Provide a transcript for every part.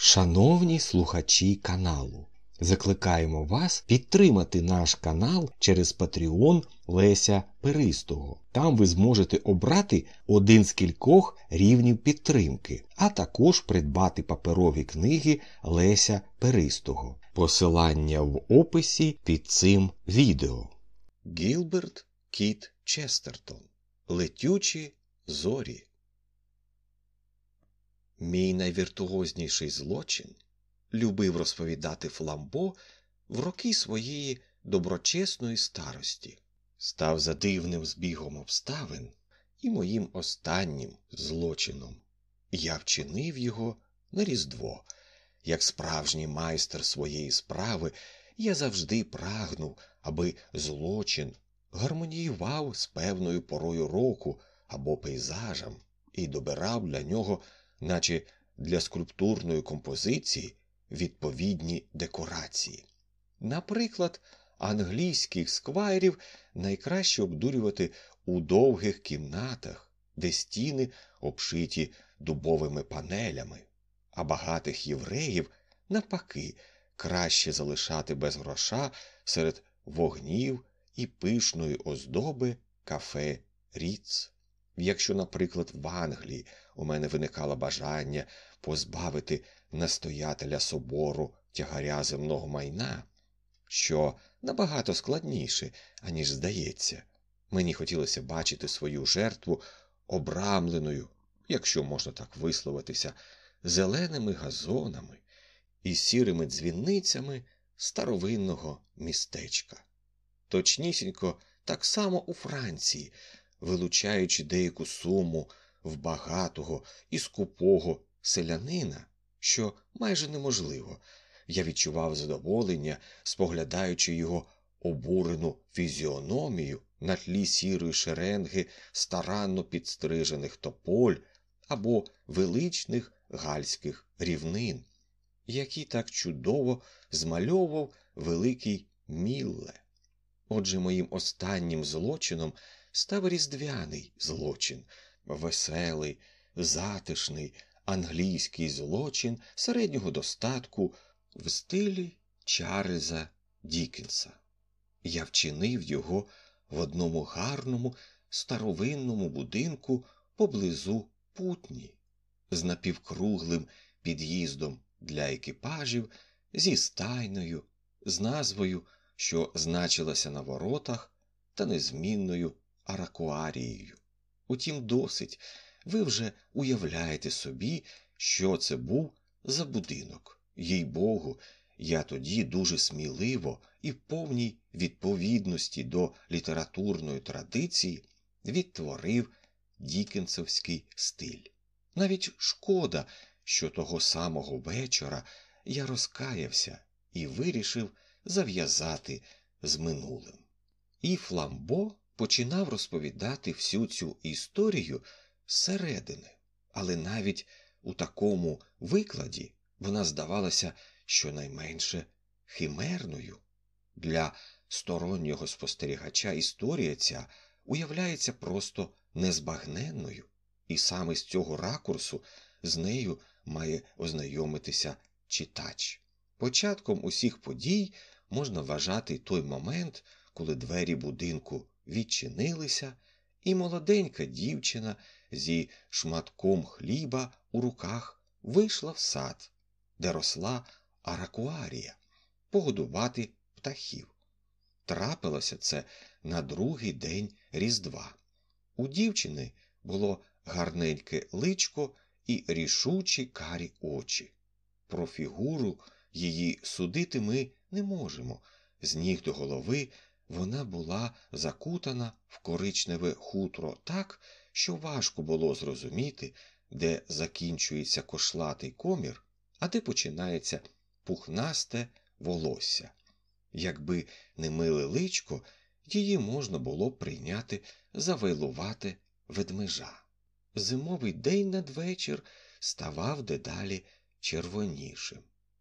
Шановні слухачі каналу, закликаємо вас підтримати наш канал через Patreon Леся Перистого. Там ви зможете обрати один з кількох рівнів підтримки, а також придбати паперові книги Леся Перистого. Посилання в описі під цим відео. Гілберт Кіт Честертон. Летючі зорі. Мій найвіртуозніший злочин, любив розповідати Фламбо в роки своєї доброчесної старості, став за дивним збігом обставин і моїм останнім злочином. Я вчинив його на Різдво. Як справжній майстер своєї справи, я завжди прагнув, аби злочин гармоніював з певною порою року або пейзажем і добирав для нього, наче для скульптурної композиції, відповідні декорації. Наприклад, англійських сквайрів найкраще обдурювати у довгих кімнатах, де стіни обшиті дубовими панелями, а багатих євреїв, навпаки, краще залишати без гроша серед вогнів і пишної оздоби кафе Ріц. Якщо, наприклад, в Англії у мене виникало бажання позбавити настоятеля собору тягаря земного майна, що набагато складніше, аніж здається, мені хотілося бачити свою жертву обрамленою, якщо можна так висловитися, зеленими газонами і сірими дзвіницями старовинного містечка. Точнісінько так само у Франції, вилучаючи деяку суму в багатого і скупого селянина, що майже неможливо, я відчував задоволення, споглядаючи його обурену фізіономію на тлі сірої шеренги старанно підстрижених тополь або величних гальських рівнин, які так чудово змальовував великий Мілле. Отже, моїм останнім злочином став різдвяний злочин, веселий, затишний, англійський злочин середнього достатку в стилі Чарльза Діккенса. Я вчинив його в одному гарному старовинному будинку поблизу Путні, з напівкруглим під'їздом для екіпажів, зі стайнею, з назвою, що значилася на воротах, та незмінною аракуарією. Утім, досить, ви вже уявляєте собі, що це був за будинок. Їй-богу, я тоді дуже сміливо і в повній відповідності до літературної традиції відтворив діккенсовський стиль. Навіть шкода, що того самого вечора я розкаявся і вирішив зав'язати з минулим. І Фламбо починав розповідати всю цю історію зсередини, але навіть у такому викладі вона здавалася щонайменше химерною. Для стороннього спостерігача історія ця уявляється просто незбагненною, і саме з цього ракурсу з нею має ознайомитися читач. Початком усіх подій можна вважати той момент, коли двері будинку відчинилися, і молоденька дівчина зі шматком хліба у руках вийшла в сад, де росла аракуарія, погодувати птахів. Трапилося це на другий день Різдва. У дівчини було гарненьке личко і рішучі карі очі. Про фігуру її судити ми не можемо. З ніг до голови вона була закутана в коричневе хутро так, що важко було зрозуміти, де закінчується кошлатий комір, а де починається пухнасте волосся. Якби не миле личко, її можна було б прийняти за вейлувате ведмежа. Зимовий день надвечір ставав дедалі червонішим.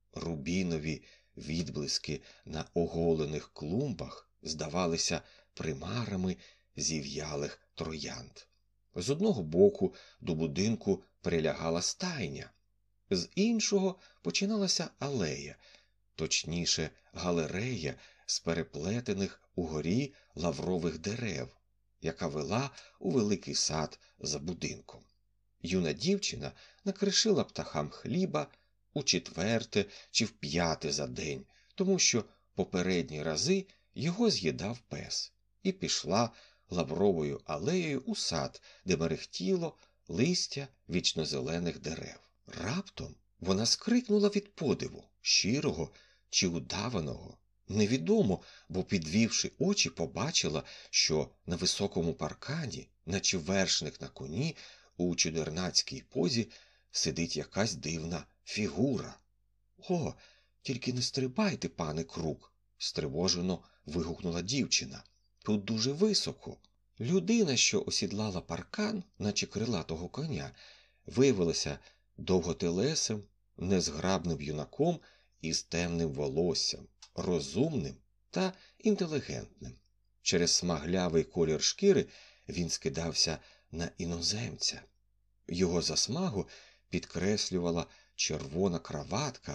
Рубінові відблиски на оголених клумбах здавалися примарами зів'ялих троянд. З одного боку до будинку прилягала стайня, З іншого починалася алея, точніше галерея з переплетених угорі лаврових дерев, яка вела у великий сад за будинком. Юна дівчина накришила птахам хліба у четверте чи в п'яте за день, тому що попередні рази його з'їдав пес, і пішла лавровою алеєю у сад, де мерехтіло листя вічнозелених дерев. Раптом вона скрикнула від подиву, щирого чи удаваного. Невідомо, бо, підвівши очі, побачила, що на високому паркані, наче вершник на коні, у чудернацькій позі сидить якась дивна фігура. «О, тільки не стрибайте, пане Крук!» – стривожено вигукнула дівчина. «Тут дуже високо». Людина, що осідлала паркан, наче крилатого коня, виявилася довготелесим, незграбним юнаком із темним волоссям, розумним та інтелігентним. Через смаглявий колір шкіри він скидався на іноземця. Його засмагу підкреслювала червона краватка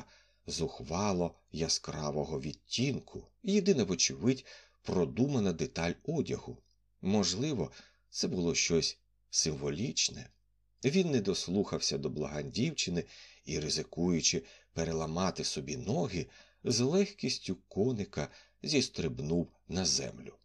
зухвало яскравого відтінку, єдина, вочевидь, продумана деталь одягу. Можливо, це було щось символічне. Він не дослухався до благань дівчини і, ризикуючи переламати собі ноги, з легкістю коника зістрибнув на землю.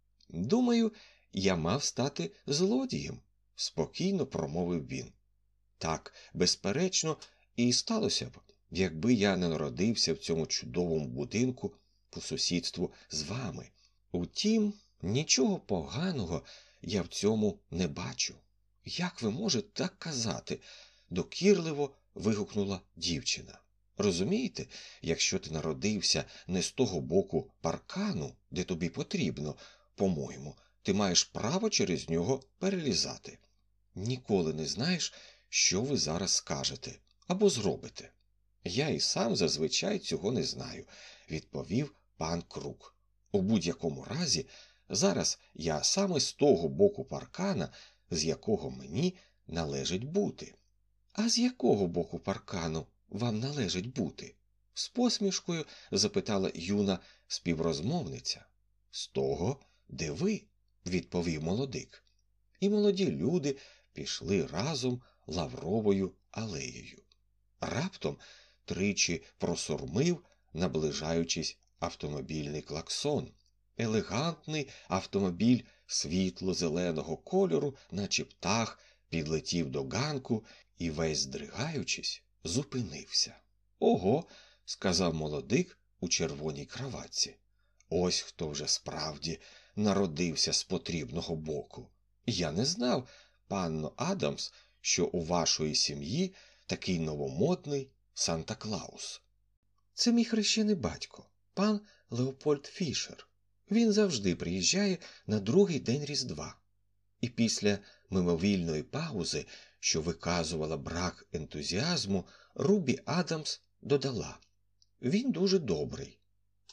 «Думаю, я мав стати злодієм», – спокійно промовив він. «Так, безперечно, і сталося б, якби я не народився в цьому чудовому будинку по сусідству з вами. Утім, нічого поганого я в цьому не бачу». «Як ви можете так казати?» – докірливо вигукнула дівчина. «Розумієте, якщо ти народився не з того боку паркану, де тобі потрібно, по-моєму, ти маєш право через нього перелізати. Ніколи не знаєш, що ви зараз скажете або зробите». «Я і сам зазвичай цього не знаю», – відповів пан Крук. «У будь-якому разі, зараз я саме з того боку паркана, з якого мені належить бути». «А з якого боку паркану вам належить бути?» – з посмішкою запитала юна співрозмовниця. «З того, де ви», – відповів молодик. І молоді люди пішли разом лавровою алеєю. Раптом тричі просурмив, наближаючись, автомобільний клаксон. Елегантний автомобіль світло-зеленого кольору, наче птах, підлетів до ганку і, весь здригаючись, зупинився. «Ого!» – сказав молодик у червоній краватці. «Ось хто вже справді народився з потрібного боку. Я не знав, панно Адамс, що у вашої сім'ї такий новомодний Санта-Клаус». «Це мій хрещений батько, пан Леопольд Фішер. Він завжди приїжджає на другий день Різдва». І після мимовільної паузи, що виказувала брак ентузіазму, Рубі Адамс додала: «Він дуже добрий».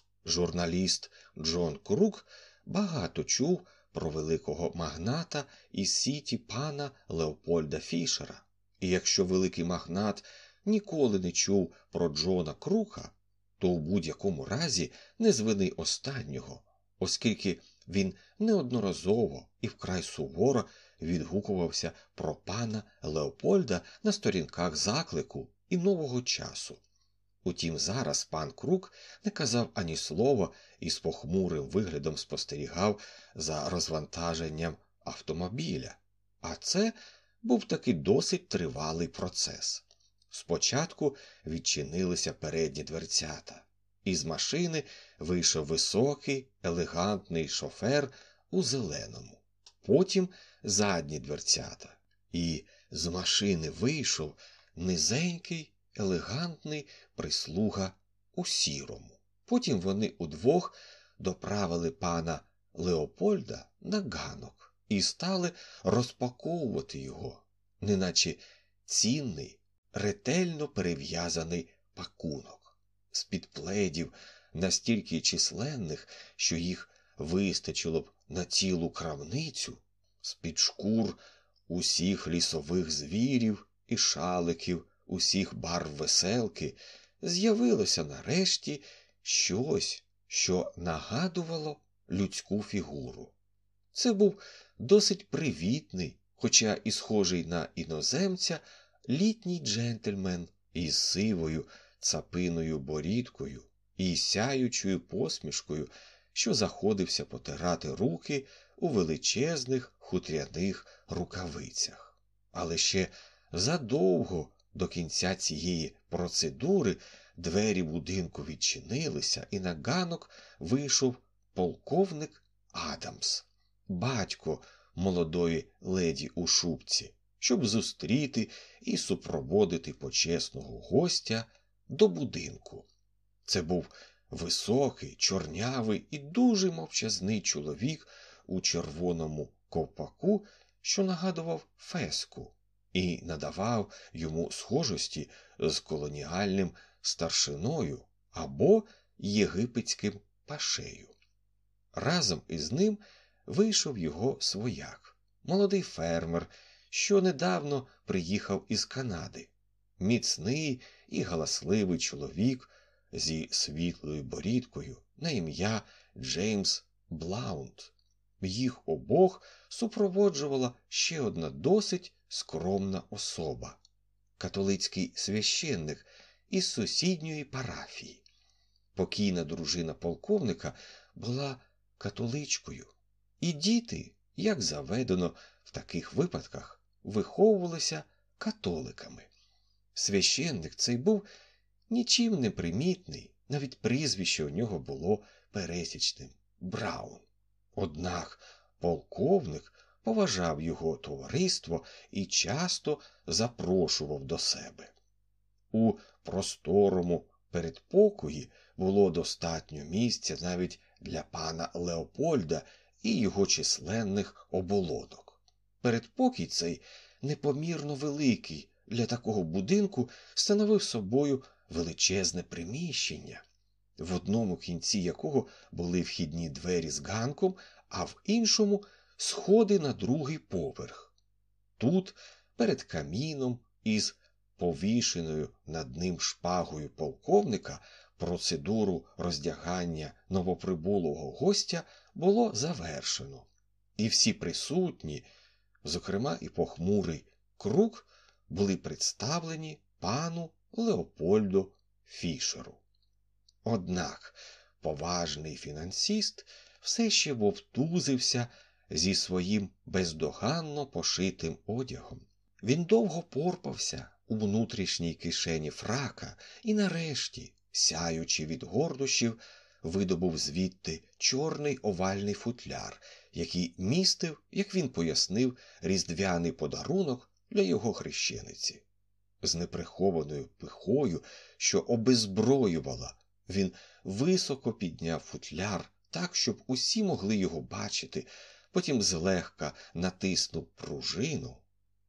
Журналіст Джон Крук багато чув про великого магната із Сіті пана Леопольда Фішера. І якщо великий магнат ніколи не чув про Джона Крука, то у будь-якому разі не з вини останнього, оскільки він неодноразово і вкрай суворо відгукувався про пана Леопольда на сторінках «Заклику» і «Нового часу». Утім, зараз пан Крук не казав ані слова і з похмурим виглядом спостерігав за розвантаженням автомобіля. А це був таки досить тривалий процес. Спочатку відчинилися передні дверцята. Із машини вийшов високий, елегантний шофер у зеленому. Потім задні дверцята. І з машини вийшов низенький, елегантний прислуга у сірому. Потім вони удвох доправили пана Леопольда на ганок і стали розпаковувати його, неначе цінний, ретельно перев'язаний пакунок. З-під пледів, настільки численних, що їх вистачило б на цілу крамницю, з-під шкур усіх лісових звірів і шаликів усіх барв веселки, з'явилося нарешті щось, що нагадувало людську фігуру. Це був досить привітний, хоча і схожий на іноземця, літній джентльмен із сивою цапиною борідкою і сяючою посмішкою, що заходився потирати руки у величезних хутряних рукавицях. Але ще задовго до кінця цієї процедури двері будинку відчинилися, і на ганок вийшов полковник Адамс, батько молодої леді у шубці, щоб зустріти і супроводити почесного гостя до будинку. Це був високий, чорнявий і дуже мовчазний чоловік у червоному ковпаку, що нагадував феску, і надавав йому схожості з колоніальним старшиною або єгипетським пашею. Разом із ним вийшов його свояк, молодий фермер, що недавно приїхав із Канади, міцний і галасливий чоловік зі світлою борідкою на ім'я Джеймс Блаунт. Їх обох супроводжувала ще одна досить скромна особа – католицький священник із сусідньої парафії. Покійна дружина полковника була католичкою, і діти, як заведено в таких випадках, виховувалися католиками. Священник цей був нічим не примітний, навіть прізвище у нього було пересічним – Браун. Однак полковник поважав його товариство і часто запрошував до себе. У просторому передпокої було достатньо місця навіть для пана Леопольда і його численних оболонок. Передпокій цей, непомірно великий для такого будинку, становив собою величезне приміщення, в одному кінці якого були вхідні двері з ганком, а в іншому – сходи на другий поверх. Тут, перед каміном із повішеною над ним шпагою полковника, процедуру роздягання новоприбулого гостя було завершено. І всі присутні, зокрема і похмурий Крук, були представлені пану Леопольду Фішеру. Однак поважний фінансист все ще вовтузився зі своїм бездоганно пошитим одягом. Він довго порпався у внутрішній кишені фрака і нарешті, сяючи від гордощів, видобув звідти чорний овальний футляр, який містив, як він пояснив, різдвяний подарунок для його хрещениці. З неприхованою пихою, що обезброювала, він високо підняв футляр так, щоб усі могли його бачити, потім злегка натиснув пружину.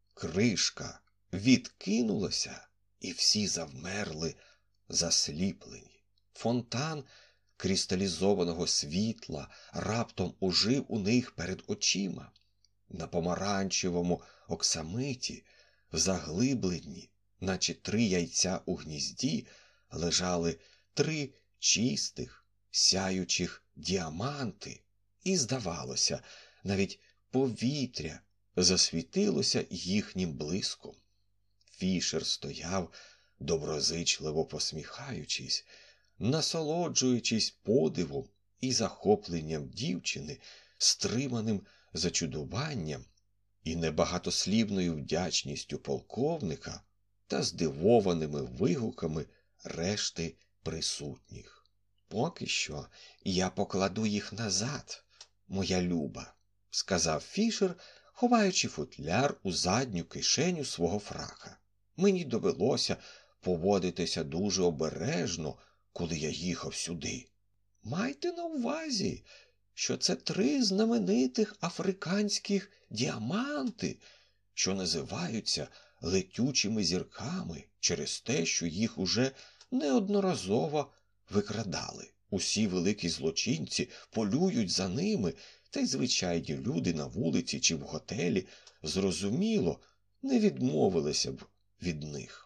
Кришка відкинулася, і всі завмерли, засліплені. Фонтан кристалізованого світла раптом ожив у них перед очима. На помаранчевому оксамиті, заглиблені, наче 3 яйця у гнізді, лежали 3 чистих, сяючих діаманти, і, здавалося, навіть повітря засвітилося їхнім блиском. Фішер стояв, доброзичливо посміхаючись, насолоджуючись подивом і захопленням дівчини, стриманим зачудуванням і небагатослівною вдячністю полковника та здивованими вигуками решти присутніх. «Поки що я покладу їх назад, моя люба», – сказав Фішер, ховаючи футляр у задню кишеню свого фрака. «Мені довелося поводитися дуже обережно, коли я їхав сюди. Майте на увазі, що це 3 знаменитих африканських діаманти, що називаються летючими зірками через те, що їх уже неодноразово викрадали. Усі великі злочинці полюють за ними, та й звичайні люди на вулиці чи в готелі, зрозуміло, не відмовилися б від них.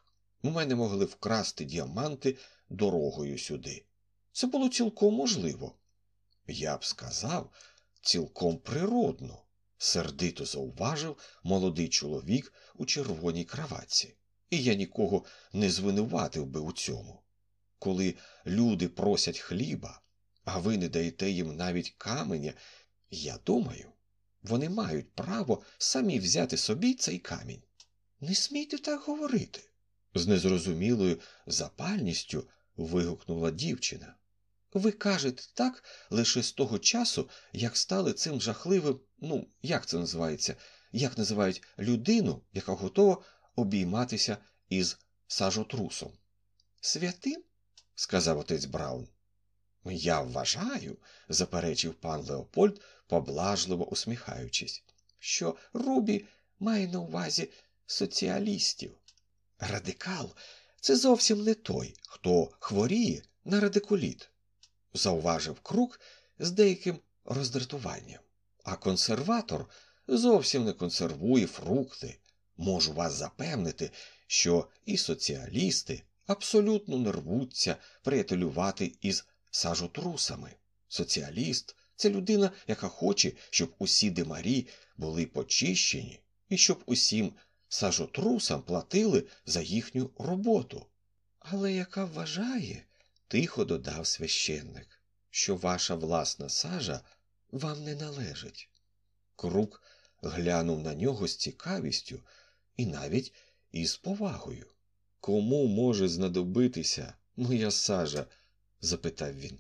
У мене могли вкрасти діаманти дорогою сюди. Це було цілком можливо. Я б сказав, цілком природно, сердито зауважив молодий чоловік у червоній краватці. І я нікого не звинуватив би у цьому. Коли люди просять хліба, а ви не даєте їм навіть каменя, я думаю, вони мають право самі взяти собі цей камінь. Не смійте так говорити, з незрозумілою запальністю вигукнула дівчина. Ви кажете так лише з того часу, як стали цим жахливим, як це називається, як називають людину, яка готова обійматися із сажотрусом. Святим? Сказав отець Браун. Я вважаю, заперечив пан Леопольд, поблажливо усміхаючись, що Рубі має на увазі соціалістів. Радикал – це зовсім не той, хто хворіє на радикуліт, зауважив Крук з деяким роздратуванням. А консерватор зовсім не консервує фрукти. Можу вас запевнити, що і соціалісти абсолютно не рвуться приятелювати із сажотрусами. Соціаліст – це людина, яка хоче, щоб усі димарі були почищені і щоб усім сажотрусам платили за їхню роботу. Але яка вважає, тихо додав священник, що ваша власна сажа вам не належить. Крук глянув на нього з цікавістю і навіть із повагою. Кому може знадобитися моя сажа? Запитав він.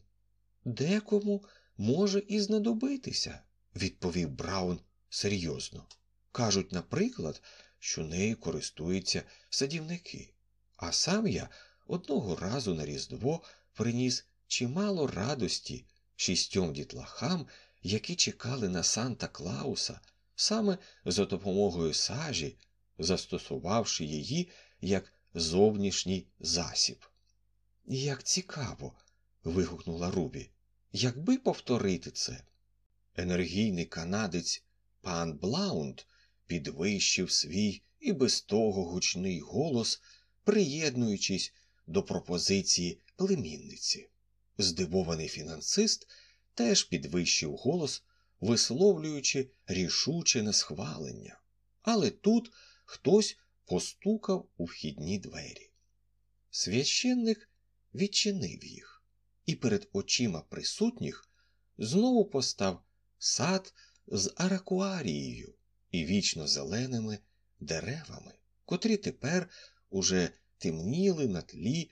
Декому може і знадобитися, відповів Браун серйозно. Кажуть, наприклад, що нею користуються садівники. А сам я одного разу на Різдво приніс чимало радості 6 дітлахам, які чекали на Санта-Клауса саме за допомогою сажі, застосувавши її як зовнішній засіб. «Як цікаво!» – вигукнула Рубі. «Якби повторити це?» Енергійний канадець пан Блаунд підвищив свій і без того гучний голос, приєднуючись до пропозиції племінниці. Здивований фінансист теж підвищив голос, висловлюючи рішуче несхвалення. Але тут хтось постукав у вхідні двері. Священник відчинив їх, і перед очима присутніх знову постав сад з аракуарією і вічно зеленими деревами, котрі тепер уже темніли на тлі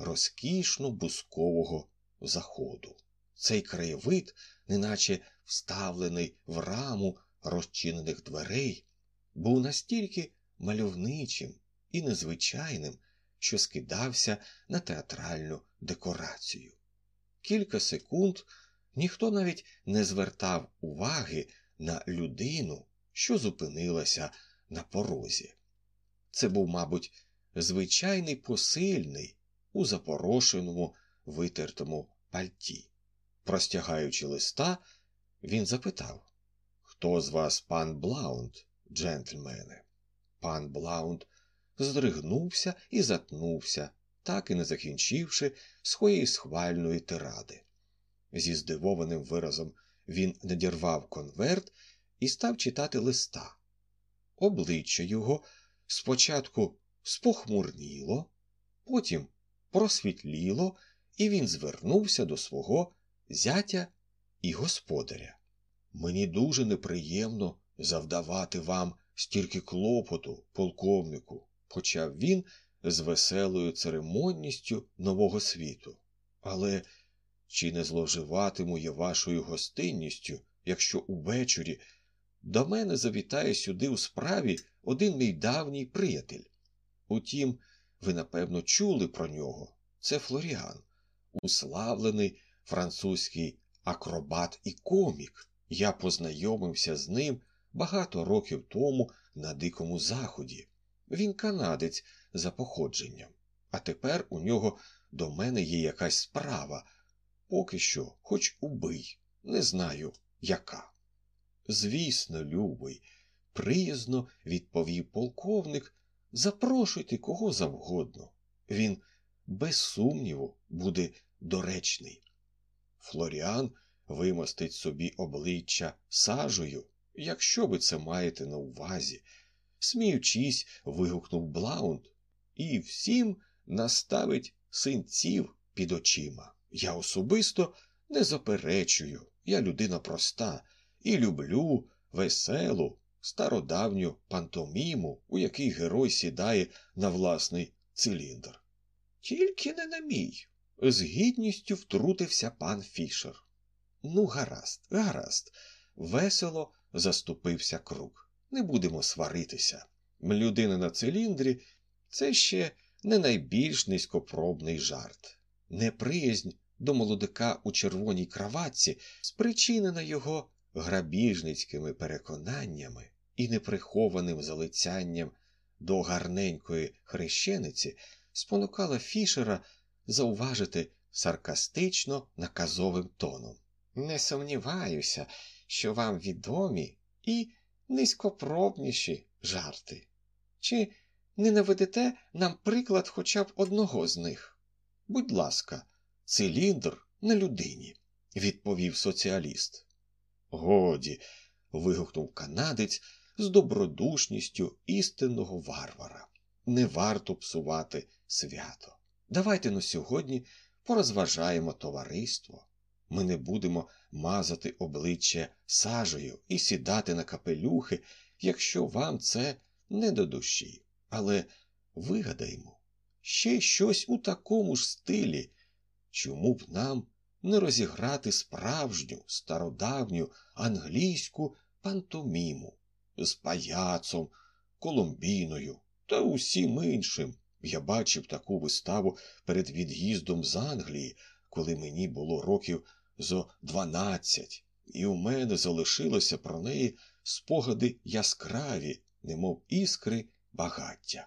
розкішно-бускового заходу. Цей краєвид, неначе вставлений в раму розчинених дверей, був настільки мальовничим і незвичайним, що скидався на театральну декорацію. Кілька секунд ніхто навіть не звертав уваги на людину, що зупинилася на порозі. Це був, мабуть, звичайний посильний у запорошеному витертому пальті. Простягаючи листа, він запитав: «Хто з вас пан Блаунд, джентльмени?» Пан Блаунд здригнувся і затнувся, так і не закінчивши своєї схвальної тиради. Зі здивованим виразом він надірвав конверт і став читати листа. Обличчя його спочатку спохмурніло, потім просвітліло, і він звернувся до свого зятя і господаря. «Мені дуже неприємно завдавати вам стільки клопоту, полковнику», – почав він з веселою церемонністю нового світу. «Але чи не зловживатиму я вашою гостинністю, якщо увечері до мене завітає сюди у справі один мій давній приятель? Утім, ви, напевно, чули про нього. Це Флоріан, уславлений французький акробат і комік. Я познайомився з ним багато років тому на Дикому Заході. Він канадець за походженням, а тепер у нього до мене є якась справа. Поки що, хоч убий, не знаю, яка». «Звісно, любий», – приязно відповів полковник, «запрошуйте кого завгодно. Він, без сумніву, буде доречний. Флоріан вимостить собі обличчя сажею, якщо ви це маєте на увазі. Сміючись, вигукнув Блаунд, і всім наставить синців під очима. Я особисто не заперечую, я людина проста і люблю веселу, стародавню пантоміму, у якій герой сідає на власний циліндр. Тільки не на мій. З гідністю втрутився пан Фішер. Ну, гаразд, гаразд. Весело заступився Крук. Не будемо сваритися. Людина на циліндрі – це ще не найбільш низькопробний жарт. Неприязнь до молодика у червоній краватці, спричинена його грабіжницькими переконаннями і неприхованим залицянням до гарненької хрещениці, спонукала Фішера зауважити саркастично наказовим тоном. Не сумніваюся, що вам відомі і низькопробніші жарти. Чи не наведете нам приклад хоча б одного з них? Будь ласка, циліндр на людині, відповів соціаліст. Годі, вигукнув канадець з добродушністю істинного варвара. Не варто псувати свято. Давайте на сьогодні порозважаємо товариство. Ми не будемо мазати обличчя сажею і сідати на капелюхи, якщо вам це не до душі. Але вигадаємо ще щось у такому ж стилі. Чому б нам не розіграти справжню, стародавню англійську пантоміму з паяцом, Колумбіною та усім іншим? Я бачив таку виставу перед від'їздом з Англії, коли мені було років зо 12, і у мене залишилося про неї спогади яскраві, немов іскри багаття.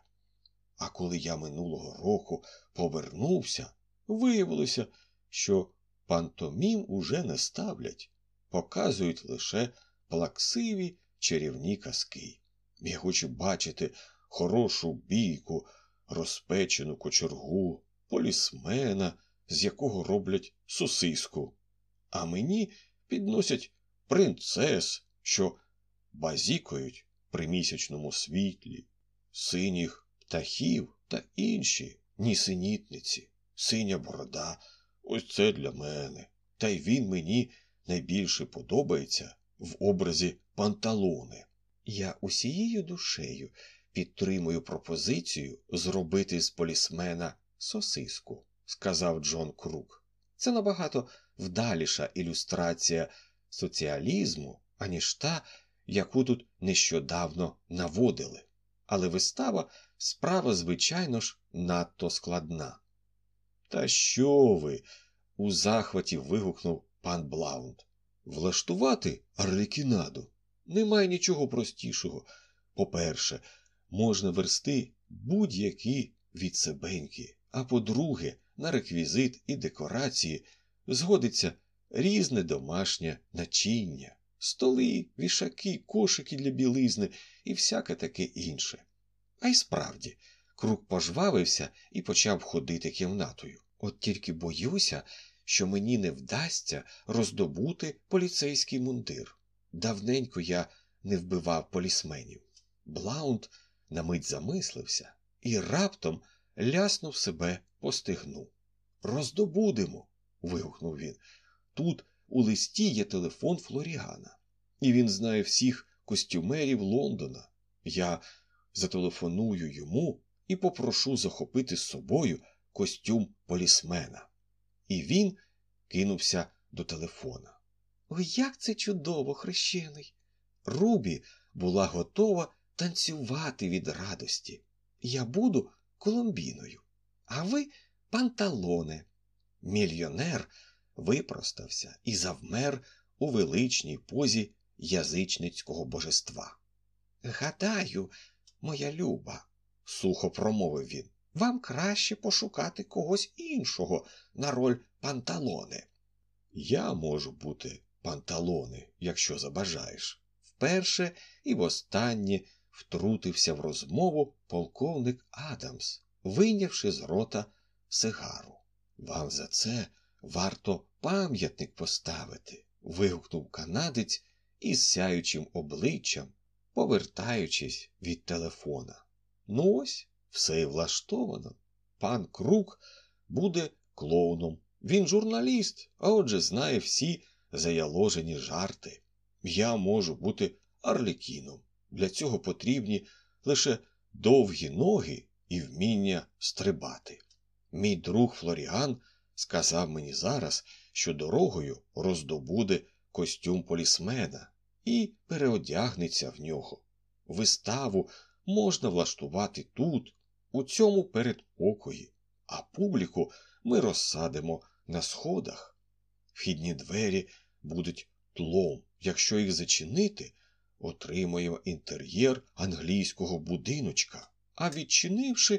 А коли я минулого року повернувся, виявилося, що пантомім уже не ставлять, показують лише плаксиві чарівні казки. Я хочу бачити хорошу бійку, розпечену кочергу, полісмена, з якого роблять сосиску. А мені підносять принцес, що базікають при місячному світлі, синіх птахів та інші нісенітниці. Синя борода – ось це для мене. Та й він мені найбільше подобається в образі Панталоне. Я усією душею підтримую пропозицію зробити з полісмена сосиску, сказав Джон Крук. Це набагато вдаліша ілюстрація соціалізму, аніж та, яку тут нещодавно наводили. Але вистава – справа, звичайно ж, надто складна. Та що ви? – у захваті вигукнув пан Блаунд. Влаштувати арлекінаду? Немає нічого простішого. По-перше, можна версти будь-які відсебеньки, а по-друге, на реквізит і декорації згодиться різне домашнє начиння, столи, вішаки, кошики для білизни і всяке таке інше. А й справді, Крук пожвавився і почав ходити кімнатою. От тільки боюся, що мені не вдасться роздобути поліцейський мундир. Давненько я не вбивав полісменів. Блаунд на мить замислився і раптом ляснув себе по стегну. «Роздобудемо!» – вигукнув він. «Тут у листі є телефон Флоріана, і він знає всіх костюмерів Лондона. Я зателефоную йому і попрошу захопити з собою костюм полісмена». І він кинувся до телефона. «Ой, як це чудово, хрещений!» Рубі була готова танцювати від радості. «Я буду Колумбіною, а ви – Панталоне». Мільйонер випростався і завмер у величній позі язичницького божества. «Гадаю, моя люба», – сухо промовив він, – «вам краще пошукати когось іншого на роль Панталоне». «Я можу бути Панталоне, якщо забажаєш». Вперше і востаннє втрутився в розмову полковник Адамс, вийнявши з рота сигару. «Вам за це варто пам'ятник поставити», – вигукнув канадець із сяючим обличчям, повертаючись від телефона. «Ну ось, все і влаштовано. Пан Крук буде клоуном. Він журналіст, а отже знає всі заяложені жарти. Я можу бути Арлекіном. Для цього потрібні лише довгі ноги і вміння стрибати. Мій друг Флоріан сказав мені зараз, що дорогою роздобуде костюм полісмена і переодягнеться в нього. Виставу можна влаштувати тут, у цьому передпокої, а публіку ми розсадимо на сходах. Вхідні двері будуть тлом. Якщо їх зачинити, отримаємо інтер'єр англійського будиночка, а відчинивши,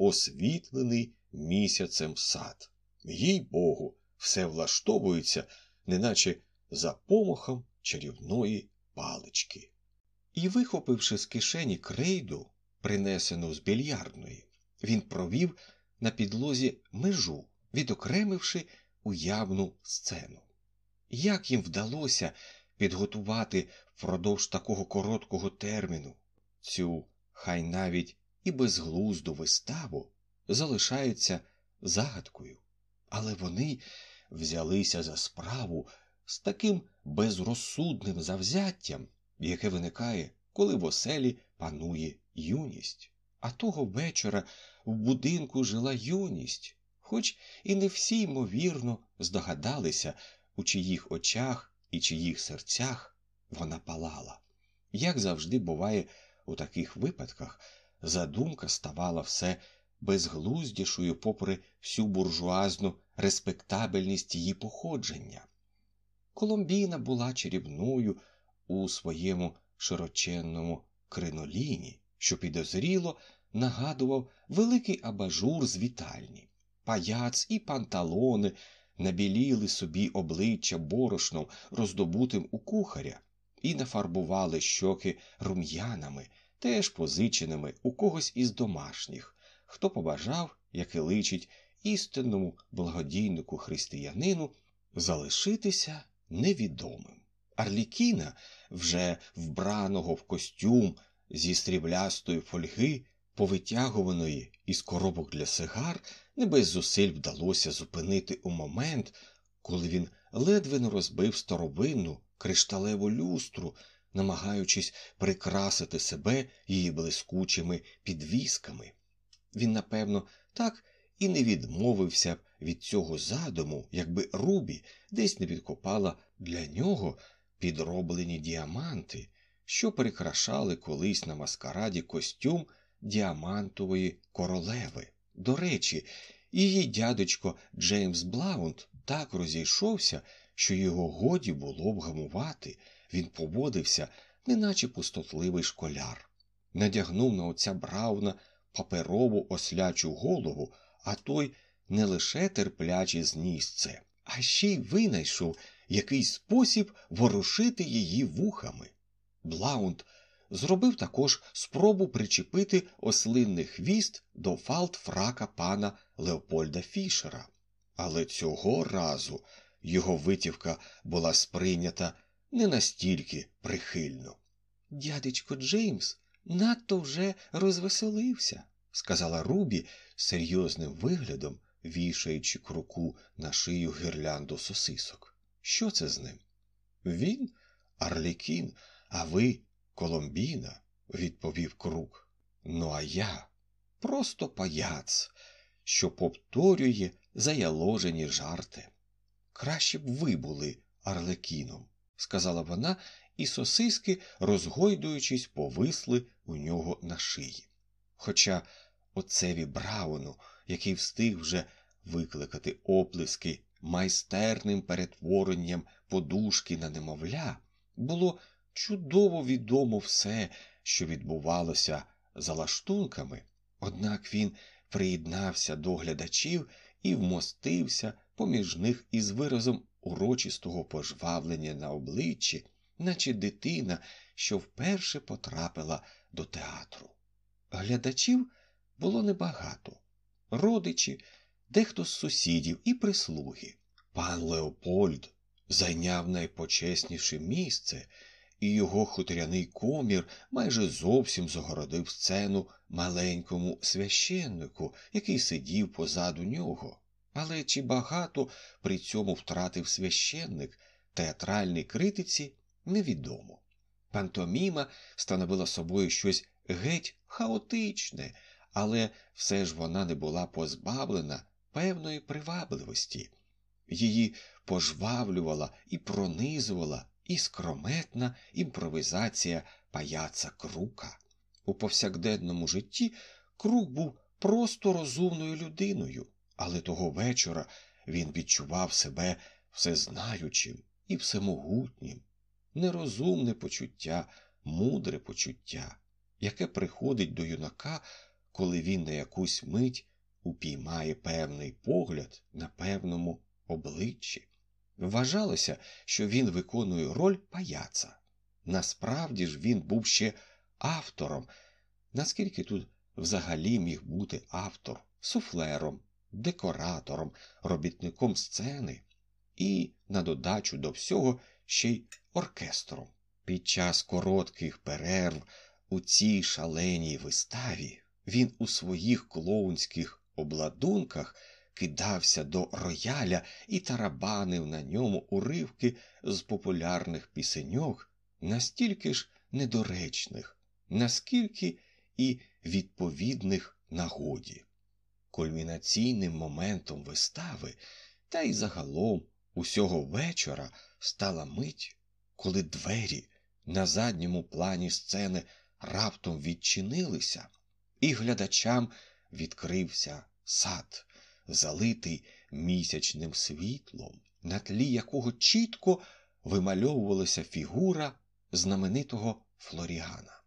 освітлений місяцем сад. Їй-богу, все влаштовується, неначе за помахом чарівної палички. І, вихопивши з кишені крейду, принесену з більярдної, він провів на підлозі межу, відокремивши уявну сцену. Як їм вдалося підготувати впродовж такого короткого терміну цю, хай навіть і безглузду виставу, залишається загадкою. Але вони взялися за справу з таким безрозсудним завзяттям, яке виникає, коли в оселі панує юність. А того вечора в будинку жила юність, хоч і не всі, ймовірно, здогадалися, у чиїх очах і чиїх серцях вона палала. Як завжди буває у таких випадках, задумка ставала все безглуздішою попри всю буржуазну респектабельність її походження. Коломбіна була чарівною у своєму широченному криноліні, що підозріло нагадував великий абажур з вітальні. Паяц і панталони набіліли собі обличчя борошном, роздобутим у кухаря, і нафарбували щоки рум'янами, теж позиченими у когось із домашніх, хто побажав, як і личить істинному благодійнику-християнину, залишитися невідомим. Арлекіна, вже вбраного в костюм зі сріблястої фольги, повитягуваної із коробок для сигар, не без зусиль вдалося зупинити у момент, коли він ледве не розбив старовинну кришталеву люстру, намагаючись прикрасити себе її блискучими підвісками. Він, напевно, так і не відмовився б від цього задуму, якби Рубі десь не відкопала для нього підроблені діаманти, що прикрашали колись на маскараді костюм діамантової королеви. До речі, її дядечко Джеймс Блаунд так розійшовся, що його годі було вгамувати. Він поводився, неначе пустотливий школяр. Надягнув на отця Брауна паперову ослячу голову, а той не лише терпляче зніс це, а ще й винайшов якийсь спосіб ворушити її вухами. Блаунд зробив також спробу причепити ослинний хвіст до фалт-фрака пана Леопольда Фішера. Але цього разу його витівка була сприйнята не настільки прихильно. «Дядечко Джеймс надто вже розвеселився», – сказала Рубі серйозним виглядом, вішаючи Круку на шию гірлянду сосисок. «Що це з ним?» «Він Арлекін, а ви Коломбіна», – відповів Крук. «Ну а я просто паяц, що повторює заяложені жарти». «Краще б ви були Арлекіном», – сказала вона, і сосиски, розгойдуючись, повисли у нього на шиї. Хоча отцеві Брауну, який встиг вже викликати оплески майстерним перетворенням подушки на немовля, було чудово відомо все, що відбувалося за лаштунками, однак він приєднався до глядачів і вмостився поміж них із виразом урочистого пожвавлення на обличчі, наче дитина, що вперше потрапила до театру. Глядачів було небагато. родичі, дехто з сусідів і прислуги. Пан Леопольд зайняв найпочесніше місце, і його хутряний комір майже зовсім загородив сцену маленькому священнику, який сидів позаду нього. Але чи багато при цьому втратив священник, театральній критиці невідомо. Пантоміма становила собою щось геть хаотичне, але все ж вона не була позбавлена певної привабливості. Її пожвавлювала і пронизувала іскрометна імпровізація паяца Крука. У повсякденному житті Крук був просто розумною людиною, але того вечора він відчував себе всезнаючим і всемогутнім. Нерозумне почуття, мудре почуття, яке приходить до юнака, коли він на якусь мить упіймає певний погляд на певному обличчі. Вважалося, що він виконує роль паяца. Насправді ж він був ще автором. Наскільки тут взагалі міг бути автор? Суфлером, декоратором, робітником сцени і, на додачу до всього, ще й оркестром. Під час коротких перерв у цій шаленій виставі він у своїх клоунських обладунках кидався до рояля і тарабанив на ньому уривки з популярних пісеньок, настільки ж недоречних, наскільки і відповідних нагоді. Кульмінаційним моментом вистави, та й загалом усього вечора, стала мить, коли двері на задньому плані сцени раптом відчинилися, і глядачам відкрився сад, залитий місячним світлом, на тлі якого чітко вимальовувалася фігура знаменитого Флоріана.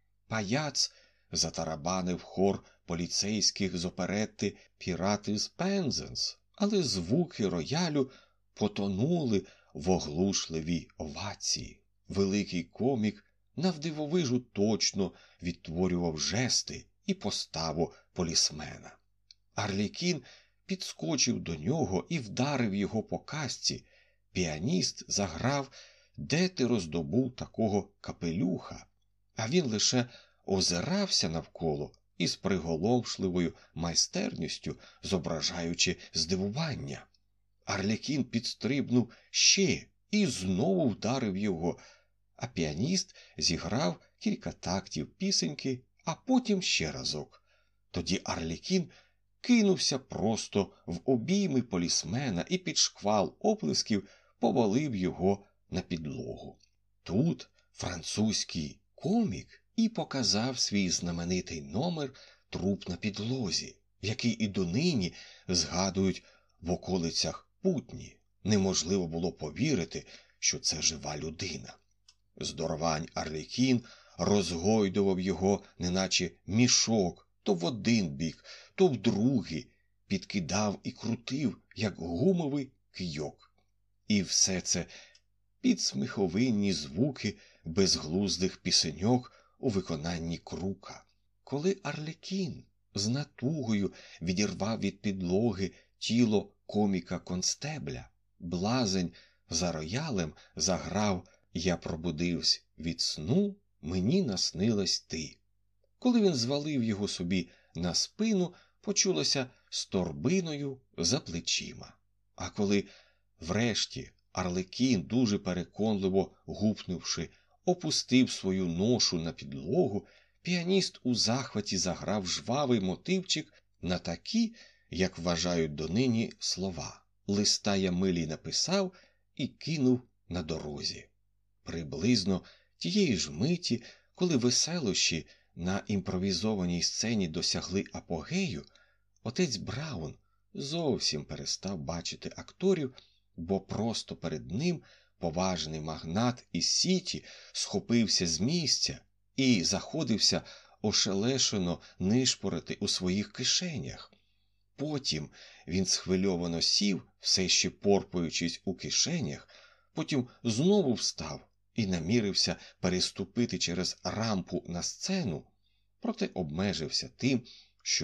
Паяц затарабанив хор поліцейських з оперетти «Пірати з Пензенс», але звуки роялю потонули в оглушливій овації. Великий комік навдивовижу точно відтворював жести і поставу полісмена. Арлікін підскочив до нього і вдарив його по касці. Піаніст заграв «Де ти роздобув такого капелюха?», а він лише озирався навколо із приголомшливою майстерністю, зображаючи здивування. Арлікін підстрибнув ще і знову вдарив його, а піаніст зіграв кілька тактів пісеньки, а потім ще разок. Тоді Арлікін кинувся просто в обійми полісмена і під шквал оплесків повалив його на підлогу. Тут французький комік і показав свій знаменитий номер «Труп на підлозі», який і донині згадують в околицях Путні. Неможливо було повірити, що це жива людина. Здоровань Арлікін розгойдував його, неначе мішок, то в один бік, то в другий, підкидав і крутив, як гумовий кийок. І все це під сміховинні звуки безглуздих пісеньок у виконанні Крука. Коли Арлікін з натугою відірвав від підлоги тіло коміка-констебля, блазень за роялем заграв «Я пробудився від сну, мені наснилась ти». Коли він звалив його собі на спину, почулося з торбиною за плечима. А коли врешті Арлікін, дуже переконливо гупнувши, опустив свою ношу на підлогу, піаніст у захваті заграв жвавий мотивчик на такі, як вважають донині, слова. Листа я милій написав і кинув на дорозі. Приблизно тієї ж миті, коли веселощі на імпровізованій сцені досягли апогею, отець Браун зовсім перестав бачити акторів, бо просто перед ним поважний магнат із Сіті схопився з місця і заходився ошелешено нишпорити у своїх кишенях. Потім він схвильовано сів, все ще порпаючись у кишенях, потім знову встав і намірився переступити через рампу на сцену, проте обмежився тим, що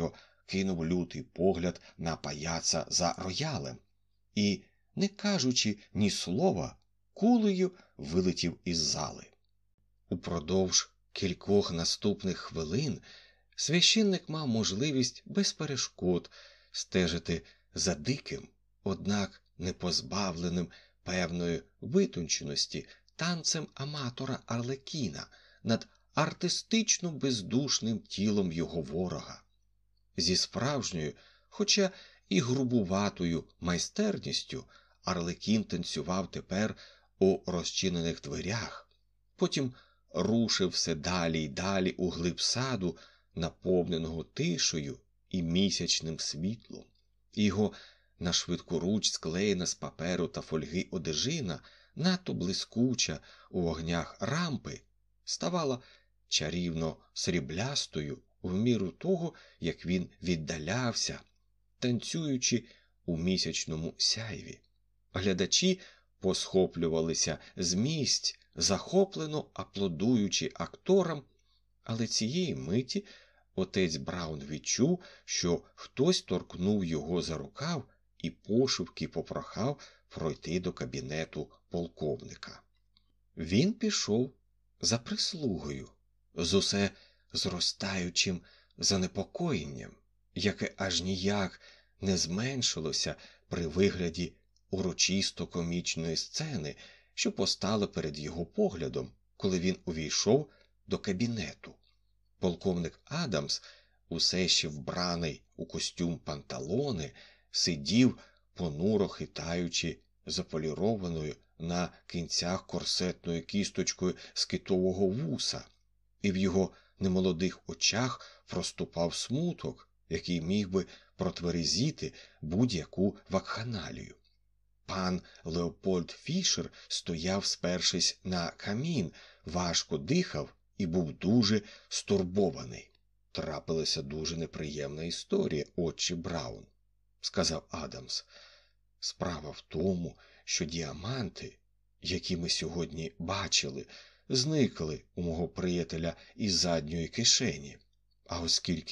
кинув лютий погляд на паяца за роялем і, не кажучи ні слова, кулею вилетів із зали. Упродовж кількох наступних хвилин священник мав можливість без перешкод стежити за диким, однак не позбавленим певної витонченості танцем аматора Арлекіна над артистично бездушним тілом його ворога. Зі справжньою, хоча і грубуватою майстерністю Арлекін танцював тепер у розчинених дверях, потім рушив все далі й далі у глиб саду, наповненого тишею і місячним світлом. Його нашвидкоруч склеєна з паперу та фольги одежина, надто блискуча у вогнях рампи, ставала чарівно сріблястою в міру того, як він віддалявся, танцюючи у місячному сяйві. Глядачі посхоплювалися з місць, захоплено аплодуючи акторам, але цієї миті отець Браун відчув, що хтось торкнув його за рукав і пошепки попрохав пройти до кабінету полковника. Він пішов за прислугою, з усе зростаючим занепокоєнням, яке аж ніяк не зменшилося при вигляді урочисто-комічної сцени, що постала перед його поглядом, коли він увійшов до кабінету. Полковник Адамс, усе ще вбраний у костюм панталони, сидів, понуро хитаючи заполірованою на кінцях корсетною кісточкою скитового вуса, і в його немолодих очах проступав смуток, який міг би протверезіти будь-яку вакханалію. Пан Леопольд Фішер стояв, спершись на камін, важко дихав і був дуже стурбований. «Трапилася дуже неприємна історія, отче Браун», – сказав Адамс. «Справа в тому, що діаманти, які ми сьогодні бачили, зникли у мого приятеля із задньої кишені. А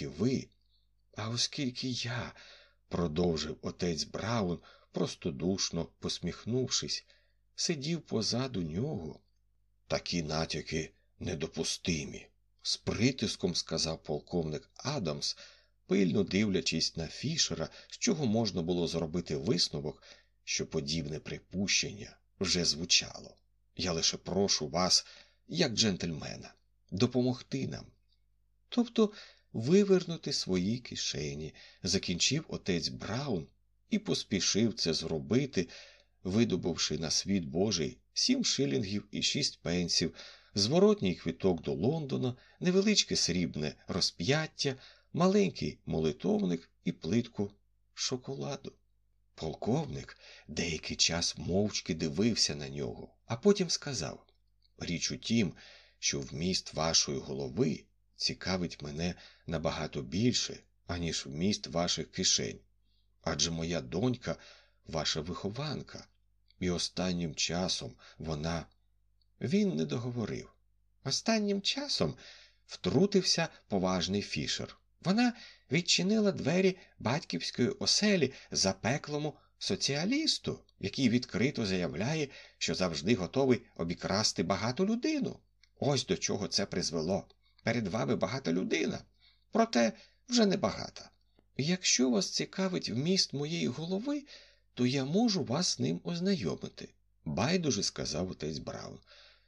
оскільки я, продовжив отець Браун, простодушно посміхнувшись, сидів позаду нього. Такі натяки недопустимі, з притиском сказав полковник Адамс, пильно дивлячись на Фішера, з чого можна було зробити висновок, що подібне припущення вже звучало. Я лише прошу вас, як джентльмена, допомогти нам. Тобто вивернути свої кишені, закінчив отець Браун і поспішив це зробити, видобувши на світ Божий 7 шилінгів і 6 пенсів, зворотній квиток до Лондона, невеличке срібне розп'яття, маленький молитовник і плитку шоколаду. Полковник деякий час мовчки дивився на нього, а потім сказав: «Річ у тім, що вміст вашої голови цікавить мене набагато більше, аніж вміст ваших кишень. Адже моя донька – ваша вихованка, і останнім часом вона…» Він не договорив. Останнім часом втрутився поважний Фішер. Вона відчинила двері батьківської оселі запеклому соціалісту, який відкрито заявляє, що завжди готовий обікрасти багату людину. Ось до чого це призвело. Перед вами багата людина, проте вже не багата. Якщо вас цікавить вміст моєї голови, то я можу вас з ним ознайомити, байдуже сказав отець Браун.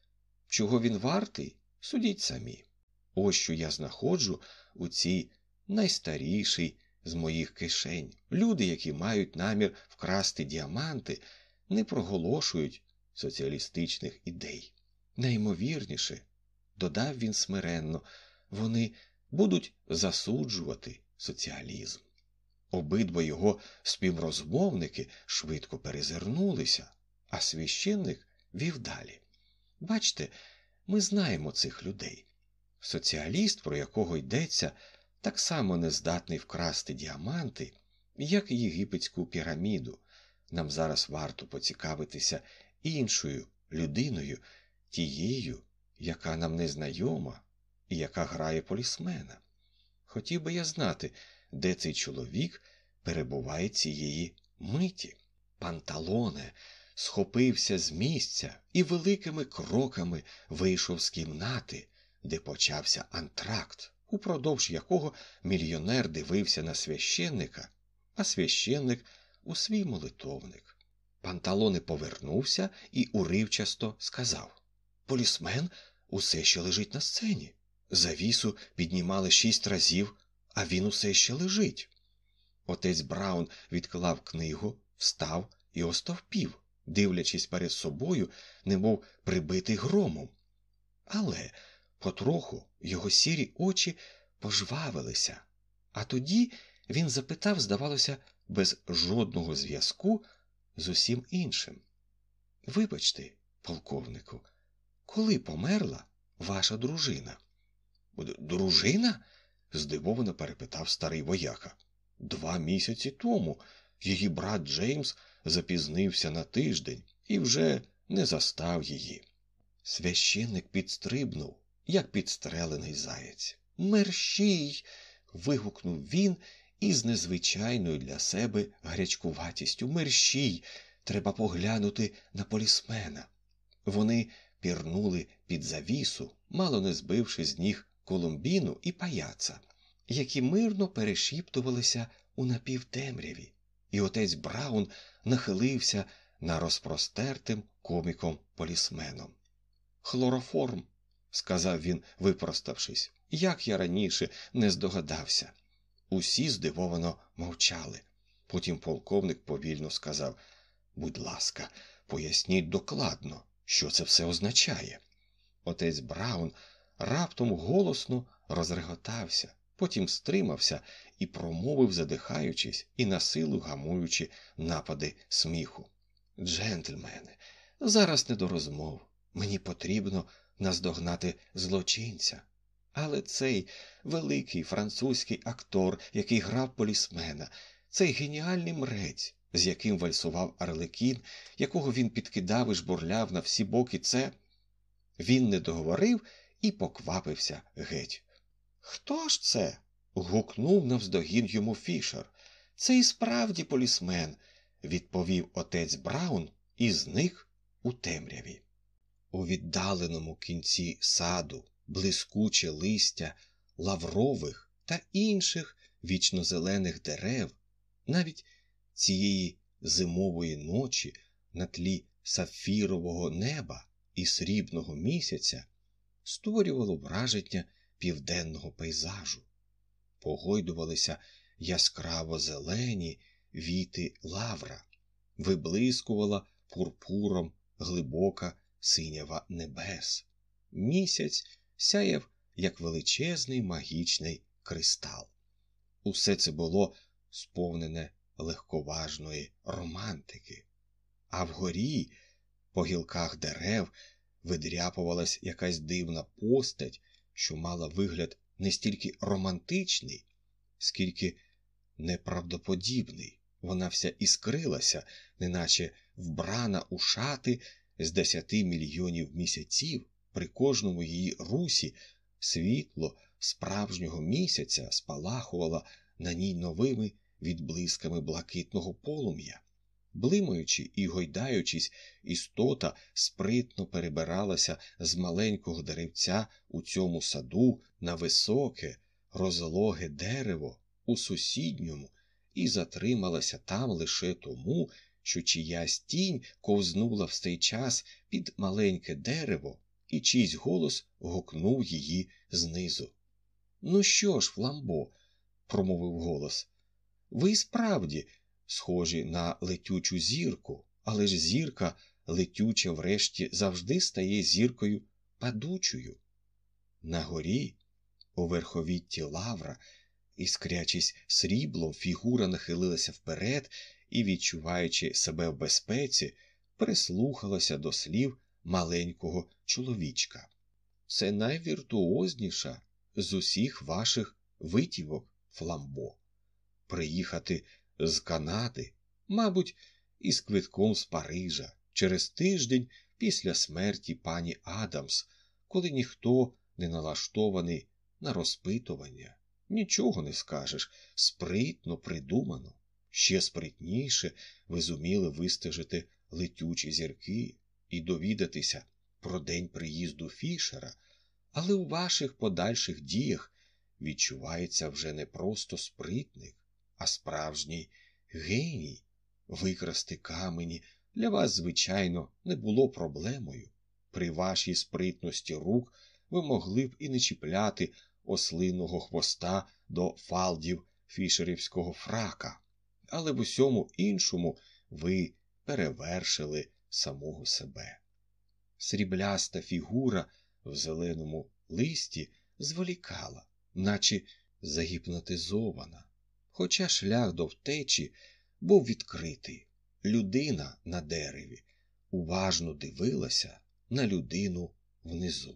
Чого він вартий, судіть самі. Ось що я знаходжу у цій найстарішій з моїх кишень. Люди, які мають намір вкрасти діаманти, не проголошують соціалістичних ідей. Найімовірніше, додав він смиренно, вони будуть засуджувати соціалізм. Обидва його співрозмовники швидко перезирнулися, а священник вів далі. Бачте, ми знаємо цих людей. Соціаліст, про якого йдеться, так само не здатний вкрасти діаманти, як і єгипетську піраміду. Нам зараз варто поцікавитися іншою людиною, тією, яка нам незнайома і яка грає полісмена. Хотів би я знати, де цей чоловік перебуває цієї миті. Панталоне схопився з місця і великими кроками вийшов з кімнати, де почався антракт, упродовж якого мільйонер дивився на священника, а священник у свій молитовник. Панталоне повернувся і уривчасто сказав: «Полісмен усе ще лежить на сцені. Завісу піднімали 6 разів, а він усе ще лежить». Отець Браун відклав книгу, встав і остовпів, дивлячись перед собою, немов прибитий громом. Але потроху його сірі очі пожвавилися, а тоді він запитав, здавалося, без жодного зв'язку з усім іншим: «Вибачте, полковнику, коли померла ваша дружина?» «Дружина?» – здивовано перепитав старий вояка. 2 місяці тому її брат Джеймс запізнився на тиждень і вже не застав її. Священник підстрибнув, як підстрелений заєць. «Мерщій!» – вигукнув він із незвичайною для себе гарячкуватістю. «Мерщій! Треба поглянути на полісмена!» Вони пірнули під завісу, мало не збивши з ніг Колумбіну і паяца, які мирно перешіптувалися у напівтемряві, і отець Браун нахилився на розпростертим коміком-полісменом. «Хлороформ», – сказав він, випроставшись, – «як я раніше не здогадався». Усі здивовано мовчали. Потім полковник повільно сказав: «Будь ласка, поясніть докладно, що це все означає». Отець Браун раптом голосно розреготався, потім стримався і промовив, задихаючись і насилу гамуючи напади сміху: «Джентльмени, зараз не до розмов. Мені потрібно наздогнати злочинця. Але цей великий французький актор, який грав полісмена, цей геніальний мрець, з яким вальсував Арлекін, якого він підкидав і жбурляв на всі боки, це…» Він не договорив і поквапився геть. «Хто ж це?» – гукнув навздогін йому Фішер. «Це і справді полісмен», – відповів отець Браун і зник у темряві. У віддаленому кінці саду блискуче листя лаврових та інших вічнозелених дерев навіть цієї зимової ночі на тлі сапфірового неба і срібного місяця створювало враження південного пейзажу. Погойдувалися яскраво зелені віти лавра, виблискувала пурпуром глибока синява небес. Місяць сяяв, як величезний магічний кристал. Усе це було сповнене легковажної романтики. А вгорі, по гілках дерев, видряпувалась якась дивна постать, що мала вигляд не стільки романтичний, скільки неправдоподібний. Вона вся іскрилася, неначе вбрана у шати з 10 мільйонів місяців. При кожному її русі світло справжнього місяця спалахувало на ній новими відблисками блакитного полум'я. Блимаючи і гойдаючись, істота спритно перебиралася з маленького деревця у цьому саду на високе, розлоге дерево у сусідньому і затрималася там лише тому, що чиясь тінь ковзнула в цей час під маленьке дерево, і чийсь голос гукнув її знизу. «Ну що ж, Фламбо», – промовив голос, – «ви справді схожі на летючу зірку, але ж зірка летюча врешті завжди стає зіркою падучою». На горі, у верховітті лавра, іскрячись сріблом, фігура нахилилася вперед і, відчуваючи себе в безпеці, прислухалася до слів маленького чоловічка. «Це найвіртуозніша з усіх ваших витівок, Фламбо. Приїхати з Канади, мабуть, із квитком з Парижа, через тиждень після смерті пані Адамс, коли ніхто не налаштований на розпитування, Нічого не скажеш, спритно придумано. Ще спритніше ви зуміли вистежити летючі зірки і довідатися про день приїзду Фішера, але у ваших подальших діях відчувається вже не просто спритник, а справжній геній. Викрасти камені для вас, звичайно, не було проблемою. При вашій спритності рук ви могли б і не чіпляти ослиного хвоста до фалдів фішерівського фрака, але в усьому іншому ви перевершили самого себе. Срібляста фігура в зеленому листі зволікала, наче загіпнотизована, хоча шлях до втечі був відкритий. Людина на дереві уважно дивилася на людину внизу.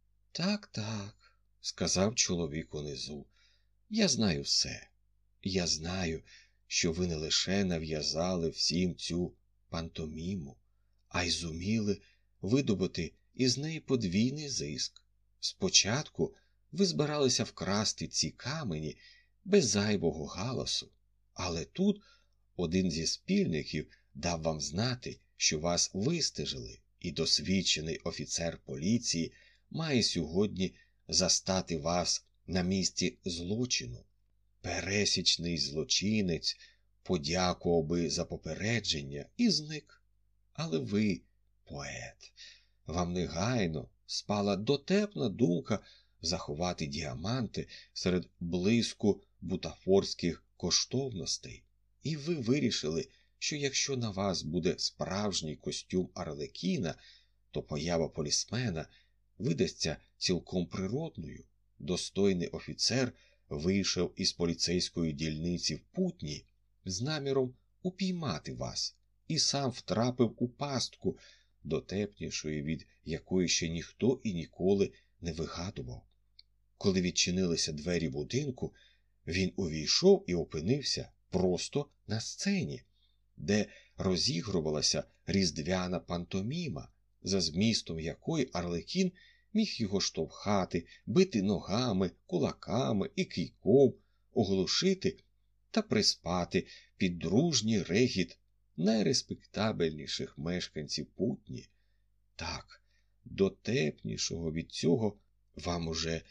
Так, сказав чоловік унизу, я знаю все. Я знаю, що ви не лише нав'язали всім цю пантоміму, а й зуміли видобути із неї подвійний зиск. Спочатку ви збиралися вкрасти ці камені без зайвого галасу, але тут один зі спільників дав вам знати, що вас вистежили, і досвідчений офіцер поліції має сьогодні застати вас на місці злочину. Пересічний злочинець подякував би за попередження і зник. Але ви, поет, вам негайно спала дотепна думка заховати діаманти серед блиску бутафорських коштовностей. І ви вирішили, що якщо на вас буде справжній костюм Арлекіна, то поява полісмена видасться цілком природною. Достойний офіцер вийшов із поліцейської дільниці в Путні з наміром упіймати вас і сам втрапив у пастку, дотепнішої від якої ще ніхто і ніколи не вигадував. Коли відчинилися двері будинку, він увійшов і опинився просто на сцені, де розігрувалася різдвяна пантоміма, за змістом якої Арлекін міг його штовхати, бити ногами, кулаками і кийком, оглушити та приспати під дружній регіт найреспектабельніших мешканців Путні. Так, дотепнішого від цього вам уже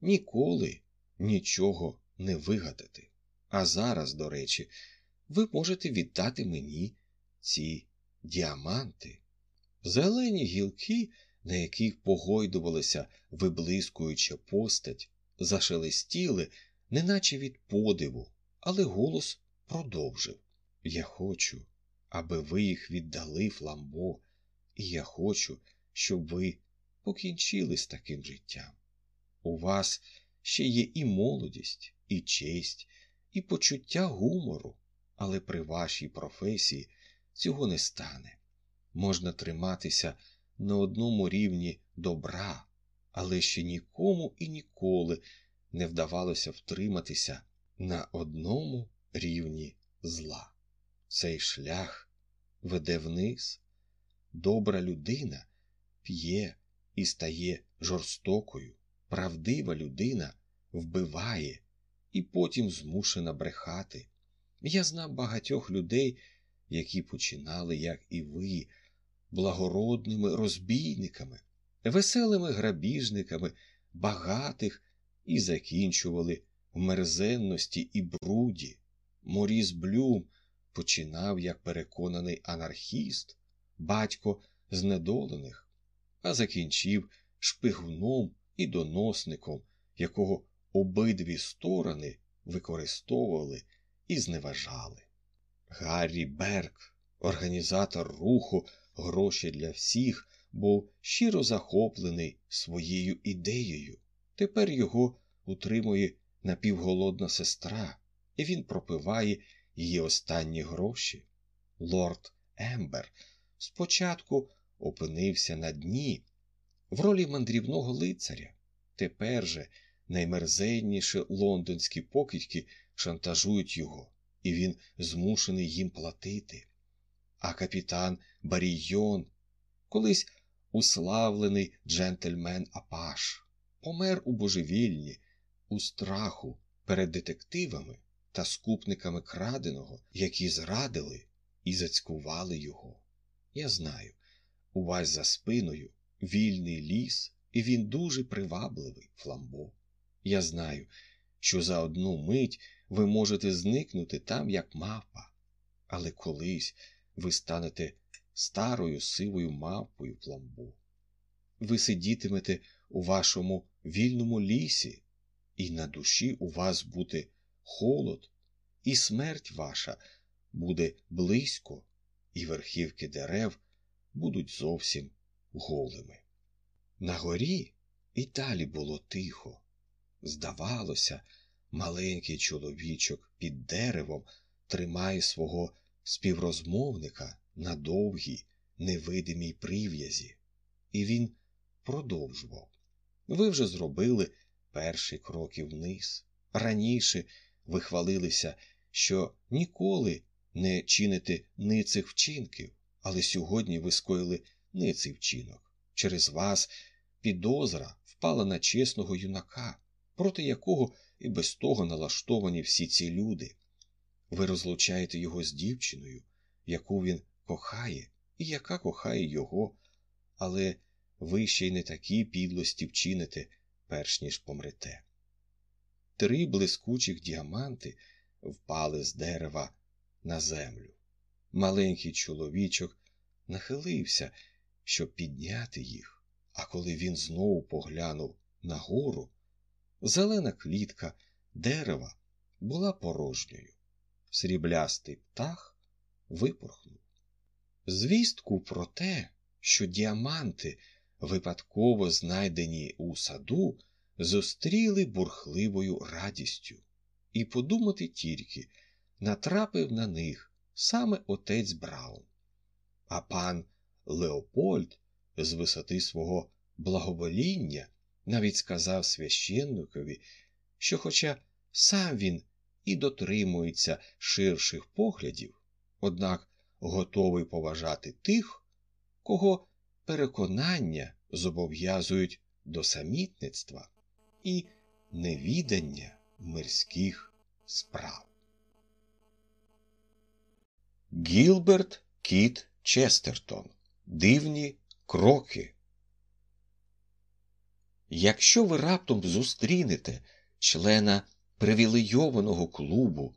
ніколи нічого не вигадати. А зараз, до речі, ви можете віддати мені ці діаманти. Зелені гілки, на яких погойдувалася виблискуюча постать, зашелестіли, неначе від подиву, але голос продовжив. Я хочу, аби ви їх віддали, Фламбо, і я хочу, щоб ви покінчили з таким життям. У вас ще є і молодість, і честь, і почуття гумору, але при вашій професії цього не стане. Можна триматися на одному рівні добра, але ще нікому і ніколи не вдавалося втриматися на одному рівні зла. Цей шлях веде вниз. Добра людина п'є і стає жорстокою. Правдива людина вбиває і потім змушена брехати. Я знав багатьох людей, які починали, як і ви, благородними розбійниками, веселими грабіжниками, багатих і закінчували в мерзенності і бруді. Моріс Блюм починав як переконаний анархіст, батько знедолених, а закінчив шпигуном і доносником, якого обидві сторони використовували і зневажали. Гаррі Берг, організатор руху «Гроші для всіх», був щиро захоплений своєю ідеєю. Тепер його утримує напівголодна сестра, і він пропиває її останні гроші. Лорд Ембер спочатку опинився на дні в ролі мандрівного лицаря. Тепер же наймерзенніші лондонські покидьки шантажують його, і він змушений їм платити. А капітан Барійон, колись уславлений джентльмен Апаш, помер у божевільні, у страху перед детективами та скупниками краденого, які зрадили і зацькували його. Я знаю, у вас за спиною вільний ліс, і він дуже привабливий, Фламбо. Я знаю, що за одну мить ви можете зникнути там, як мавпа. Але колись ви станете старою сивою мавпою, Фламбо. Ви сидітимете у вашому вільному лісі, і на душі у вас буде холод, і смерть ваша буде близько, і верхівки дерев будуть зовсім голими. На горі і далі було тихо. Здавалося, маленький чоловічок під деревом тримає свого співрозмовника на довгій, невидимій прив'язі. І він продовжував. Ви вже зробили перші кроки вниз. Раніше ви хвалилися, що ніколи не чините ницих вчинків, але сьогодні ви скоїли ниций вчинок. Через вас підозра впала на чесного юнака, проти якого і без того налаштовані всі ці люди. Ви розлучаєте його з дівчиною, яку він кохає і яка кохає його, але ви ще й не такі підлості вчините, перш ніж помрете. 3 блискучих діаманти впали з дерева на землю. Маленький чоловічок нахилився, щоб підняти їх, а коли він знову поглянув нагору, зелена клітка дерева була порожньою. Сріблястий птах випорхнув. Звістку про те, що діаманти, випадково знайдені у саду, зустріли бурхливою радістю. І подумати тільки, натрапив на них саме отець Браун. А пан Леопольд з висоти свого благовоління навіть сказав священникові, що хоча сам він і дотримується ширших поглядів, однак готовий поважати тих, кого переконання зобов'язують до самітництва і невідання мирських справ. Гілберт Кіт Честертон. Дивні кроки. Якщо ви раптом зустрінете члена привілейованого клубу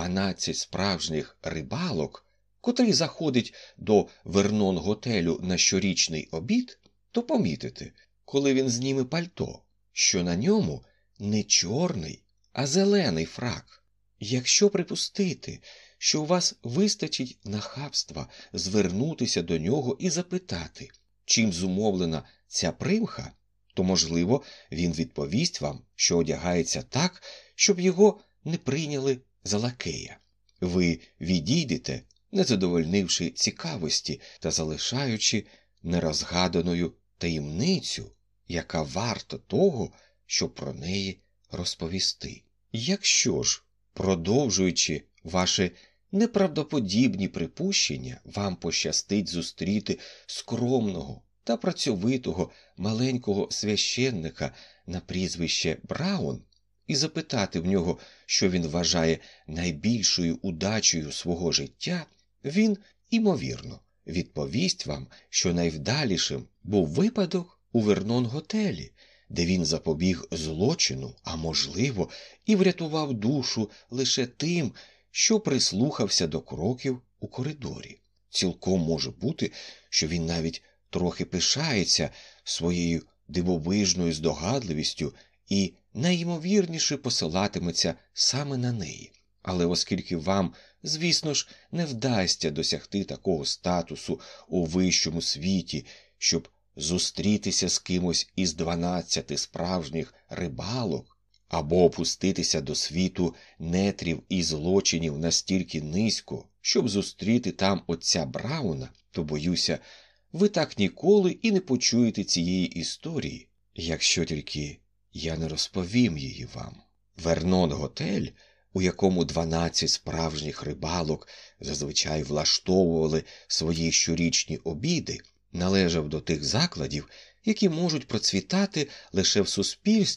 12 справжніх рибалок, котрий заходить до Вернон-готелю на щорічний обід, то помітите, коли він зніме пальто, що на ньому не чорний, а зелений фрак. Якщо припустити, що у вас вистачить нахабства звернутися до нього і запитати, чим зумовлена ця примха, то, можливо, він відповість вам, що одягається так, щоб його не прийняли за лакея. Ви відійдете, не задовольнивши цікавості та залишаючи нерозгаданою таємницю, яка варта того, щоб про неї розповісти. Якщо ж, продовжуючи ваші неправдоподібні припущення, вам пощастить зустріти скромного та працьовитого маленького священника на прізвище Браун і запитати в нього, що він вважає найбільшою удачею свого життя, він, імовірно, відповість вам, що найвдалішим був випадок у Вернон-готелі, де він запобіг злочину, а можливо, і врятував душу лише тим, що прислухався до кроків у коридорі. Цілком може бути, що він навіть трохи пишається своєю дивовижною здогадливістю і найімовірніше посилатиметься саме на неї. Але оскільки вам, звісно ж, не вдасться досягти такого статусу у вищому світі, щоб зустрітися з кимось із 12 справжніх рибалок, або опуститися до світу нетрів і злочинів настільки низько, щоб зустріти там отця Брауна, то, боюся, ви так ніколи і не почуєте цієї історії, якщо тільки я не розповім її вам. Вернон-готель, у якому 12 справжніх рибалок зазвичай влаштовували свої щорічні обіди, належав до тих закладів, які можуть процвітати лише в суспільстві,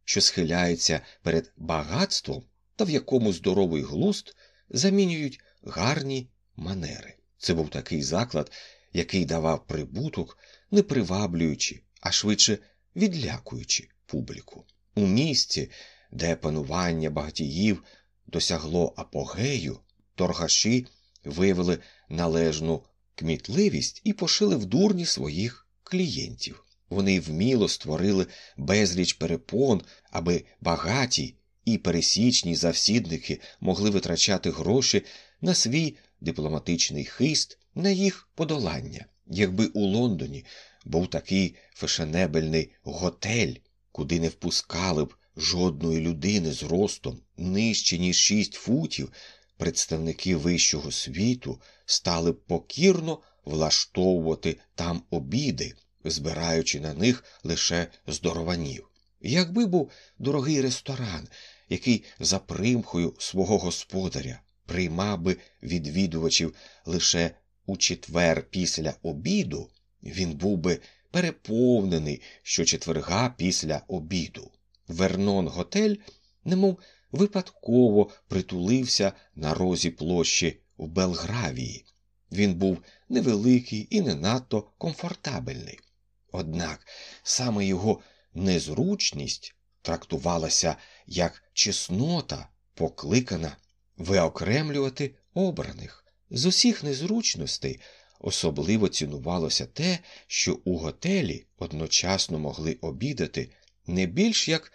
що схиляється перед багатством та в якому здоровий глузд замінюють гарні манери. Це був такий заклад, який давав прибуток, не приваблюючи, а швидше відлякуючи публіку. У місті, де панування багатіїв досягло апогею, торгаші виявили належну кмітливість і пошили в дурні своїх клієнтів. Вони вміло створили безліч перепон, аби багаті і пересічні завсідники могли витрачати гроші на свій дипломатичний хист, на їх подолання. Якби у Лондоні був такий фешенебельний готель, куди не впускали б жодної людини з ростом нижче, ніж 6 футів, представники вищого світу стали б покірно влаштовувати там обіди, збираючи на них лише здорованів. Якби був дорогий ресторан, який за примхою свого господаря приймав би відвідувачів лише у четвер після обіду, він був би переповнений щочетверга після обіду. Вернон-готель немов випадково притулився на розі площі в Белгравії. Він був невеликий і не надто комфортабельний. Однак саме його незручність трактувалася як чеснота, покликана виокремлювати обраних. З усіх незручностей особливо цінувалося те, що у готелі одночасно могли обідати не більш як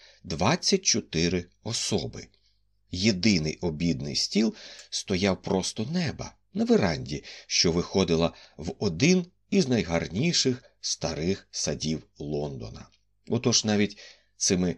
24 особи. Єдиний обідний стіл стояв просто неба на веранді, що виходила в один із найгарніших старих садів Лондона. Отож навіть цими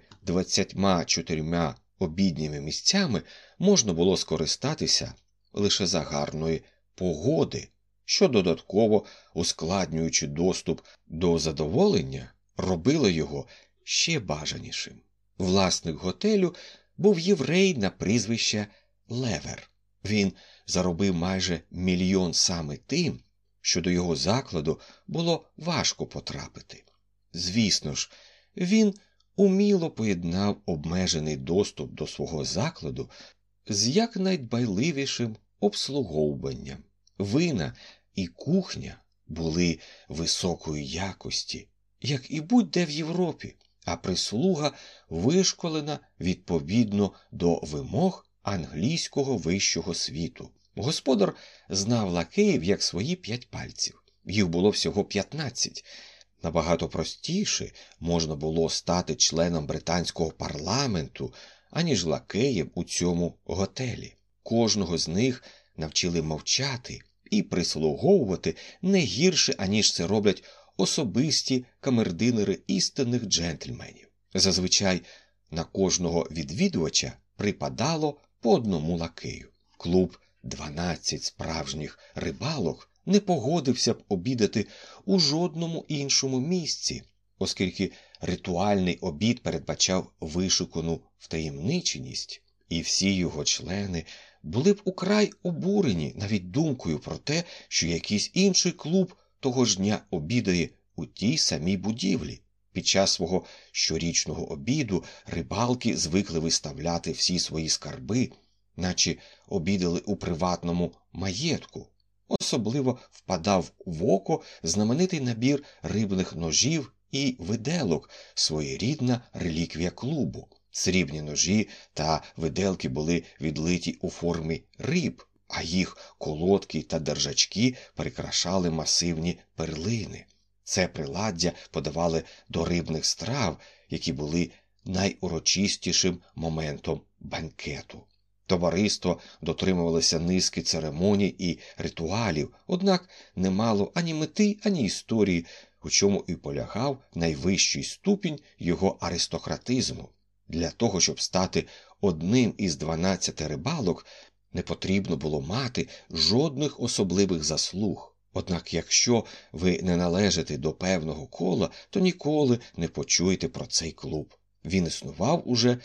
24 обідніми місцями можна було скористатися лише за гарної погоди, що додатково, ускладнюючи доступ до задоволення, робило його ще бажанішим. Власник готелю був єврей на прізвище Левер. Він заробив майже 1 мільйон саме тим, що до його закладу було важко потрапити. Звісно ж, він уміло поєднав обмежений доступ до свого закладу з якнайдбайливішим обслуговуванням. Вина і кухня були високої якості, як і будь-де в Європі, а прислуга вишколена відповідно до вимог англійського вищого світу. Господар знав лакеїв як свої 5 пальців. Їх було всього 15. Набагато простіше можна було стати членом британського парламенту, аніж лакеєм у цьому готелі. Кожного з них навчили мовчати і прислуговувати не гірше, аніж це роблять особисті камердинери істинних джентльменів. Зазвичай на кожного відвідувача припадало по 1 лакею. Клуб «12 справжніх рибалок» не погодився б обідати у жодному іншому місці, оскільки ритуальний обід передбачав вишукану втаємниченість, і всі його члени були б украй обурені навіть думкою про те, що якийсь інший клуб того ж дня обідає у тій самій будівлі. Під час свого щорічного обіду рибалки звикли виставляти всі свої скарби, наче обідали у приватному маєтку. Особливо впадав в око знаменитий набір рибних ножів і виделок, своєрідна реліквія клубу. Срібні ножі та виделки були відлиті у формі риб, а їх колодки та держачки прикрашали масивні перлини. Це приладдя подавали до рибних страв, які були найурочистішим моментом банкету. Товариство дотримувалося низки церемоній і ритуалів, однак не мало ані мети, ані історії, у чому і полягав найвищий ступінь його аристократизму. Для того, щоб стати одним із 12 рибалок, не потрібно було мати жодних особливих заслуг. Однак якщо ви не належите до певного кола, то ніколи не почуєте про цей клуб. Він існував уже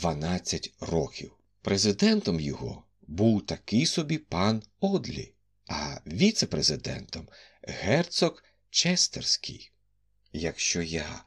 12 років. Президентом його був такий собі пан Одлі, а віце-президентом – герцог Честерський. Якщо я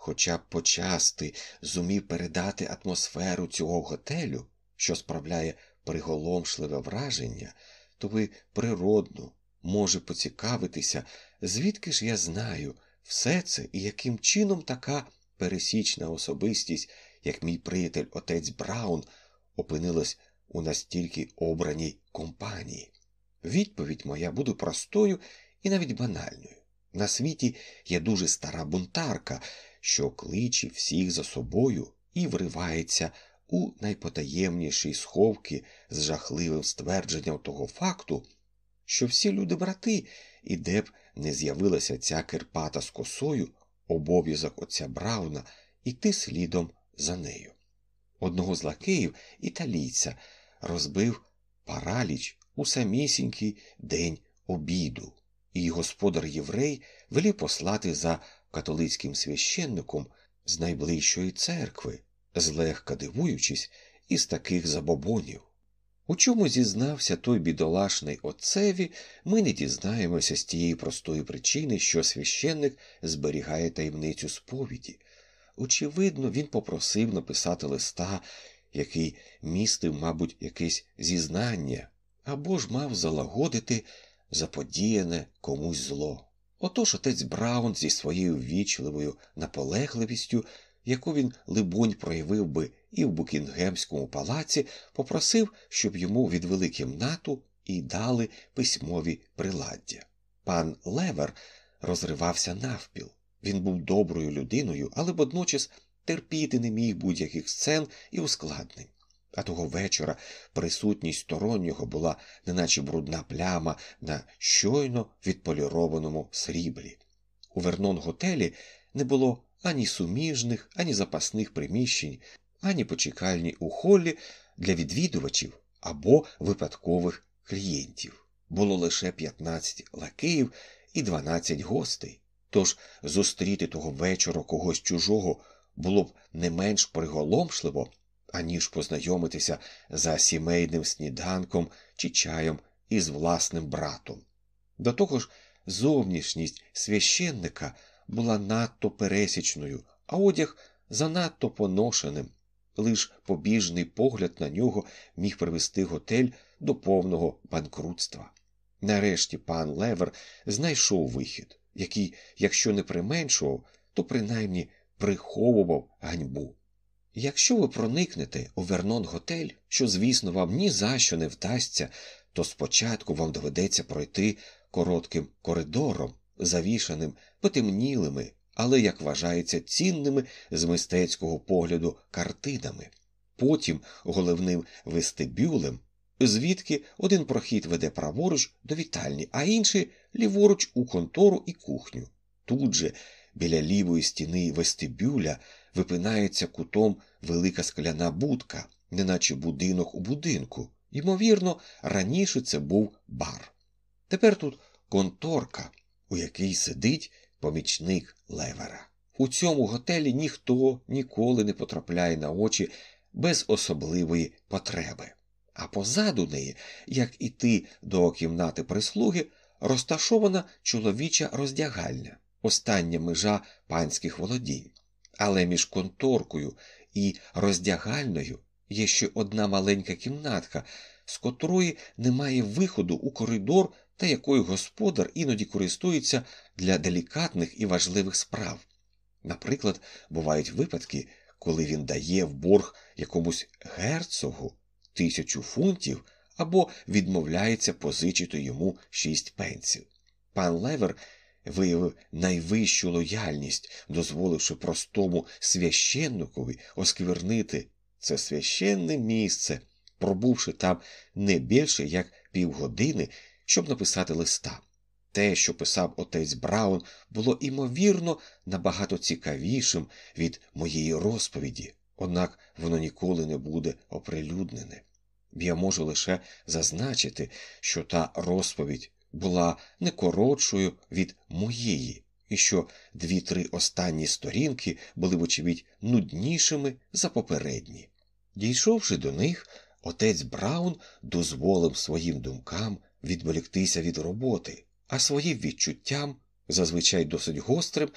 хоча б почасти зумів передати атмосферу цього готелю, що справляє приголомшливе враження, то ви природно може поцікавитися, звідки ж я знаю все це і яким чином така пересічна особистість, як мій приятель отець Браун, опинилась у настільки обраній компанії. Відповідь моя буде простою і навіть банальною. На світі є дуже стара бунтарка, що кличе всіх за собою і вривається у найпотаємніші сховки з жахливим ствердженням того факту, що всі люди брати, і де б не з'явилася ця кирпата з косою, обов'язок отця Брауна іти слідом за нею. Одного з лакеїв, італійця, розбив параліч у самісінький день обіду, і господар-єврей велів послати за католицьким священником з найближчої церкви, злегка дивуючись із таких забобонів. У чому зізнався той бідолашний отцеві, ми не дізнаємося з тієї простої причини, що священник зберігає таємницю сповіді. Очевидно, він попросив написати листа, який містив, мабуть, якесь зізнання, або ж мав залагодити заподіяне комусь зло. Отож отець Браун зі своєю ввічливою наполегливістю, яку він, либонь, проявив би і в Букінгемському палаці, попросив, щоб йому відвели кімнату і дали письмові приладдя. Пан Левер розривався навпіл. Він був доброю людиною, але водночас терпіти не міг будь-яких сцен і ускладнень. А того вечора присутність стороннього була неначе брудна пляма на щойно відполірованому сріблі. У Вернон-готелі не було ані суміжних, ані запасних приміщень, ані почекальні у холі для відвідувачів або випадкових клієнтів. Було лише 15 лакеїв і 12 гостей. Тож зустріти того вечора когось чужого було б не менш приголомшливо, аніж познайомитися за сімейним сніданком чи чаєм із власним братом. До того ж, зовнішність священника була надто пересічною, а одяг занадто поношеним. Лиш побіжний погляд на нього міг привести готель до повного банкрутства. Нарешті пан Левер знайшов вихід, який, якщо не применшував, то принаймні приховував ганьбу. Якщо ви проникнете у Вернон-готель, що, звісно, вам ні за що не вдасться, то спочатку вам доведеться пройти коротким коридором, завішаним потемнілими, але, як вважається, цінними з мистецького погляду картинами. Потім головним вестибюлем, звідки один прохід веде праворуч до вітальні, а інший ліворуч у контору і кухню. Тут же, біля лівої стіни вестибюля, випинається кутом велика скляна будка, неначе будинок у будинку. Ймовірно, раніше це був бар. Тепер тут конторка, у якій сидить помічник Левера. У цьому готелі ніхто ніколи не потрапляє на очі без особливої потреби. А позаду неї, як іти до кімнати прислуги, розташована чоловіча роздягальня, остання межа панських володінь. Але між конторкою і роздягальною є ще одна маленька кімнатка, з котрої немає виходу у коридор та якою господар іноді користується для делікатних і важливих справ. Наприклад, бувають випадки, коли він дає в борг якомусь герцогу 1000 фунтів або відмовляється позичити йому 6 пенсів. Пан Левер виявив найвищу лояльність, дозволивши простому священникові осквернити це священне місце, пробувши там не більше як півгодини, щоб написати листа. Те, що писав отець Браун, було імовірно набагато цікавішим від моєї розповіді, однак воно ніколи не буде оприлюднене. Я можу лише зазначити, що та розповідь була не коротшою від моєї, і що 2-3 останні сторінки були, вочевидь, нуднішими за попередні. Дійшовши до них, отець Браун дозволив своїм думкам відволіктися від роботи, а своїм відчуттям, зазвичай досить гострим,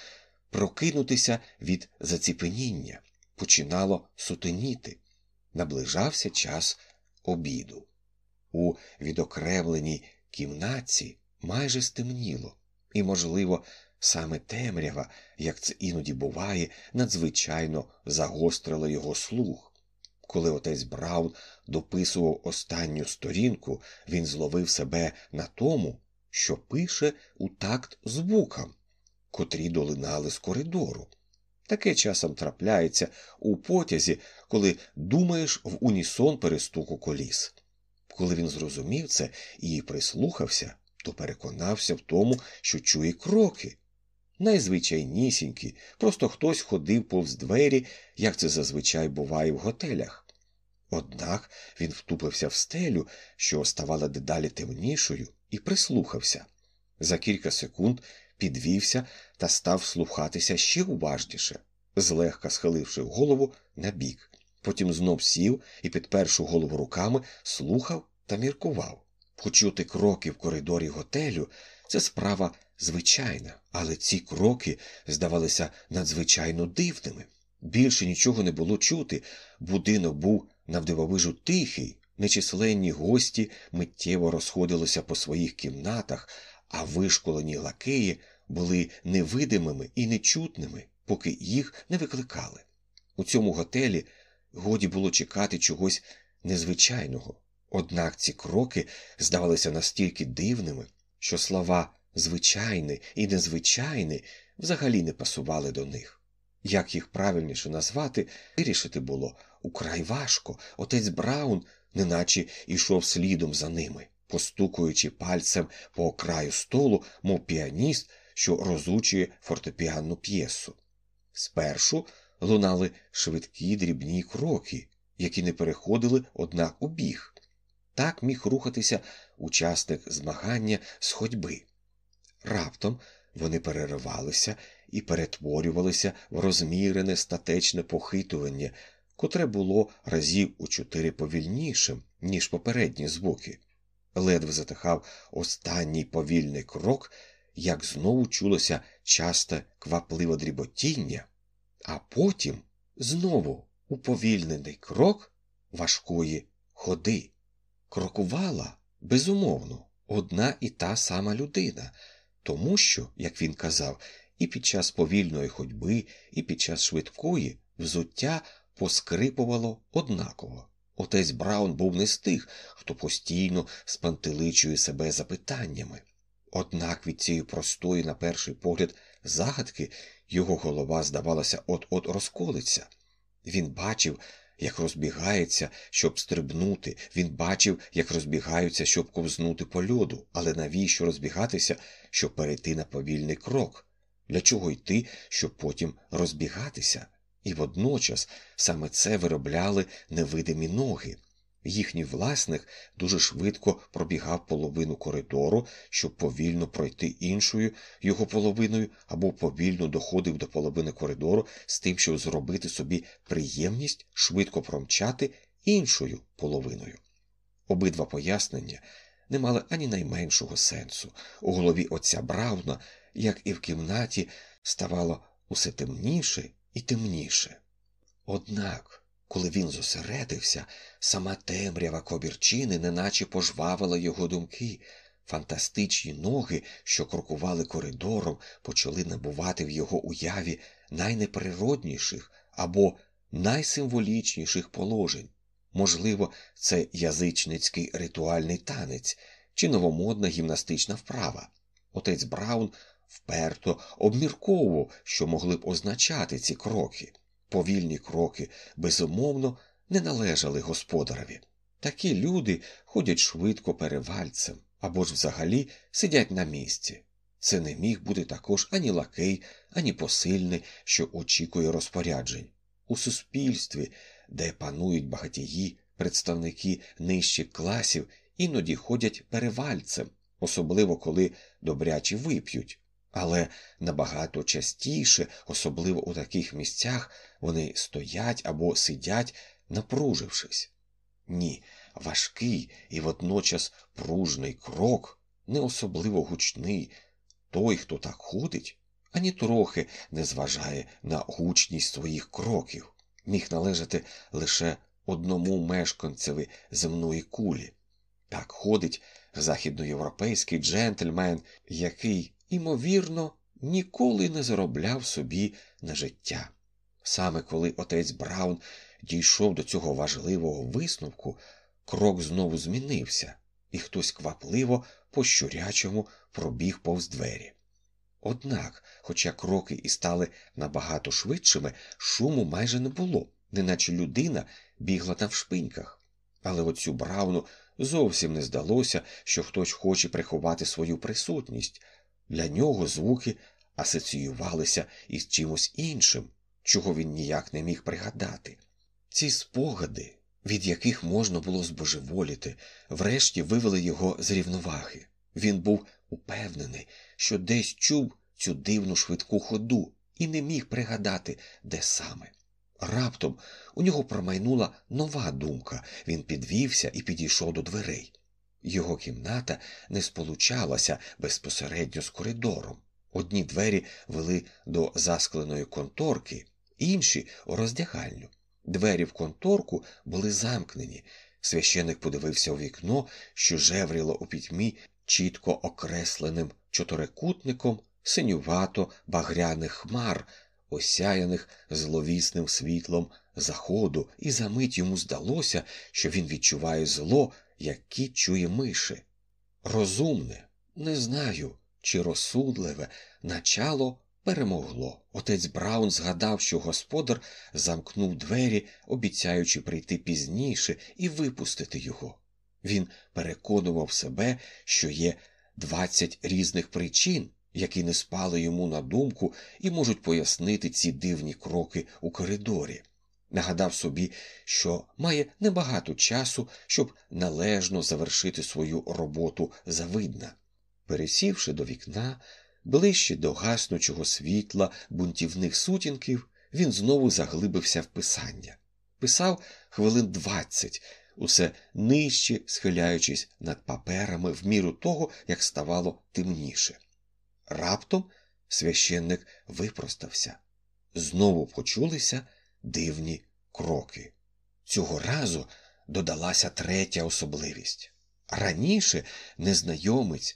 прокинутися від заціпеніння. Починало сутеніти. Наближався час обіду. У відокремленій кімнатці майже стемніло, і, можливо, саме темрява, як це іноді буває, надзвичайно загострила його слух. Коли отець Браун дописував останню сторінку, він зловив себе на тому, що пише у такт звукам, котрі долинали з коридору. Таке часом трапляється у потязі, коли думаєш в унісон перестуку коліс. Коли він зрозумів це і прислухався, то переконався в тому, що чує кроки. Найзвичайнісінькі, просто хтось ходив повз двері, як це зазвичай буває в готелях. Однак він втупився в стелю, що ставала дедалі темнішою, і прислухався. За кілька секунд підвівся та став слухатися ще уважніше, злегка схиливши голову набік. Потім знов сів і, підперши голову руками, слухав та міркував. Почути кроки в коридорі готелю – це справа звичайна, але ці кроки здавалися надзвичайно дивними. Більше нічого не було чути, будинок був навдивовижу тихий, нечисленні гості миттєво розходилися по своїх кімнатах, а вишколені лакеї були невидимими і нечутними, поки їх не викликали. У цьому готелі годі було чекати чогось незвичайного. Однак ці кроки здавалися настільки дивними, що слова «звичайний» і «незвичайний» взагалі не пасували до них. Як їх правильніше назвати, вирішити було украй важко. Отець Браун неначе йшов слідом за ними, постукуючи пальцем по краю столу, мов піаніст, що розучує фортепіанну п'єсу. Спершу лунали швидкі дрібні кроки, які не переходили однак у біг. Так міг рухатися учасник змагання з ходьби. Раптом вони переривалися і перетворювалися в розмірене статечне похитування, котре було разів у 4 повільнішим, ніж попередні звуки. Ледве затихав останній повільний крок, як знову чулося часте квапливе дріботіння, а потім знову уповільнений крок важкої ходи. Крокувала, безумовно, одна і та сама людина, тому що, як він казав, і під час повільної ходьби, і під час швидкої взуття поскрипувало однаково. Отець Браун був не з тих, хто постійно спантеличує себе запитаннями. Однак від цієї простої, на перший погляд, загадки його голова, здавалося, от-от розколиться. Він бачив, як розбігається, щоб стрибнути, він бачив, як розбігаються, щоб ковзнути по льоду, але навіщо розбігатися, щоб перейти на повільний крок? Для чого йти, щоб потім розбігатися? І водночас саме це виробляли невидимі ноги. Їхній власник дуже швидко пробігав половину коридору, щоб повільно пройти іншою його половиною, або повільно доходив до половини коридору з тим, щоб зробити собі приємність швидко промчати іншою половиною. Обидва пояснення не мали ані найменшого сенсу. У голові отця Брауна, як і в кімнаті, ставало усе темніше і темніше. Однак, коли він зосередився, сама темрява кобірчини неначе пожвавила його думки. Фантастичні ноги, що крокували коридором, почали набувати в його уяві найнеприродніших або найсимволічніших положень. Можливо, це язичницький ритуальний танець чи новомодна гімнастична вправа. Отець Браун вперто обмірковував, що могли б означати ці кроки. Повільні кроки, безумовно, не належали господареві. Такі люди ходять швидко перевальцем, або ж взагалі сидять на місці. Це не міг бути також ані лакей, ані посильний, що очікує розпоряджень. У суспільстві, де панують багатії, представники нижчих класів іноді ходять перевальцем, особливо коли добряче вип'ють. Але набагато частіше, особливо у таких місцях, вони стоять або сидять, напружившись. Ні, важкий і водночас пружний крок, не особливо гучний. Той, хто так ходить, ані трохи не зважає на гучність своїх кроків. Міг належати лише одному мешканцеві земної кулі. Так ходить західноєвропейський джентльмен, який, імовірно, ніколи не заробляв собі на життя. Саме коли отець Браун дійшов до цього важливого висновку, крок знову змінився, і хтось квапливо по-щурячому пробіг повз двері. Однак, хоча кроки і стали набагато швидшими, шуму майже не було, неначе людина бігла навшпиньках. Але отцю Брауну зовсім не здалося, що хтось хоче приховати свою присутність. Для нього звуки асоціювалися із чимось іншим, чого він ніяк не міг пригадати. Ці спогади, від яких можна було збожеволіти, врешті вивели його з рівноваги. Він був упевнений, що десь чув цю дивну швидку ходу і не міг пригадати, де саме. Раптом у нього промайнула нова думка. Він підвівся і підійшов до дверей. Його кімната не сполучалася безпосередньо з коридором. Одні двері вели до заскленої конторки, інші – у роздягальню. Двері в конторку були замкнені. Священик подивився у вікно, що жевріло у пітьмі чітко окресленим чотирикутником синювато-багряних хмар, осяяних зловісним світлом заходу, і за мить йому здалося, що він відчуває зло, як кіт чує миші. Розумне, не знаю, чи розсудливе, начало перемогло. Отець Браун згадав, що господар замкнув двері, обіцяючи прийти пізніше і випустити його. Він переконував себе, що є 20 різних причин, які не спали йому на думку і можуть пояснити ці дивні кроки у коридорі. Нагадав собі, що має небагато часу, щоб належно завершити свою роботу завидна. Пересівши до вікна, ближче до гаснучого світла бунтівних сутінків, він знову заглибився в писання. Писав хвилин 20, усе нижче схиляючись над паперами в міру того, як ставало темніше. Раптом священник випростався. Знову почулися дивні кроки. Цього разу додалася третя особливість. Раніше незнайомець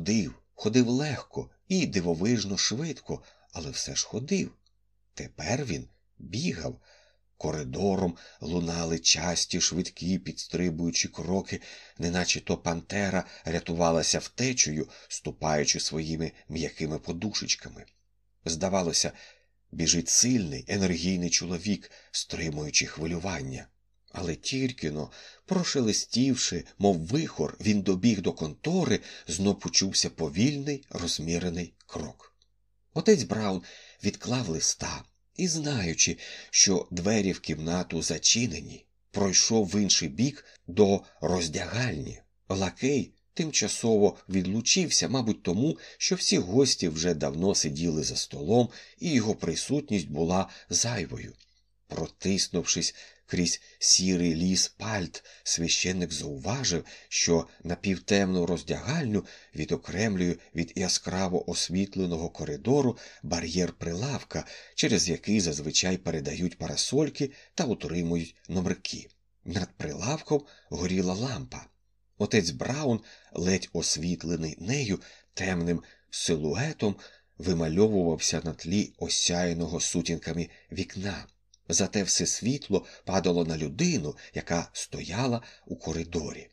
ходив легко і дивовижно швидко, але все ж ходив. Тепер він бігав. Коридором лунали часті, швидкі, підстрибуючі кроки, неначе то пантера рятувалася втечею, ступаючи своїми м'якими подушечками. Здавалося, біжить сильний, енергійний чоловік, стримуючи хвилювання. Але тільки-но, прошелестівши, мов вихор, він добіг до контори, знов почувся повільний, розмірений крок. Отець Браун відклав листа і, знаючи, що двері в кімнату зачинені, пройшов в інший бік до роздягальні. Лакей тимчасово відлучився, мабуть, тому, що всі гості вже давно сиділи за столом, і його присутність була зайвою. Протиснувшись крізь сірий ліс пальт, священник зауважив, що напівтемну роздягальню відокремлює від яскраво освітленого коридору бар'єр прилавка, через який зазвичай передають парасольки та утримують номерки. Над прилавком горіла лампа. Отець Браун, ледь освітлений нею, темним силуетом вимальовувався на тлі осяяного сутінками вікна. Зате все світло падало на людину, яка стояла у коридорі.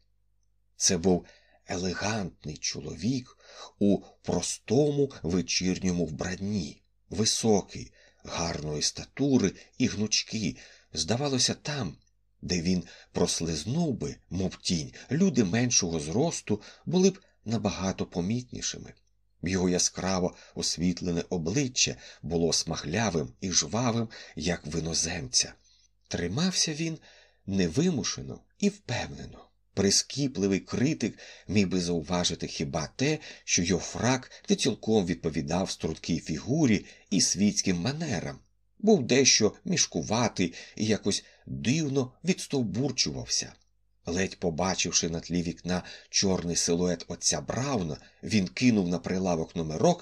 Це був елегантний чоловік у простому вечірньому вбранні, високий, гарної статури і гнучкий. Здавалося, там, де він прослизнув би, мов тінь, люди меншого зросту були б набагато помітнішими. Його яскраво освітлене обличчя було смаглявим і жвавим, як в іноземця. Тримався він невимушено і впевнено. Прискіпливий критик міг би зауважити хіба те, що його фрак не цілком відповідав стрункій фігурі і світським манерам. Був дещо мішкуватий і якось дивно відстовбурчувався. Ледь побачивши на тлі вікна чорний силует отця Брауна, він кинув на прилавок номерок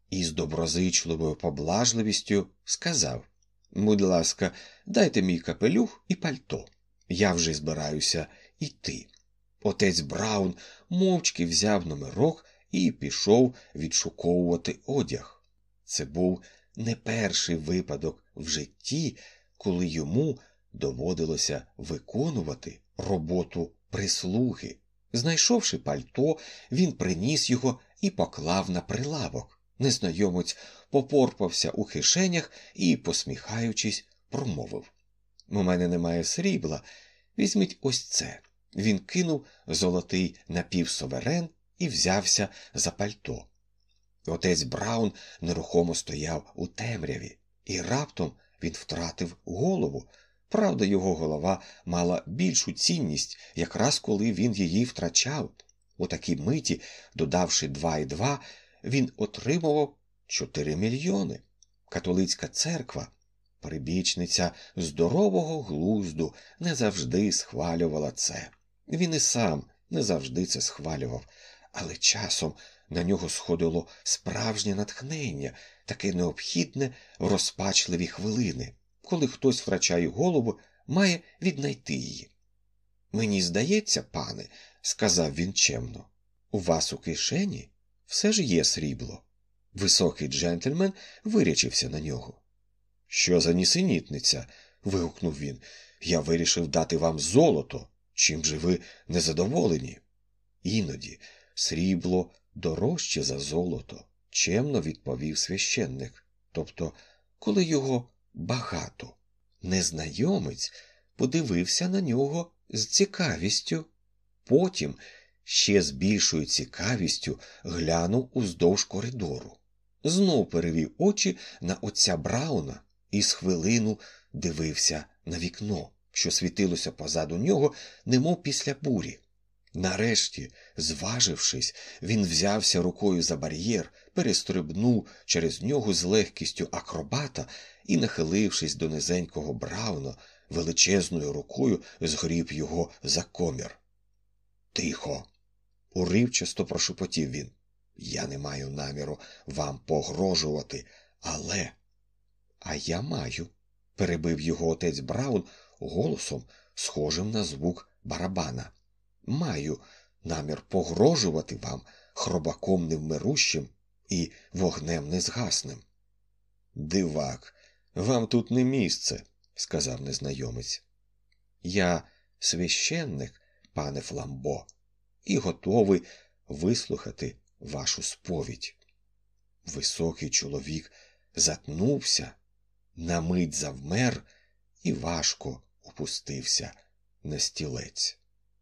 і з доброзичливою поблажливістю сказав: «Будь ласка, дайте мій капелюх і пальто. Я вже збираюся йти». Отець Браун мовчки взяв номерок і пішов відшуковувати одяг. Це був не перший випадок в житті, коли йому доводилося виконувати роботу прислуги. Знайшовши пальто, він приніс його і поклав на прилавок. Незнайомець попорпався у кишенях і, посміхаючись, промовив: «У мене немає срібла, візьміть ось це». Він кинув золотий напівсуверен і взявся за пальто. Отець Браун нерухомо стояв у темряві, і раптом він втратив голову. Правда, його голова мала більшу цінність, якраз коли він її втрачав. У такій миті, додавши 2 і 2, він отримував 4 мільйони. Католицька церква, прибічниця здорового глузду, не завжди схвалювала це. Він і сам не завжди це схвалював, але часом на нього сходило справжнє натхнення, таке необхідне в розпачливі хвилини, коли хтось втрачає голову, має віднайти її. «Мені здається, пане, – сказав він чемно, – у вас у кишені все ж є срібло». Високий джентльмен вирячився на нього. «Що за нісенітниця?» – вигукнув він. «Я вирішив дати вам золото. Чим же ви незадоволені?» «Іноді срібло дорожче за золото», – чемно відповів священник. «Тобто, коли його багато». Незнайомець подивився на нього з цікавістю. Потім ще з більшою цікавістю глянув уздовж коридору. Знов перевів очі на отця Брауна і з хвилину дивився на вікно, що світилося позаду нього, немов після бурі. Нарешті, зважившись, він взявся рукою за бар'єр, перестрибнув через нього з легкістю акробата і, нахилившись до низенького Брауна, величезною рукою згріб його за комір. «Тихо!» – уривчасто прошепотів він. «Я не маю наміру вам погрожувати, але…» «А я маю», – перебив його отець Браун голосом, схожим на звук барабана. «Маю намір погрожувати вам хробаком невмирущим і вогнем незгасним». «Дивак, вам тут не місце», – сказав незнайомець. «Я священник, пане Фламбо, і готовий вислухати вашу сповідь». Високий чоловік затнувся, на мить завмер і важко опустився на стілець.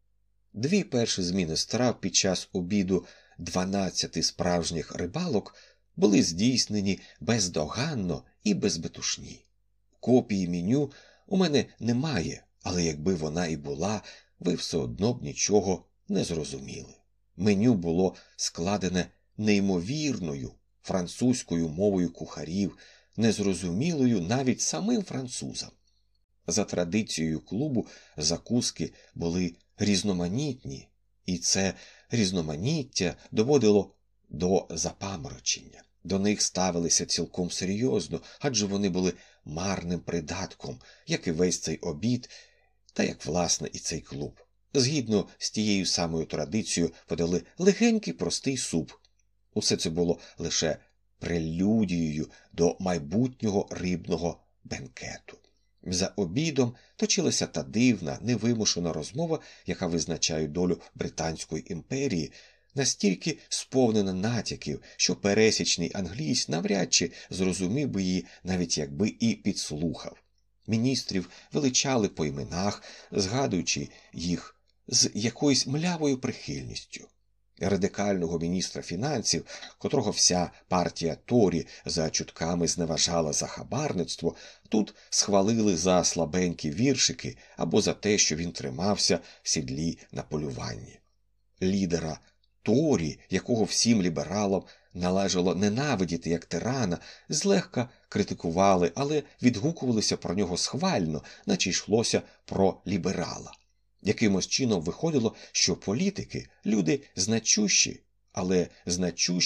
2 перші зміни страв під час обіду 12 справжніх рибалок були здійснені бездоганно і без метушні. Копії меню у мене немає, але якби вона і була, ви все одно б нічого не зрозуміли. Меню було складене неймовірною французькою мовою кухарів, незрозумілою навіть самим французам. За традицією клубу закуски були різноманітні, і це різноманіття доводило до запаморочення. До них ставилися цілком серйозно, адже вони були марним придатком, як і весь цей обід, та як, власне, і цей клуб. Згідно з тією самою традицією подали легенький простий суп. Усе це було лише прелюдією до майбутнього рибного бенкету. За обідом точилася та дивна, невимушена розмова, яка визначає долю Британської імперії, настільки сповнена натяків, що пересічний англієць навряд чи зрозумів би її, навіть якби і підслухав. Міністрів величали по іменах, згадуючи їх з якоюсь млявою прихильністю. Радикального міністра фінансів, котрого вся партія Торі за чутками зневажала за хабарництво, тут схвалили за слабенькі віршики або за те, що він тримався в сідлі на полюванні. Лідера Торі, якого всім лібералам належало ненавидіти як тирана, злегка критикували, але відгукувалися про нього схвально, наче йшлося про ліберала. Якимось чином виходило, що політики – люди значущі, але значущим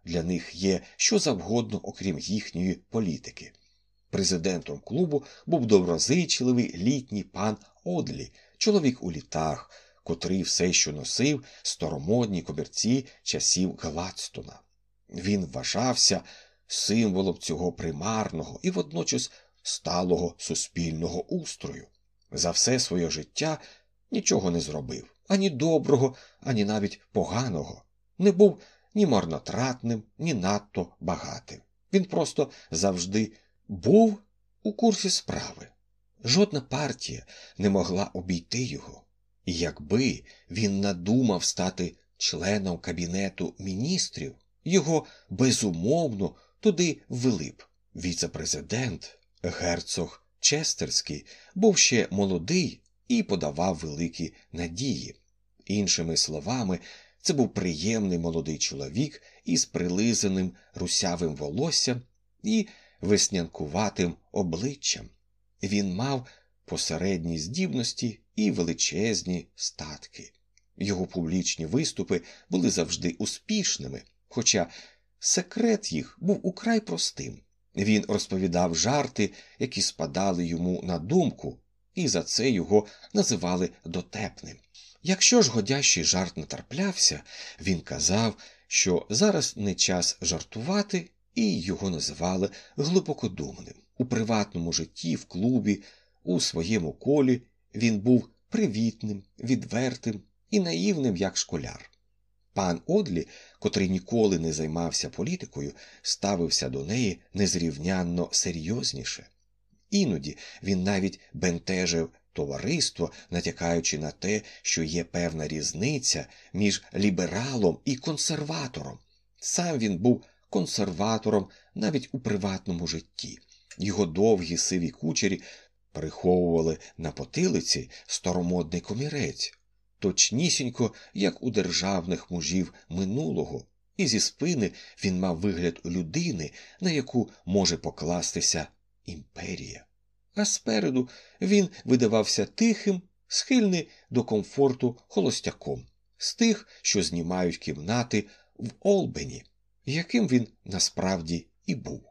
для них є що завгодно, окрім їхньої політики. Президентом клубу був доброзичливий літній пан Одлі, чоловік у літах, котрий все ще носив старомодні комірці часів Гладстона. Він вважався символом цього примарного і водночас сталого суспільного устрою. За все своє життя нічого не зробив, ані доброго, ані навіть поганого. Не був ні марнотратним, ні надто багатим. Він просто завжди був у курсі справи. Жодна партія не могла обійти його. І якби він надумав стати членом Кабінету міністрів, його безумовно туди ввели б. Віце-президент, герцог Честерський, був ще молодий і подавав великі надії. Іншими словами, це був приємний молодий чоловік із прилизаним русявим волоссям і веснянкуватим обличчям. Він мав посередні здібності і величезні статки. Його публічні виступи були завжди успішними, хоча секрет їх був украй простим. Він розповідав жарти, які спадали йому на думку, і за це його називали дотепним. Якщо ж годящий жарт не траплявся, він казав, що зараз не час жартувати, і його називали глибокодумним. У приватному житті, в клубі, у своєму колі він був привітним, відвертим і наївним, як школяр. Пан Одлі, котрий ніколи не займався політикою, ставився до неї незрівнянно серйозніше. Іноді він навіть бентежив товариство, натякаючи на те, що є певна різниця між лібералом і консерватором. Сам він був консерватором навіть у приватному житті. Його довгі сиві кучері приховували на потилиці старомодний комірець, точнісінько, як у державних мужів минулого, і зі спини він мав вигляд людини, на яку може покластися імперія. А спереду він видавався тихим, схильний до комфорту холостяком, з тих, що знімають кімнати в Олбені, яким він насправді і був.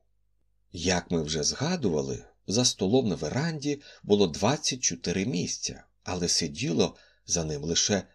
Як ми вже згадували, за столом на веранді було 24 місця, але сиділо за ним лише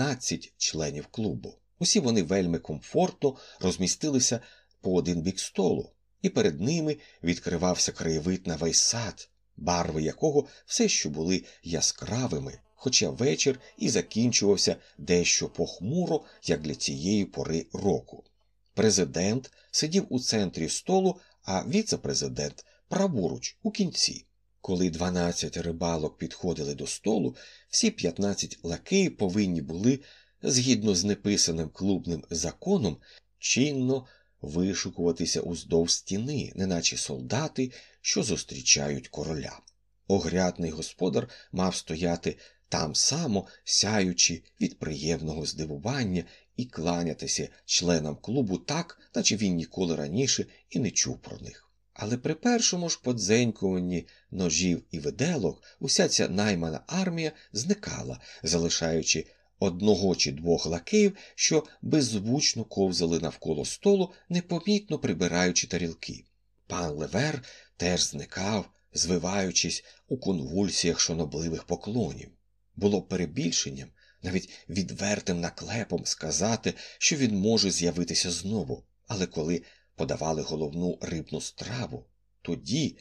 12 членів клубу. Усі вони вельми комфортно розмістилися по один бік столу, і перед ними відкривався краєвид на весь сад, барви якого все ще були яскравими, хоча вечір і закінчувався дещо похмуро, як для цієї пори року. Президент сидів у центрі столу, а віце-президент праворуч, у кінці. Коли 12 рибалок підходили до столу, всі 15 лакеїв повинні були, згідно з неписаним клубним законом, чинно вишукуватися уздовж стіни, неначе солдати, що зустрічають короля. Огрядний господар мав стояти там само, сяючи від приємного здивування, і кланятися членам клубу так, наче він ніколи раніше і не чув про них. Але при першому ж подзенькуванні ножів і виделок уся ця наймана армія зникала, залишаючи одного чи двох лакеїв, що беззвучно ковзали навколо столу, непомітно прибираючи тарілки. Пан Левер теж зникав, звиваючись у конвульсіях шанобливих поклонів. Було перебільшенням, навіть відвертим наклепом сказати, що він може з'явитися знову, але коли подавали головну рибну страву, тоді,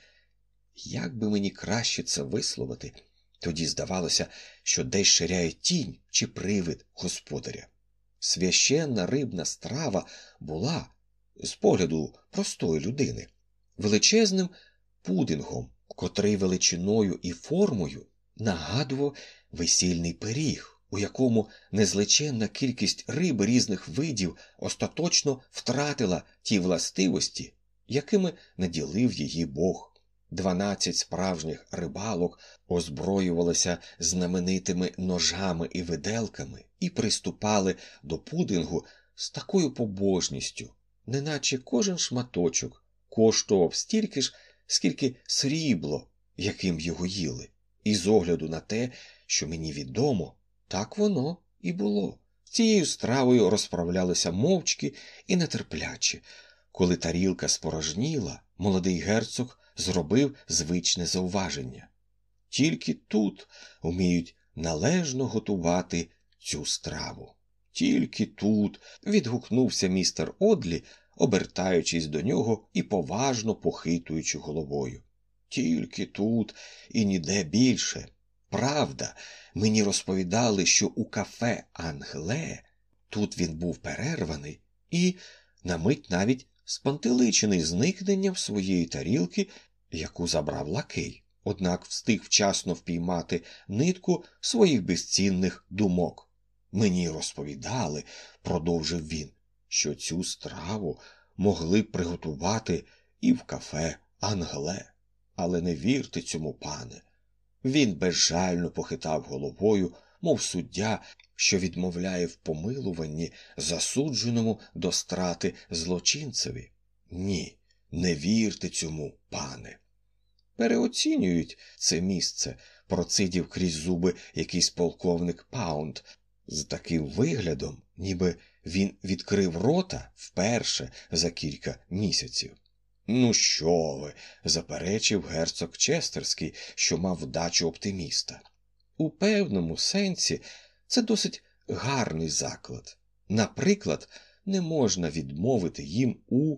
як би мені краще це висловити, тоді здавалося, що десь ширяє тінь чи привид господаря. Священна рибна страва була, з погляду простої людини, величезним пудингом, котрий величиною і формою нагадував весільний пиріг, у якому незліченна кількість риб різних видів остаточно втратила ті властивості, якими наділив її Бог. 12 справжніх рибалок озброювалися знаменитими ножами і виделками і приступали до пудингу з такою побожністю, неначе кожен шматочок коштував стільки ж, скільки срібло, яким його їли. І з огляду на те, що мені відомо, так воно і було. З цією стравою розправлялися мовчки і нетерпляче. Коли тарілка спорожніла, молодий герцог зробив звичне зауваження. Тільки тут вміють належно готувати цю страву. Тільки тут, відгукнувся містер Одлі, обертаючись до нього і поважно похитуючи головою. Тільки тут і ніде більше. Правда, мені розповідали, що у кафе «Англе» тут він був перерваний і, на мить навіть спантеличений зникненням своєї тарілки, яку забрав лакей, однак встиг вчасно впіймати нитку своїх безцінних думок. Мені розповідали, продовжив він, що цю страву могли б приготувати і в кафе «Англе». Але не вірте цьому, пане. Він безжально похитав головою, мов суддя, що відмовляє в помилуванні засудженому до страти злочинцеві. Ні, не вірте цьому, пане. Переоцінюють це місце, процидів крізь зуби якийсь полковник Паунд, з таким виглядом, ніби він відкрив рота вперше за кілька місяців. «Ну що ви?» – заперечив герцог Честерський, що мав вдачу оптиміста. У певному сенсі це досить гарний заклад. Наприклад, не можна відмовити їм у...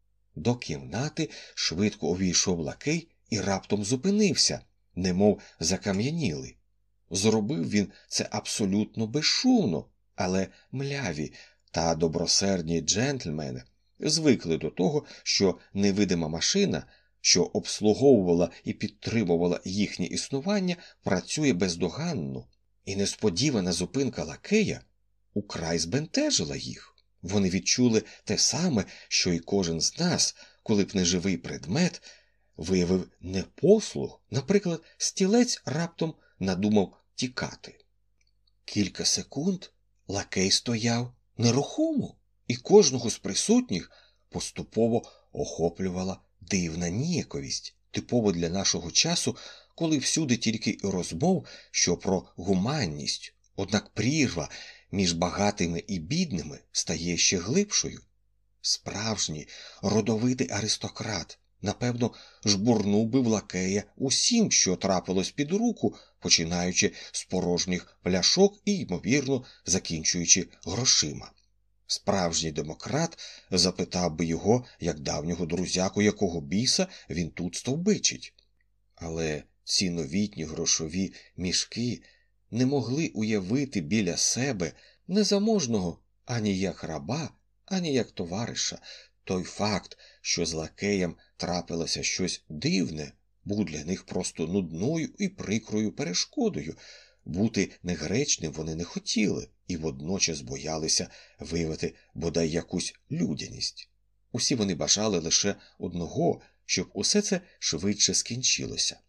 До кімнати швидко увійшов лакей і раптом зупинився, немов закам'янілий. Зробив він це абсолютно безшумно, але мляві та добросердні джентльмени звикли до того, що невидима машина, що обслуговувала і підтримувала їхнє існування, працює бездоганно, і несподівана зупинка лакея украй збентежила їх. Вони відчули те саме, що й кожен з нас, коли б неживий предмет виявив непослух, наприклад, стілець раптом надумав тікати. Кілька секунд лакей стояв нерухомо, і кожного з присутніх поступово охоплювала дивна ніяковість, типово для нашого часу, коли всюди тільки і розмов, що про гуманність, однак прірва між багатими і бідними стає ще глибшою. Справжній родовитий аристократ, напевно, жбурнув би в лакея усім, що трапилось під руку, починаючи з порожніх пляшок і, ймовірно, закінчуючи грошима. Справжній демократ запитав би його, як давнього друзяку, якого біса він тут стовбичить. Але ці новітні грошові мішки не могли уявити біля себе незаможного ані як раба, ані як товариша. Той факт, що з лакеєм трапилося щось дивне, був для них просто нудною і прикрою перешкодою. Бути негречним вони не хотіли і водночас боялися виявити бодай якусь людяність. Усі вони бажали лише одного, щоб усе це швидше скінчилося.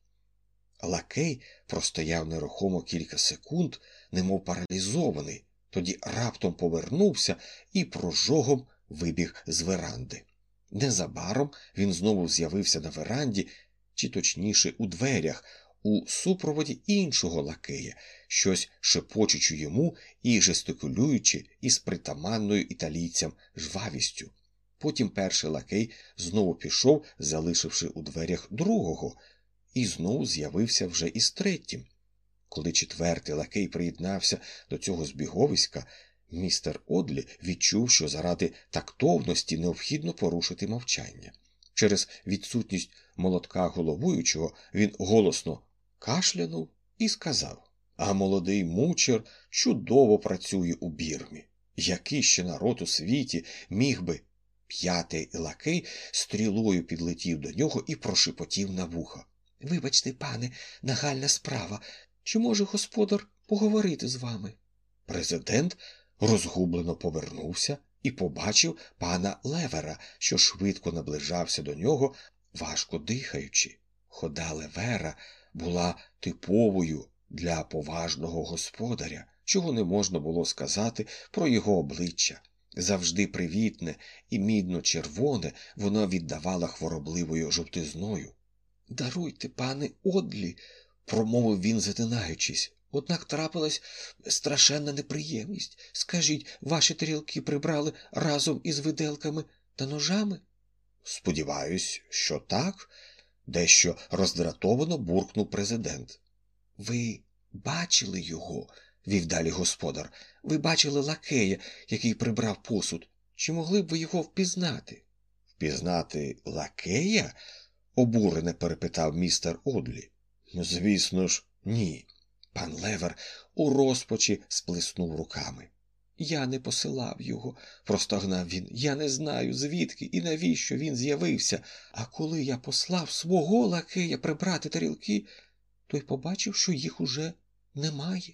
Лакей простояв нерухомо кілька секунд, немов паралізований, тоді раптом повернувся і прожогом вибіг з веранди. Незабаром він знову з'явився на веранді, чи точніше у дверях, у супроводі іншого лакея, щось шепочучи йому і жестикулюючи із притаманною італійцям жвавістю. Потім перший лакей знову пішов, залишивши у дверях другого, і знову з'явився вже із третім. Коли четвертий лакей приєднався до цього збіговиська, містер Одлі відчув, що заради тактовності необхідно порушити мовчання. Через відсутність молотка головуючого він голосно кашлянув і сказав: «А молодий мучер чудово працює у Бірмі. Який ще народ у світі міг би?» П'ятий лакей стрілою підлетів до нього і прошепотів на вухо: «Вибачте, пане, нагальна справа. Чи може господар поговорити з вами?» Президент розгублено повернувся і побачив пана Левера, що швидко наближався до нього, важко дихаючи. Хода Левера була типовою для поважного господаря, чого не можна було сказати про його обличчя. Завжди привітне і мідно-червоне, воно віддавало хворобливою жовтизною. «Даруйте, пане Одлі», – промовив він, затинаючись. Однак трапилась страшенна неприємність. Скажіть, ваші тарілки прибрали разом із виделками та ножами? Сподіваюсь, що так, дещо роздратовано буркнув президент. Ви бачили його, вів далі господар. Ви бачили лакея, який прибрав посуд. Чи могли б ви його впізнати? Впізнати лакея? Обурене перепитав містер Одлі. Звісно ж, ні. Пан Левер у розпачі сплеснув руками. Я не посилав його, простогнав він. Я не знаю, звідки і навіщо він з'явився. А коли я послав свого лакея прибрати тарілки, той побачив, що їх уже немає.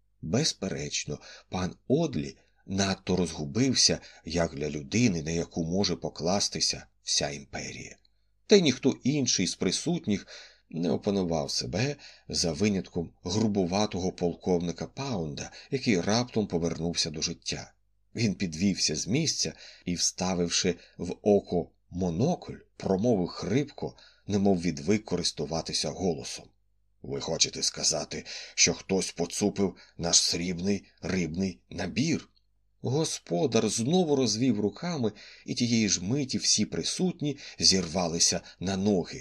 Безперечно, пан Одлі надто розгубився, як для людини, на яку може покластися вся імперія. Та й ніхто інший з присутніх не опанував себе за винятком грубуватого полковника Паунда, який раптом повернувся до життя. Він підвівся з місця і, вставивши в око монокль, промовив хрипко, немов відвик користуватися голосом. Ви хочете сказати, що хтось поцупив наш срібний рибний набір? Господар знову розвів руками, і тієї ж миті всі присутні зірвалися на ноги.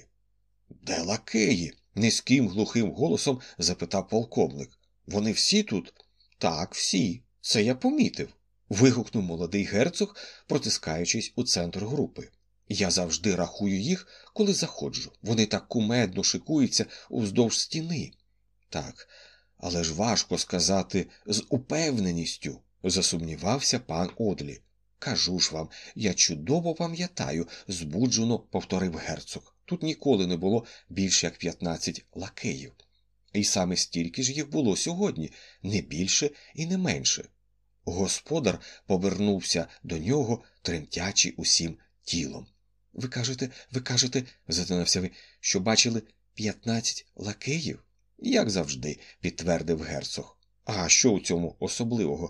Де лакеї? Низьким глухим голосом запитав полковник. Вони всі тут? Так, всі. Це я помітив. Вигукнув молодий герцог, протискаючись у центр групи. Я завжди рахую їх, коли заходжу. Вони так кумедно шикуються уздовж стіни. Так, але ж важко сказати з упевненістю, засумнівався пан Одлі. Кажу ж вам, я чудово пам'ятаю, збуджено повторив герцог. Тут ніколи не було більше як 15 лакеїв. І саме стільки ж їх було сьогодні, не більше і не менше. Господар повернувся до нього, тремтячи усім тілом. Ви кажете, затинався він, що бачили 15 лакеїв? Як завжди, підтвердив герцог. А що у цьому особливого?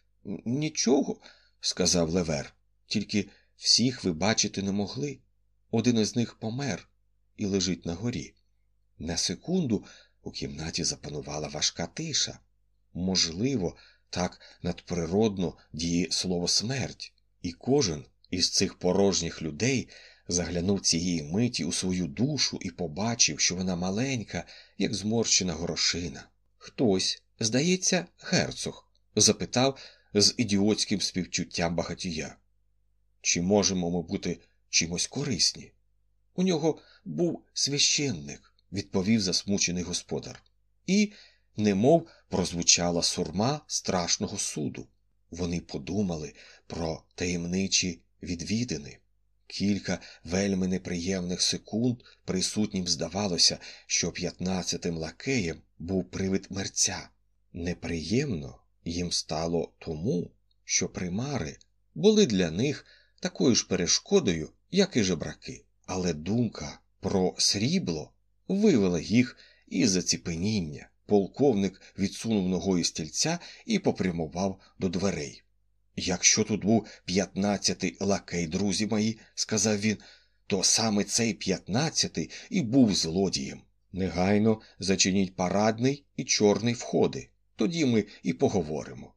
Нічого, сказав Левер, тільки всіх ви бачити не могли. Один із них помер і лежить на горі. На секунду у кімнаті запанувала важка тиша. Можливо, так надприродно діє слово «смерть», і кожен із цих порожніх людей заглянув цієї миті у свою душу і побачив, що вона маленька, як зморщена горошина. Хтось, здається, герцог, запитав з ідіотським співчуттям багатія. Чи можемо ми бути чимось корисні? У нього був священник, відповів засмучений господар. І немов прозвучала сурма страшного суду. Вони подумали про таємничі відвідини. Кілька вельми неприємних секунд присутнім здавалося, що 15-тим лакеєм був привид мерця. Неприємно їм стало тому, що примари були для них такою ж перешкодою, як і жебраки. Але думка про срібло вивела їх із заціпеніння. Полковник відсунув ногою стільця і попрямував до дверей. «Якщо тут був 15-й лакей, друзі мої, – сказав він, – то саме цей 15-й і був злодієм. Негайно зачиніть парадний і чорний входи. Тоді ми і поговоримо.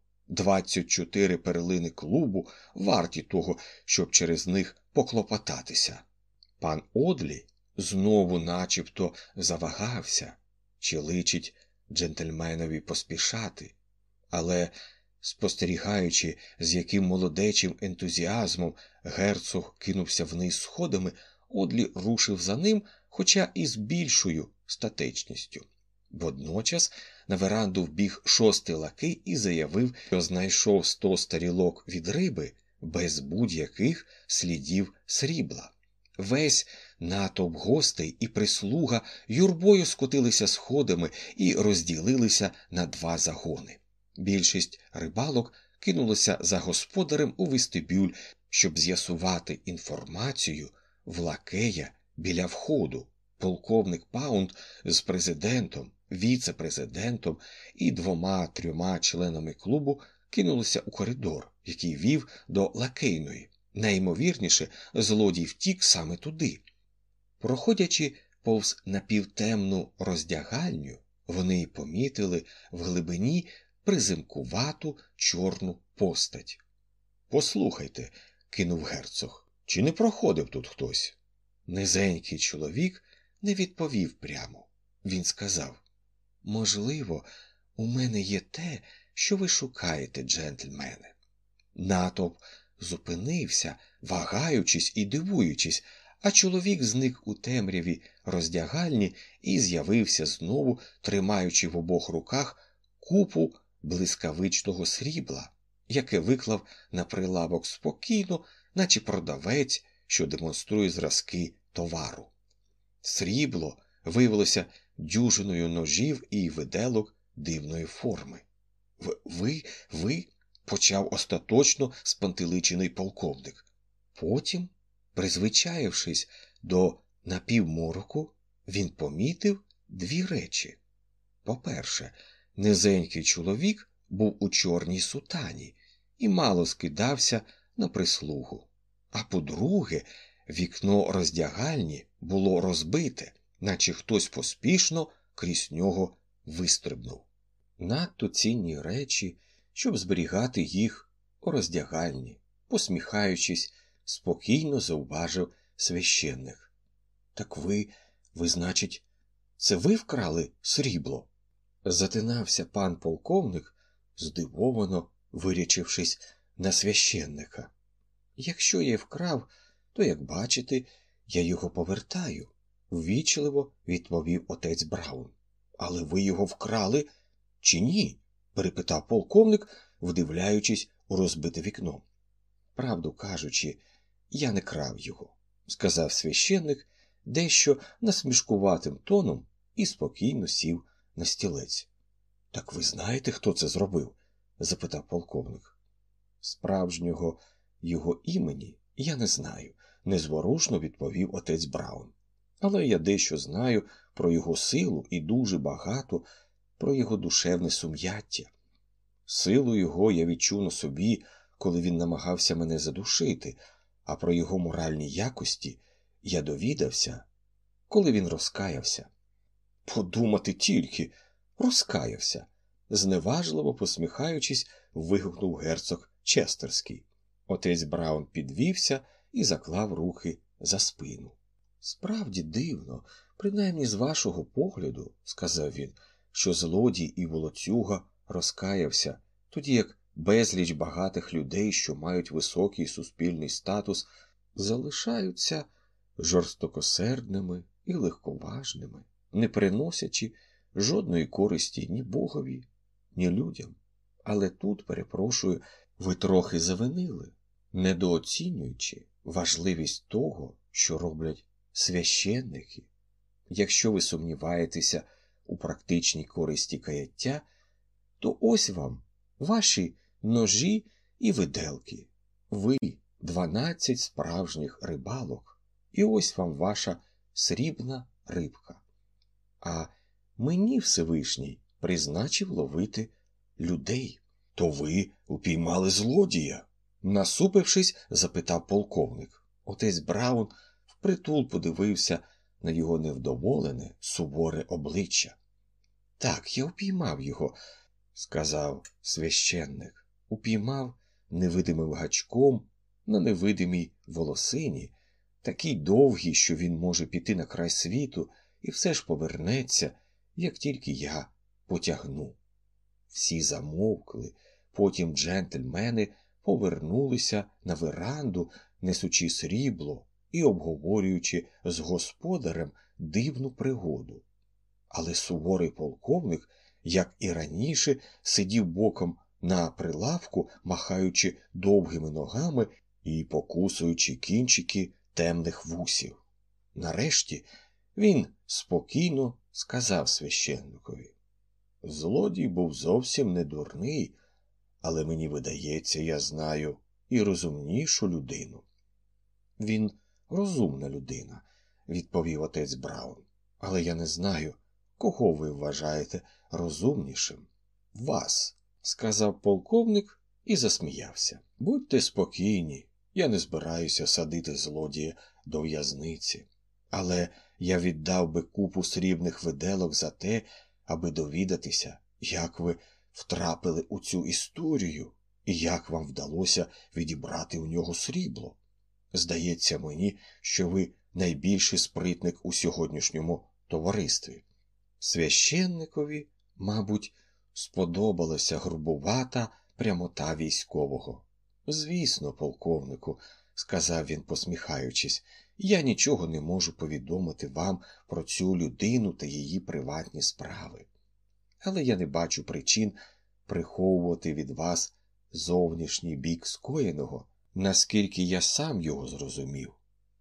24 перлини клубу варті того, щоб через них поклопотатися». Пан Одлі знову начебто завагався, чи личить джентльменові поспішати, але, спостерігаючи, з яким молодечим ентузіазмом герцог кинувся вниз сходами, Одлі рушив за ним, хоча і з більшою статечністю. Водночас на веранду вбіг 6-й лакей і заявив, що знайшов 100 тарілок від риби без будь-яких слідів срібла. Весь натовп гостей і прислуга юрбою скотилися сходами і розділилися на 2 загони. Більшість рибалок кинулося за господарем у вестибюль, щоб з'ясувати інформацію в лакея біля входу. Полковник Паунд з президентом, віце-президентом і 2-3 членами клубу кинулися у коридор, який вів до лакейної. Найімовірніше, злодій втік саме туди. Проходячи повз напівтемну роздягальню, Вони й помітили в глибині приземкувату чорну постать. «Послухайте», – кинув герцог, – «чи не проходив тут хтось?» Низенький чоловік не відповів прямо. Він сказав: «Можливо, у мене є те, що ви шукаєте, джентльмени». Натовп зупинився, вагаючись і дивуючись, а чоловік зник у темряві роздягальні і з'явився знову, тримаючи в обох руках купу блискавичного срібла, яке виклав на прилавок спокійно, наче продавець, що демонструє зразки товару. Срібло виявилося дюжиною ножів і виделок дивної форми. Ви? – почав остаточно спантеличений полковник. Потім, призвичаївшись до напівмороку, він помітив дві речі. По-перше, низенький чоловік був у чорній сутані і мало скидався на прислугу. А по-друге, вікно роздягальні було розбите, наче хтось поспішно крізь нього вистрибнув. Надто цінні речі, щоб зберігати їх у роздягальні, посміхаючись, спокійно зауважив священник. «Так ви, значить, це ви вкрали срібло?» Затинався пан полковник, здивовано вирячившись на священника. «Якщо я й вкрав, то, як бачите, я його повертаю», – ввічливо відповів отець Браун. «Але ви його вкрали чи ні?» – перепитав полковник, вдивляючись у розбите вікно. «Правду кажучи, я не крав його», – сказав священник дещо насмішкуватим тоном і спокійно сів на стілець. «Так ви знаєте, хто це зробив?» – запитав полковник. «Справжнього його імені я не знаю», – незворушно відповів отець Браун. «Але я дещо знаю про його силу і дуже багато про його душевне сум'яття. Силу його я відчув на собі, коли він намагався мене задушити, а про його моральні якості я довідався, коли він розкаявся». «Подумати тільки, розкаявся!» – зневажливо посміхаючись, вигукнув герцог Честерський. Отець Браун підвівся і заклав руки за спину. «Справді дивно, принаймні з вашого погляду, – сказав він, – що злодій і волоцюга розкаявся, тоді як безліч багатих людей, що мають високий суспільний статус, залишаються жорстокосердними і легковажними, не приносячи жодної користі ні Богові, ні людям. Але тут, перепрошую, ви трохи завинили, недооцінюючи важливість того, що роблять священники. Якщо ви сумніваєтеся у практичній користі каяття, то ось вам ваші ножі і виделки. Ви 12 справжніх рибалок, і ось вам ваша срібна рибка. А мені Всевишній призначив ловити людей». «То ви упіймали злодія?» – насупившись, запитав полковник. Отець Браун впритул подивився на його невдоволене, суворе обличчя. «Так, я упіймав його», – сказав священник. «Упіймав невидимим гачком на невидимій волосині, такий довгий, що він може піти на край світу і все ж повернеться, як тільки я потягну». Всі замовкли, потім джентльмени повернулися на веранду, несучи срібло і обговорюючи з господарем дивну пригоду. Але суворий полковник, як і раніше, сидів боком на прилавку, махаючи довгими ногами і покусуючи кінчики темних вусів. Нарешті він спокійно сказав священникові: «Злодій був зовсім не дурний, але мені видається, я знаю і розумнішу людину». «Він розумна людина», – відповів отець Браун. «Але я не знаю, кого ви вважаєте розумнішим». «Вас», – сказав полковник і засміявся. «Будьте спокійні, я не збираюся садити злодія до в'язниці. Але я віддав би купу срібних виделок за те, аби довідатися, як ви втрапили у цю історію і як вам вдалося відібрати у нього срібло. Здається мені, що ви найбільший спритник у сьогоднішньому товаристві. Священникові, мабуть, сподобалася грубувата прямота військового. «Звісно, полковнику», – сказав він, посміхаючись, – «я нічого не можу повідомити вам про цю людину та її приватні справи. Але я не бачу причин приховувати від вас зовнішній бік скоєного, наскільки я сам його зрозумів».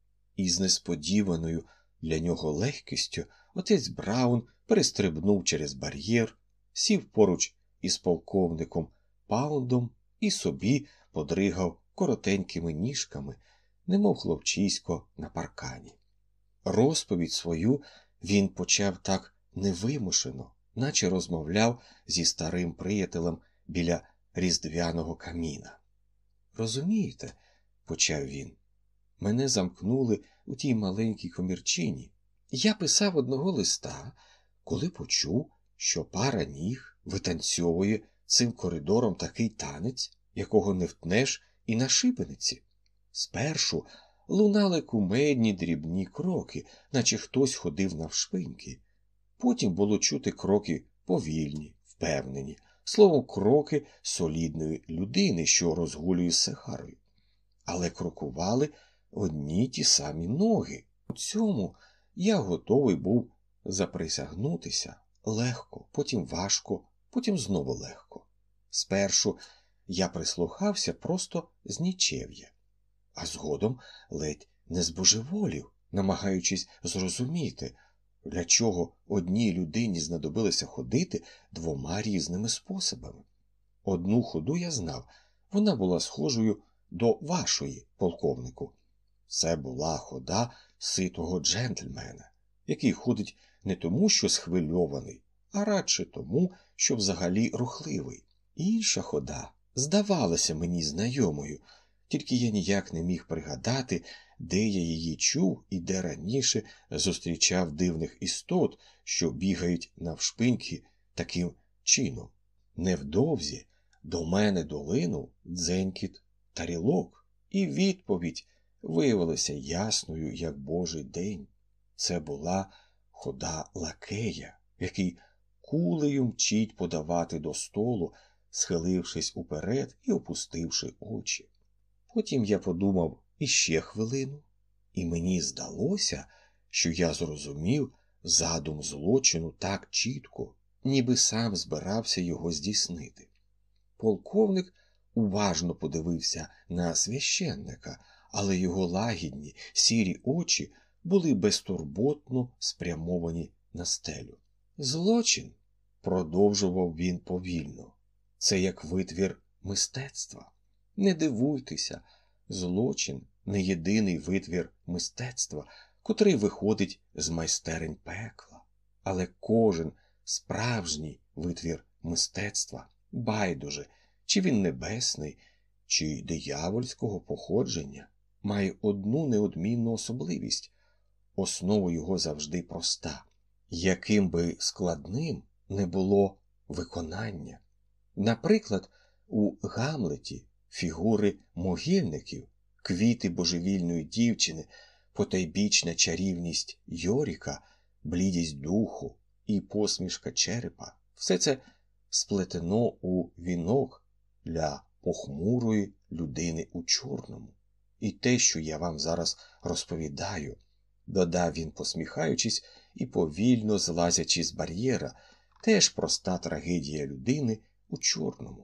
І з несподіваною для нього легкістю отець Браун перестрибнув через бар'єр, сів поруч із полковником Паундом і собі подригав коротенькими ніжками, немов хлопчисько на паркані. Розповідь свою він почав так невимушено, наче розмовляв зі старим приятелем біля різдвяного каміна. «Розумієте, – почав він, – мене замкнули у тій маленькій комірчині. Я писав одного листа, коли почув, що пара ніг витанцьовує цим коридором такий танець, якого не втнеш і на шибениці. Спершу лунали кумедні дрібні кроки, наче хтось ходив навшпиньки. Потім було чути кроки повільні, впевнені, словом, кроки солідної людини, що розгулює сигарою. Але крокували одні ті самі ноги. У цьому я готовий був заприсягнутися. Легко, потім важко, потім знову легко. Спершу я прислухався просто з нічев'я, а згодом ледь не збожеволів, намагаючись зрозуміти, для чого одній людині знадобилося ходити двома різними способами. Одну ходу я знав, вона була схожою до вашої, полковнику. Це була хода ситого джентльмена, який ходить не тому, що схвильований, а радше тому, що взагалі рухливий. Інша хода здавалася мені знайомою, тільки я ніяк не міг пригадати, де я її чув і де раніше зустрічав дивних істот, що бігають навшпиньки таким чином. Невдовзі до мене долинув дзенькіт тарілок, і відповідь виявилася ясною, як божий день. Це була хода лакея, який кулею мчить подавати до столу, схилившись уперед і опустивши очі. Потім я подумав іще хвилину, і мені здалося, що я зрозумів задум злочину так чітко, ніби сам збирався його здійснити. Полковник уважно подивився на священника, але його лагідні, сірі очі були безтурботно спрямовані на стелю. «Злочин», – продовжував він повільно, – «це як витвір мистецтва. Не дивуйтеся, злочин – не єдиний витвір мистецтва, котрий виходить з майстерень пекла. Але кожен справжній витвір мистецтва, байдуже, чи він небесний, чи диявольського походження, має одну неодмінну особливість. Основа його завжди проста. Яким би складним не було виконання. Наприклад, у Гамлеті фігури могильників, квіти божевільної дівчини, потайбічна чарівність Йоріка, блідість духу і посмішка черепа – все це сплетено у вінок для похмурої людини у чорному. І те, що я вам зараз розповідаю, додав він, посміхаючись і повільно злазячи з бар'єра, теж проста трагедія людини у чорному.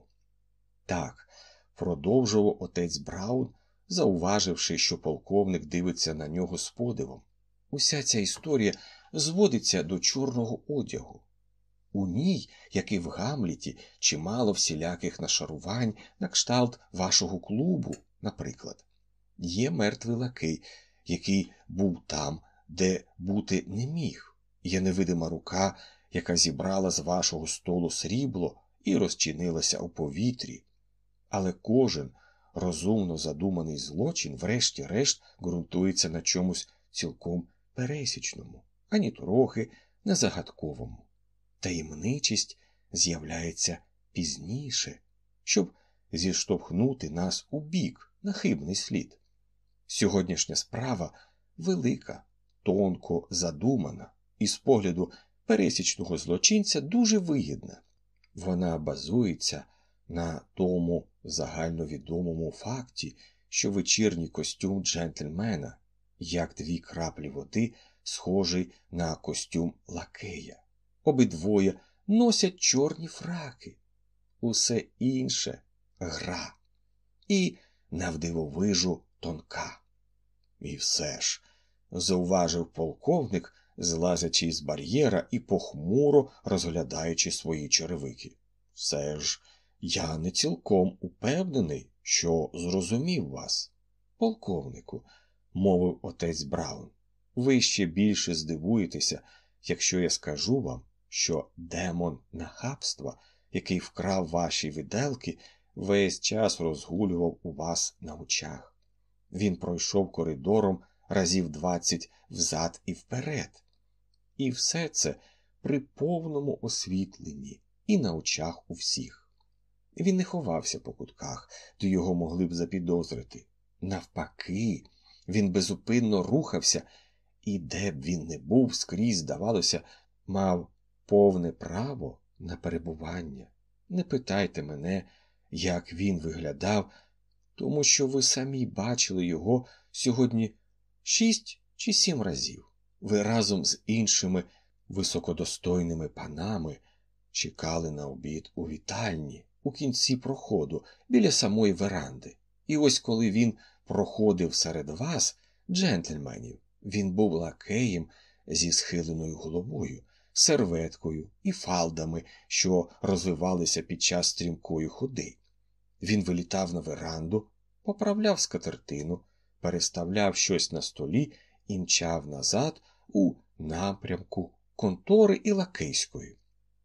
Так, продовжував отець Браун, зауваживши, що полковник дивиться на нього з подивом. Уся ця історія зводиться до чорного одягу. У ній, як і в Гамлеті, чимало всіляких нашарувань на кшталт вашого клубу, наприклад. Є мертвий лакей, який був там, де бути не міг. Є невидима рука, яка зібрала з вашого столу срібло і розчинилася у повітрі. Але кожен розумно задуманий злочин врешті-решт ґрунтується на чомусь цілком пересічному, ані трохи не загадковому. таємничість з'являється пізніше, щоб зіштовхнути нас у бік на хибний слід. Сьогоднішня справа велика, тонко задумана і з погляду пересічного злочинця дуже вигідна. Вона базується на тому загальновідомому факті, що вечірній костюм джентльмена, як дві краплі води, схожий на костюм лакея. Обидвоє носять чорні фраки. Усе інше – гра. І навдивовижу тонка. І все ж, зауважив полковник, злазячи з бар'єра і похмуро розглядаючи свої черевики. Все ж, я не цілком упевнений, що зрозумів вас. Полковнику, мовив отець Браун, ви ще більше здивуєтеся, якщо я скажу вам, що демон нахабства, який вкрав ваші виделки, весь час розгулював у вас на очах. Він пройшов коридором разів 20 взад і вперед. І все це при повному освітленні і на очах у всіх. Він не ховався по кутках, де його могли б запідозрити. Навпаки, він безупинно рухався, і де б він не був, скрізь, здавалося, мав повне право на перебування. Не питайте мене, як він виглядав, тому що ви самі бачили його сьогодні 6 чи 7 разів. Ви разом з іншими високодостойними панами чекали на обід у вітальні, у кінці проходу, біля самої веранди. І ось коли він проходив серед вас, джентльменів, він був лакеєм зі схиленою головою, серветкою і фалдами, що розвивалися під час стрімкої ходи. Він вилітав на веранду, поправляв скатертину, переставляв щось на столі і мчав назад у напрямку контори і лакейської.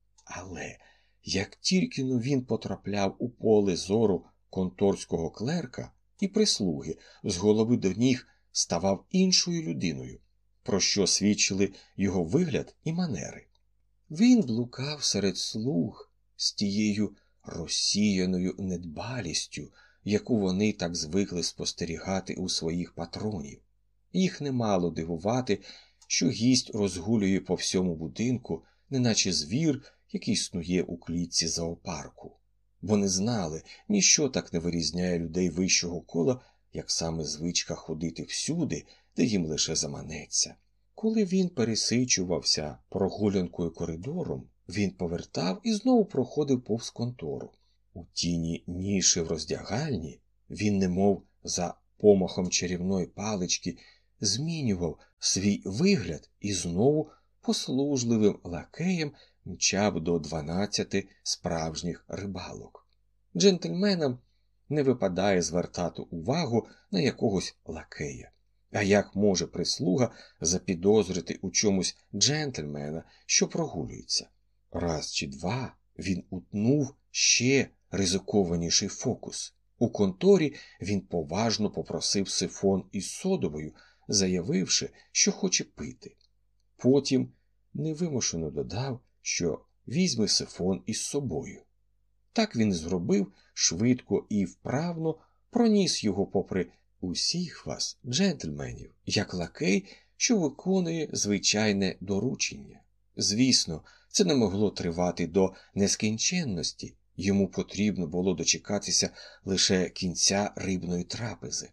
Але як тільки-но він потрапляв у поле зору конторського клерка і прислуги, з голови до ніг ставав іншою людиною, про що свідчили його вигляд і манери. Він блукав серед слуг з тією розсіяною недбалістю, яку вони так звикли спостерігати у своїх патронів. Їх не мало дивувати, що гість розгулює по всьому будинку, неначе звір, який снує у клітці зоопарку. Вони знали, ніщо так не вирізняє людей вищого кола, як саме звичка ходити всюди, де їм лише заманеться. Коли він пересичувався прогулянкою коридором, він повертав і знову проходив повз контору. У тіні ніші в роздягальні він, немов за помахом чарівної палички, змінював свій вигляд і знову послужливим лакеєм мчав до 12 справжніх рибалок. Джентльменам не випадає звертати увагу на якогось лакея. А як може прислуга запідозрити у чомусь джентльмена, що прогулюється? Раз чи два він утнув ще ризикованіший фокус. У конторі він поважно попросив сифон із содовою, заявивши, що хоче пити. Потім невимушено додав, що візьме сифон із собою. Так він зробив швидко і вправно, проніс його попри усіх вас, джентльменів, як лакей, що виконує звичайне доручення. Звісно, це не могло тривати до нескінченності, йому потрібно було дочекатися лише кінця рибної трапези.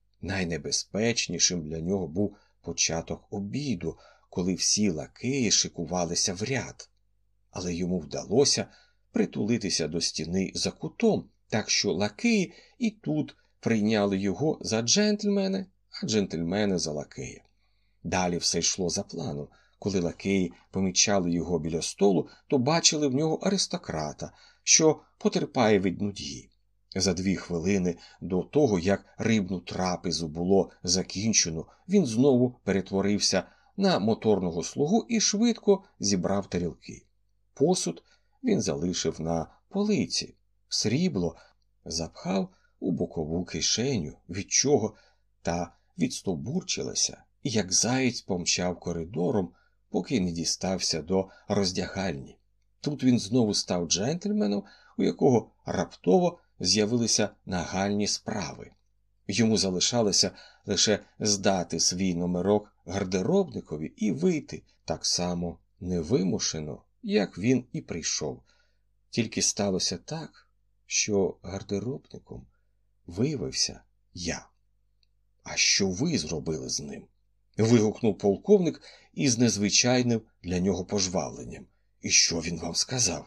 Найнебезпечнішим для нього був початок обіду, коли всі лакеї шикувалися в ряд. Але йому вдалося притулитися до стіни за кутом, так що лакеї і тут прийняли його за джентльмена, а джентльмени за лакея. Далі все йшло за планом. Коли лакеї помічали його біля столу, то бачили в нього аристократа, що потерпає від нудьги. За 2 хвилини до того, як рибну трапезу було закінчено, він знову перетворився на моторного слугу і швидко зібрав тарілки. Посуд він залишив на полиці, срібло запхав у бокову кишеню, від чого та відстовбурчилася, і як заєць помчав коридором, поки не дістався до роздягальні. Тут він знову став джентльменом, у якого раптово з'явилися нагальні справи. Йому залишалося лише здати свій номерок гардеробникові і вийти так само невимушено, як він і прийшов. Тільки сталося так, що гардеробником виявився я. «А що ви зробили з ним?» – вигукнув полковник із незвичайним для нього пожвавленням. «І що він вам сказав?»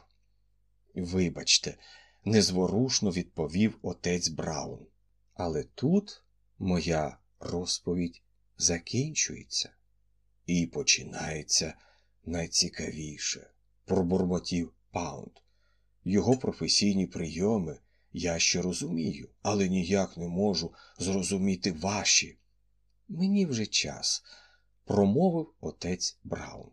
«Вибачте», – незворушно відповів отець Браун. «Але тут моя розповідь закінчується. І починається найцікавіше», – пробурмотів Паунд. «Його професійні прийоми я ще розумію, але ніяк не можу зрозуміти ваші». «Мені вже час», – промовив отець Браун.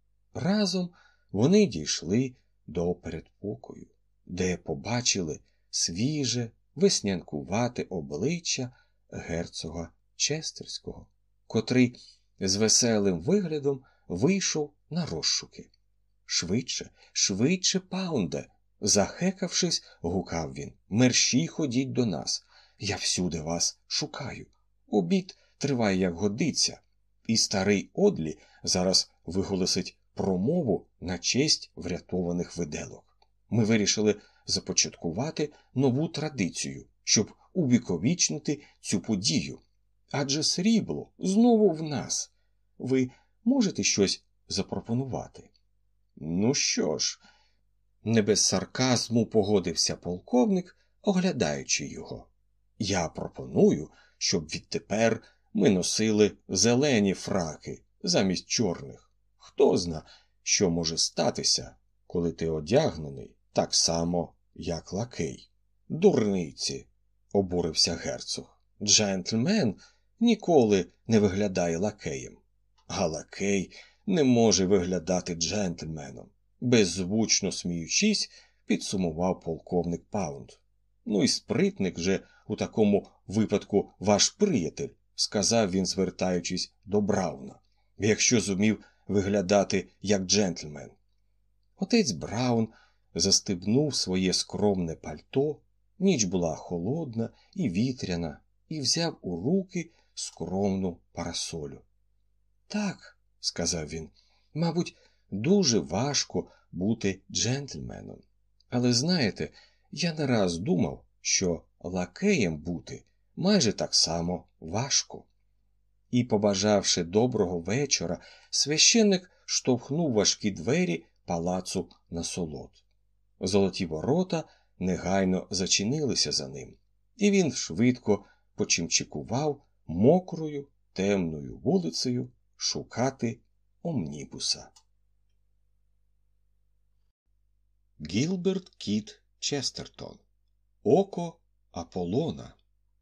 Разом вони дійшли до передпокою, де побачили свіже, веснянкувате обличчя герцога Честерського, котрий з веселим виглядом вийшов на розшуки. «Швидше, швидше, Паунде!» – захекавшись, гукав він. «Мерщій ходіть до нас. Я всюди вас шукаю. Обід триває, як годиться, і старий Одлі зараз виголосить промову на честь врятованих виделок. Ми вирішили започаткувати нову традицію, щоб увіковічнити цю подію. Адже срібло знову в нас. Ви можете щось запропонувати?» «Ну що ж», – не без сарказму погодився полковник, оглядаючи його. «Я пропоную, щоб відтепер ми носили зелені фраки замість чорних. Хто зна, що може статися, коли ти одягнений так само, як лакей». «Дурниці», – обурився герцог. «Джентльмен ніколи не виглядає лакеєм, а лакей не може виглядати джентльменом», – беззвучно сміючись, підсумував полковник Паунд. «Ну і спритник же у такому випадку ваш приятель», – сказав він, звертаючись до Брауна, «якщо зумів виглядати як джентльмен». Отець Браун застебнув своє скромне пальто, ніч була холодна і вітряна, і взяв у руки скромну парасолю. «Так», – сказав він, – «мабуть, дуже важко бути джентльменом. Але, знаєте, я не раз думав, що лакеєм бути майже так само важко». І, побажавши доброго вечора, священник штовхнув важкі двері палацу насолод. Золоті ворота негайно зачинилися за ним, і він швидко почимчикував мокрою, темною вулицею шукати омнібуса. Гілберт Кіт Честертон. Око Аполлона.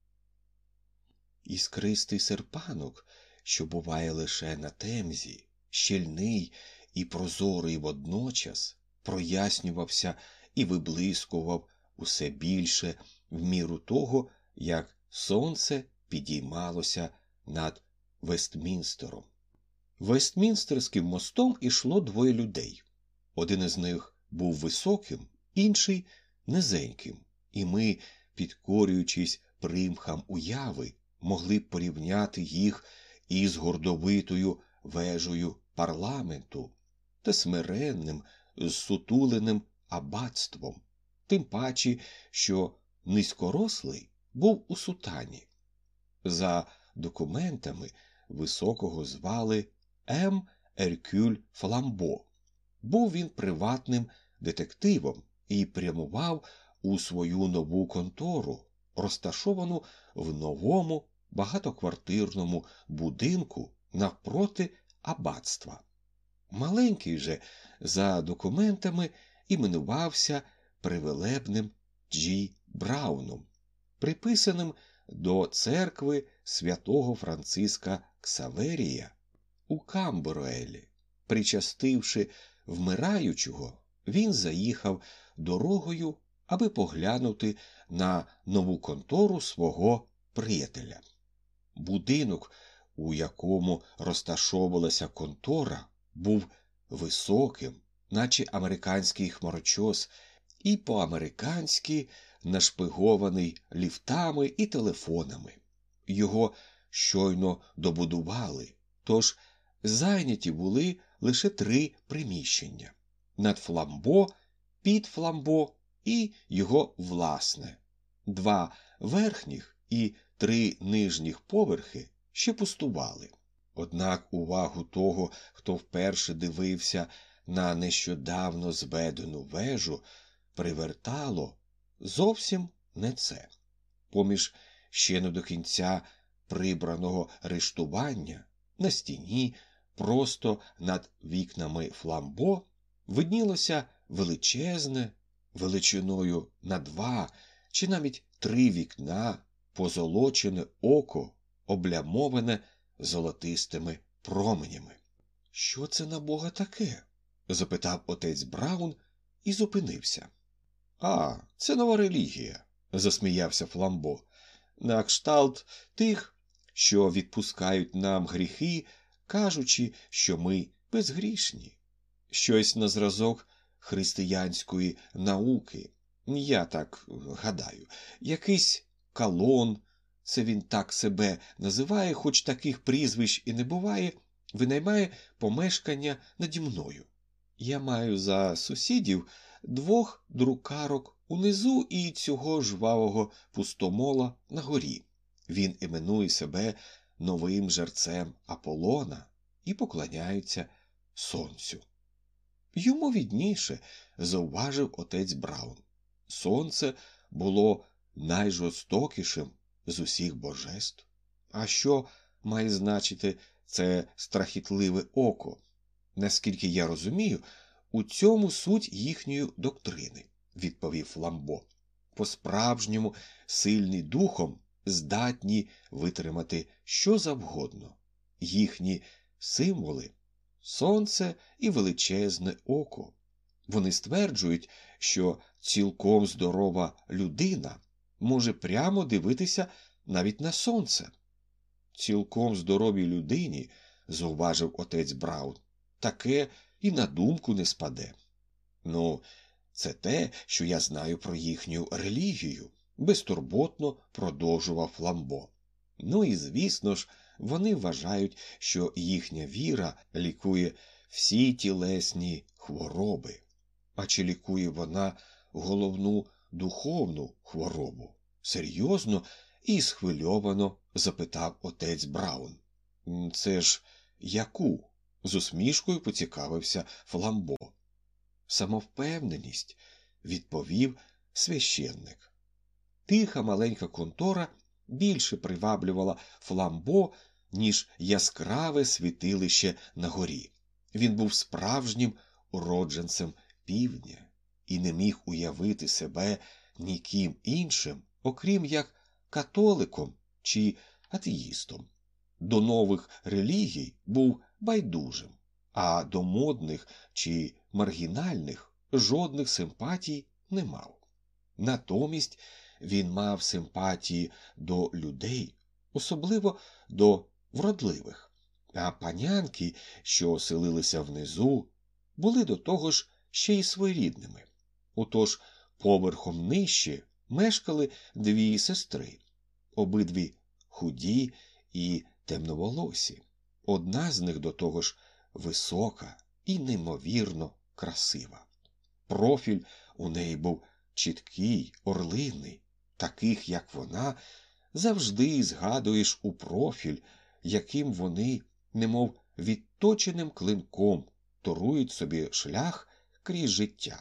Іскристий серпанок, що буває лише на Темзі, щільний і прозорий водночас, прояснювався і виблискував усе більше в міру того, як сонце підіймалося над Вестмінстером. Вестмінстерським мостом ішло двоє людей. Один із них був високим, інший – низеньким, і ми, підкорюючись примхам уяви, могли б порівняти їх із гордовитою вежею парламенту та смиренним, зсутуленим аббатством, тим паче, що низькорослий був у сутані. За документами високого звали М. Еркюль Фламбо. Був він приватним детективом і прямував у свою нову контору, розташовану в новому багатоквартирному будинку навпроти аббатства. Маленький же за документами іменувався привелебним Джі Брауном, приписаним до церкви святого Франциска Ксаверія у Камбруелі. Причастивши вмираючого, він заїхав дорогою, аби поглянути на нову контору свого приятеля. Будинок, у якому розташовувалася контора, був високим, наче американський хмарочос, і по-американськи нашпигований ліфтами і телефонами. Його щойно добудували, тож зайняті були лише 3 приміщення – над Фламбо, під Фламбо і його власне. 2 верхніх і 3 нижніх поверхи ще пустували. Однак увагу того, хто вперше дивився на нещодавно зведену вежу, привертало зовсім не це. Поміж ще не до кінця прибраного рештування на стіні, просто над вікнами Фламбо, виднілося величезне, величиною на 2 чи навіть 3 вікна, позолочене око, облямоване золотистими променями. «Що це на Бога таке?» – запитав отець Браун і зупинився. «А, це нова релігія», – засміявся Фламбо. «На кшталт тих, що відпускають нам гріхи, кажучи, що ми безгрішні. Щось на зразок християнської науки. Я так гадаю. Якийсь Калон, це він так себе називає, хоч таких прізвищ і не буває, винаймає помешкання наді мною. Я маю за сусідів 2 друкарок унизу і цього жвавого пустомола на горі. Він іменує себе новим жерцем Аполлона і поклоняється сонцю». Йому відніше, зауважив отець Браун. Сонце було найжорстокішим з усіх божеств. А що має значити це страхітливе око? Наскільки я розумію, у цьому суть їхньої доктрини, відповів Фламбо. По-справжньому сильні духом здатні витримати що завгодно. Їхні символи – сонце і величезне око. Вони стверджують, що цілком здорова людина може прямо дивитися навіть на сонце. «Цілком здоровій людині, – зауважив отець Браун, – таке і на думку не спаде». «Ну, це те, що я знаю про їхню релігію», – безтурботно продовжував Фламбо. «Ну і, звісно ж, вони вважають, що їхня віра лікує всі тілесні хвороби. А чи лікує вона головну духовну хворобу?» – серйозно і схвильовано запитав отець Браун. «Це ж яку?» – з усмішкою поцікавився Фламбо. «Самовпевненість», – відповів священник. Тиха маленька контора більше приваблювала Фламбо, ніж яскраве світилище на горі. Він був справжнім уродженцем півдня і не міг уявити себе ніким іншим, окрім як католиком чи атеїстом. До нових релігій був байдужим, а до модних чи маргінальних жодних симпатій не мав. Натомість він мав симпатії до людей, особливо до вродливих, а панянки, що оселилися внизу, були до того ж ще й своєрідними. Отож, поверхом нижче мешкали 2 сестри, обидві худі і темноволосі. Одна з них до того ж висока і неймовірно красива. Профіль у неї був чіткий, орлиний. Таких, як вона, завжди згадуєш у профіль, яким вони, немов відточеним клинком, торують собі шлях крізь життя.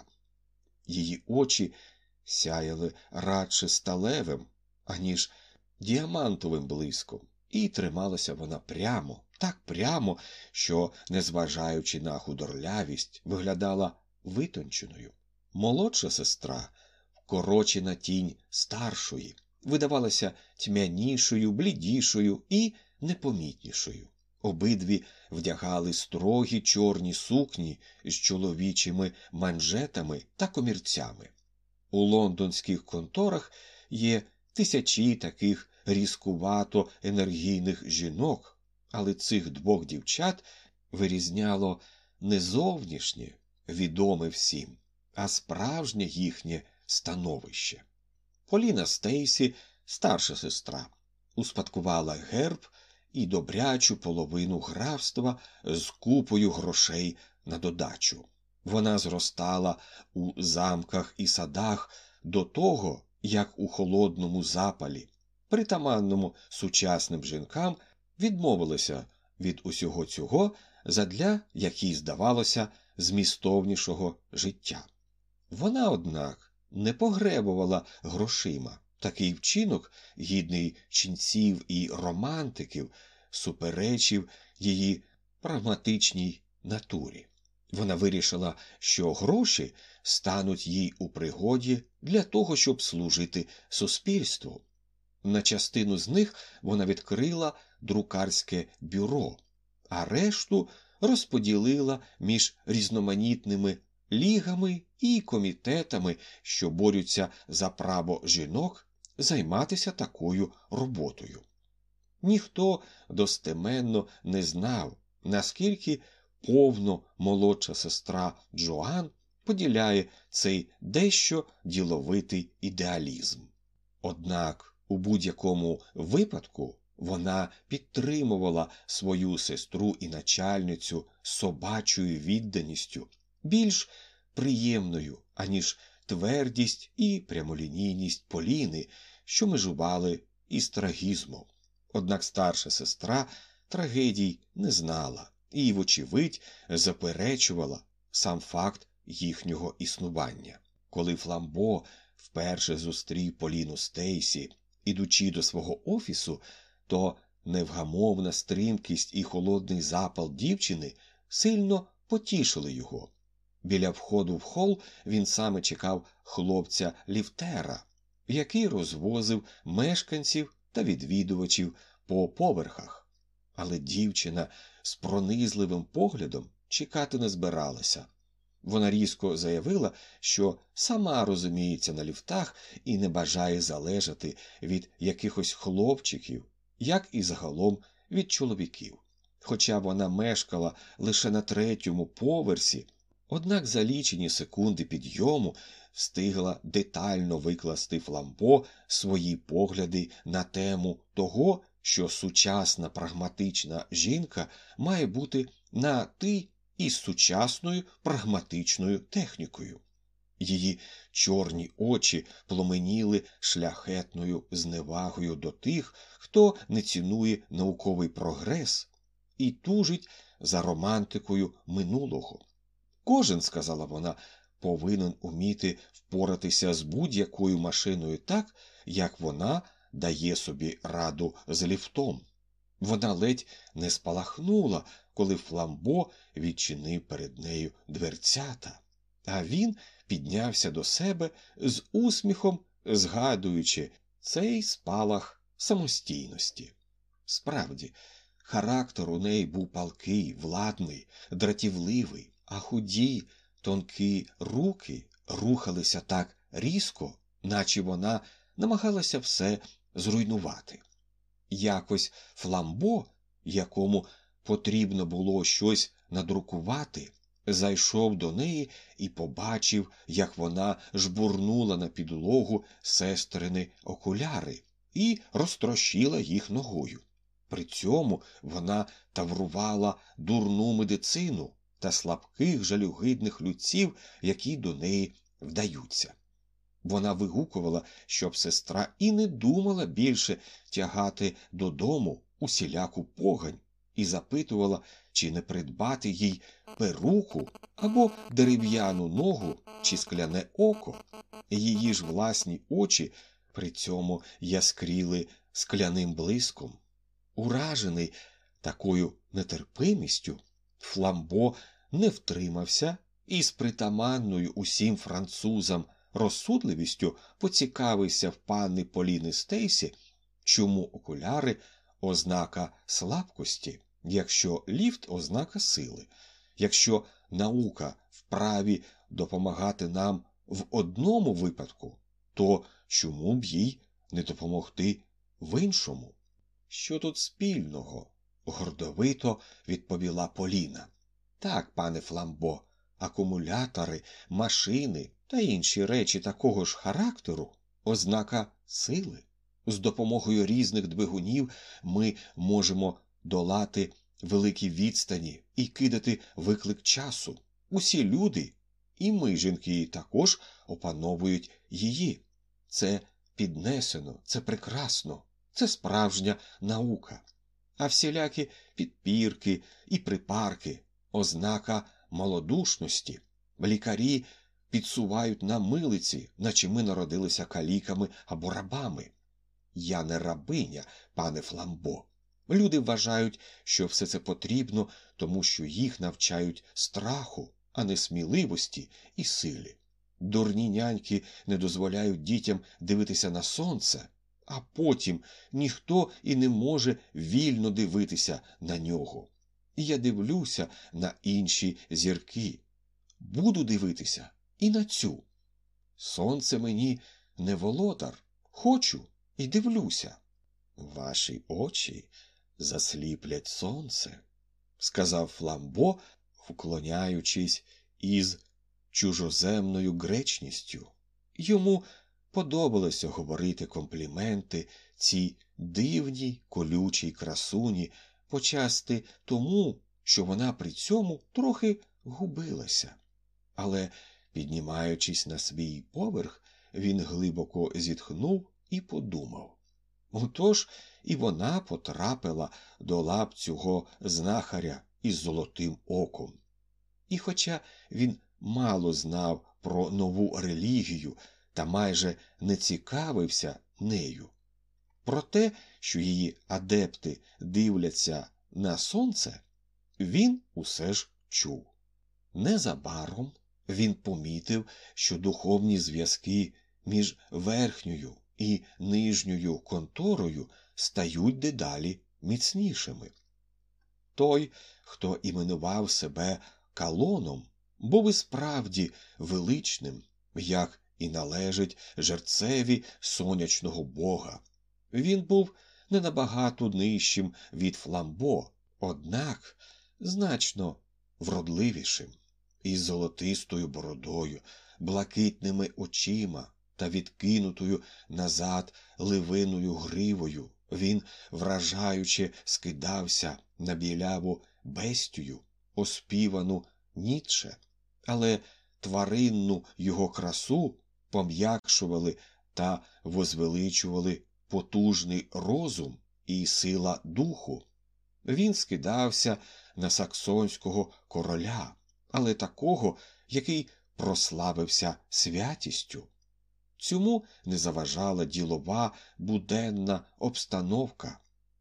Її очі сяяли радше сталевим, аніж діамантовим блиском, і трималася вона прямо, так прямо, що, незважаючи на худорлявість, виглядала витонченою. Молодша сестра, вкорочена тінь старшої, видавалася тьмянішою, блідішою і непомітнішою. Обидві вдягали строгі чорні сукні з чоловічими манжетами та комірцями. У лондонських конторах є тисячі таких різкувато енергійних жінок, але цих 2 дівчат вирізняло не зовнішнє, відоме всім, а справжнє їхнє становище. Поліна Стейсі, старша сестра, успадкувала герб і добрячу половину графства з купою грошей на додачу. Вона зростала у замках і садах до того, як у холодному запалі, притаманному сучасним жінкам, відмовилася від усього цього задля, як їй здавалося, змістовнішого життя. Вона, однак, не погребувала грошима. Такий вчинок, гідний ченців і романтиків, суперечив її прагматичній натурі. Вона вирішила, що гроші стануть їй у пригоді для того, щоб служити суспільству. На частину з них вона відкрила друкарське бюро, а решту розподілила між різноманітними лігами і комітетами, що борються за право жінок займатися такою роботою. Ніхто достеменно не знав, наскільки повно молодша сестра Джоан поділяє цей дещо діловитий ідеалізм. Однак у будь-якому випадку вона підтримувала свою сестру і начальницю собачою відданістю, більш приємною, аніж твердість і прямолінійність Поліни, що межували із трагізмом. Однак старша сестра трагедій не знала і, вочевидь, заперечувала сам факт їхнього існування. Коли Фламбо вперше зустрів Поліну Стейсі, ідучи до свого офісу, то невгамовна стрімкість і холодний запал дівчини сильно потішили його. Біля входу в хол він саме чекав хлопця-ліфтера, який розвозив мешканців та відвідувачів по поверхах. Але дівчина з пронизливим поглядом чекати не збиралася. Вона різко заявила, що сама розуміється на ліфтах і не бажає залежати від якихось хлопчиків, як і загалом від чоловіків. Хоча вона мешкала лише на 3-му поверсі, однак за лічені секунди підйому встигла детально викласти Фламбо свої погляди на тему того, що сучасна прагматична жінка має бути на «ти» із сучасною прагматичною технікою. Її чорні очі пломеніли шляхетною зневагою до тих, хто не цінує науковий прогрес і тужить за романтикою минулого. Кожен, сказала вона, повинен уміти впоратися з будь-якою машиною так, як вона дає собі раду з ліфтом. Вона ледь не спалахнула, коли Фламбо відчинив перед нею дверцята, а він піднявся до себе з усміхом, згадуючи цей спалах самостійності. Справді, характер у неї був палкий, владний, дратівливий, а худі, тонкі руки рухалися так різко, наче вона намагалася все зруйнувати. Якось Фламбо, якому потрібно було щось надрукувати, зайшов до неї і побачив, як вона жбурнула на підлогу сестрини окуляри і розтрощила їх ногою. При цьому вона таврувала дурну медицину та слабких жалюгидних людців, які до неї вдаються. Вона вигукувала, щоб сестра і не думала більше тягати додому усіляку погань, і запитувала, чи не придбати їй перуку або дерев'яну ногу чи скляне око. Її ж власні очі при цьому яскріли скляним блиском. Уражений такою нетерпимістю, Фламбо не втримався і з притаманною усім французам розсудливістю поцікавився в панни Поліни Стейсі, чому окуляри – ознака слабкості, якщо ліфт – ознака сили, якщо наука вправі допомагати нам в одному випадку, то чому б їй не допомогти в іншому? Що тут спільного? Гордовито відповіла Поліна. Так, пане Фламбо, акумулятори, машини та інші речі такого ж характеру – ознака сили. З допомогою різних двигунів ми можемо долати великі відстані і кидати виклик часу. Усі люди, і ми, жінки, також опановують її. Це піднесено, це прекрасно, це справжня наука. А всілякі підпірки і припарки – ознака малодушності. Лікарі підсувають нам милиці, наче ми народилися каліками або рабами. Я не рабиня, пане Фламбо. Люди вважають, що все це потрібно, тому що їх навчають страху, а не сміливості і силі. Дурні няньки не дозволяють дітям дивитися на сонце, а потім ніхто і не може вільно дивитися на нього. І я дивлюся на інші зірки. Буду дивитися і на цю. Сонце мені не володар. Хочу і дивлюся. Ваші очі засліплять сонце, сказав Фламбо, вклоняючись із чужоземною гречністю. Йому подобалося говорити компліменти цій дивній колючій красуні, почасти тому, що вона при цьому трохи губилася. Але, піднімаючись на свій поверх, він глибоко зітхнув і подумав. Отож і вона потрапила до лап цього знахаря із золотим оком. І хоча він мало знав про нову релігію та майже не цікавився нею, про те, що її адепти дивляться на сонце, він усе ж чув. Незабаром він помітив, що духовні зв'язки між верхньою і нижньою конторою стають дедалі міцнішими. Той, хто іменував себе Калоном, був і справді величним, як і належить жерцеві сонячного бога. Він був не набагато нижчим від Фламбо, однак значно вродливішим, із золотистою бородою, блакитними очима та відкинутою назад ливиною гривою. Він вражаюче скидався на біляву бестію, оспівану Ніцше, але тваринну його красу пом'якшували та возвеличували потужний розум і сила духу. Він скидався на саксонського короля, але такого, який прославився святістю. Цьому не заважала ділова, буденна обстановка.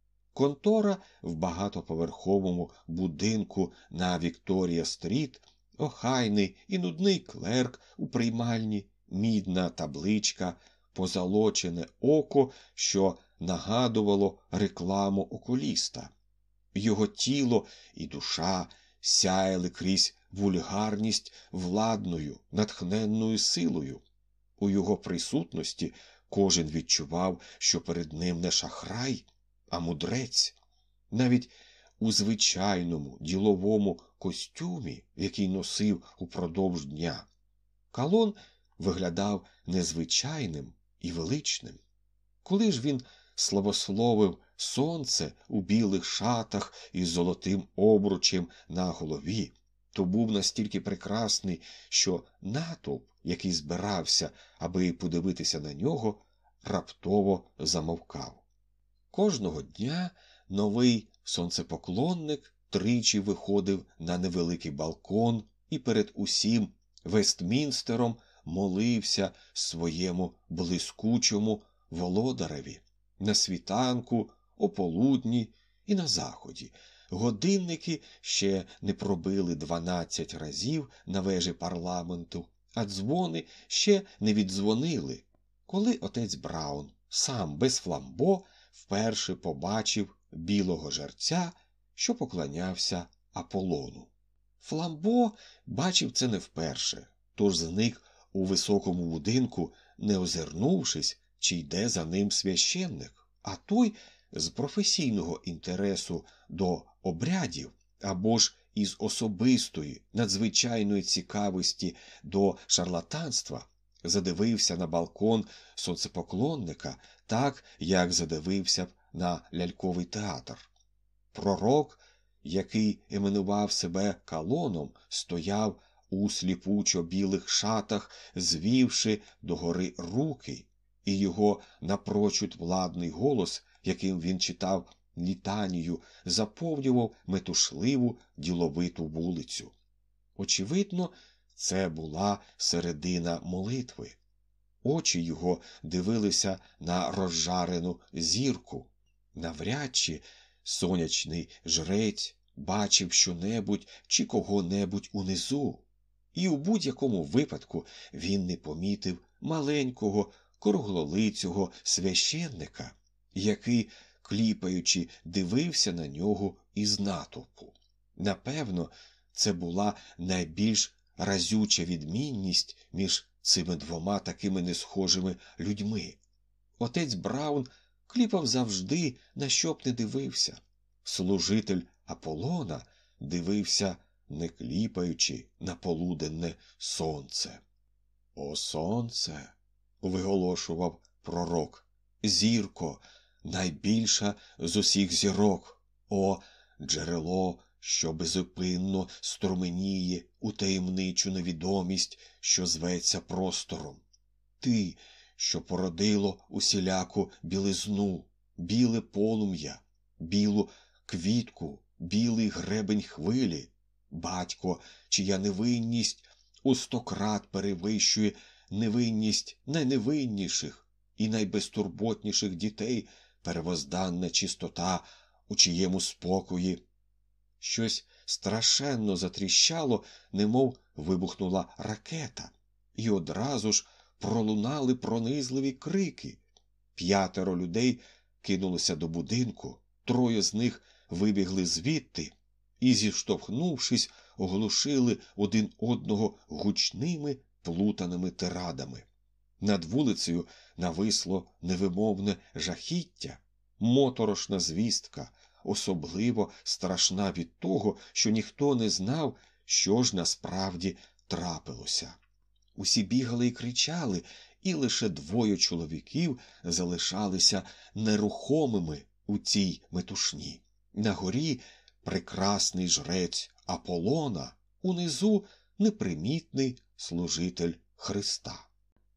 Контора в багатоповерховому будинку на Вікторія-стріт, охайний і нудний клерк у приймальні, мідна табличка, позолочене око, що нагадувало рекламу окуліста. Його тіло і душа сяяли крізь вульгарність владною, натхненною силою. У його присутності кожен відчував, що перед ним не шахрай, а мудрець. Навіть у звичайному діловому костюмі, який носив упродовж дня, Калон виглядав незвичайним і величним. Коли ж він славословив сонце у білих шатах із золотим обручем на голові, то був настільки прекрасний, що натовп, який збирався, аби подивитися на нього, раптово замовкав. Кожного дня новий сонцепоклонник тричі виходив на невеликий балкон і перед усім Вестмінстером молився своєму блискучому володареві. На світанку, ополудні і на заході. Годинники ще не пробили 12 разів на вежі парламенту, а дзвони ще не віддзвонили, коли отець Браун, сам без Фламбо, вперше побачив білого жерця, що поклонявся Аполлону. Фламбо бачив це не вперше, тож зник у високому будинку, не озирнувшись, чи йде за ним священник, а той з професійного інтересу до обрядів або ж із особистої, надзвичайної цікавості до шарлатанства задивився на балкон сонцепоклонника так, як задивився б на ляльковий театр. Пророк, який іменував себе Калоном, стояв у сліпучо-білих шатах, звівши догори руки, і його напрочуд владний голос, яким він читав літанію, заповнював метушливу діловиту вулицю. Очевидно, це була середина молитви. Очі його дивилися на розжарену зірку. Навряд чи сонячний жрець бачив що-небудь чи кого-небудь унизу. І у будь-якому випадку він не помітив маленького, круглолицього священника, який, кліпаючи, дивився на нього із натовпу. Напевно, це була найбільш разюча відмінність між цими двома такими несхожими людьми. Отець Браун кліпав завжди, на що б не дивився. Служитель Аполлона дивився, не кліпаючи, на полуденне сонце. «О сонце!» – виголошував пророк. «Зірко, найбільша з усіх зірок! О, джерело, що безупинно струменіє у таємничу невідомість, що зветься простором! Ти, що породило усіляку білизну, біле полум'я, білу квітку, білий гребень хвилі, батько, чия невинність у 100 крат перевищує невинність найневинніших і найбезтурботніших дітей, первозданна чистота, у чиєму спокої. Щось страшенно затріщало, немов вибухнула ракета, і одразу ж пролунали пронизливі крики. 5 людей кинулися до будинку, 3 з них вибігли звідти і, зіштовхнувшись, оглушили один одного гучними плутаними тирадами. Над вулицею нависло невимовне жахіття, моторошна звістка, особливо страшна від того, що ніхто не знав, що ж насправді трапилося. Усі бігали і кричали, і лише 2 чоловіків залишалися нерухомими у цій метушні. На горі прекрасний жрець Аполлона, унизу непримітний служитель Христа.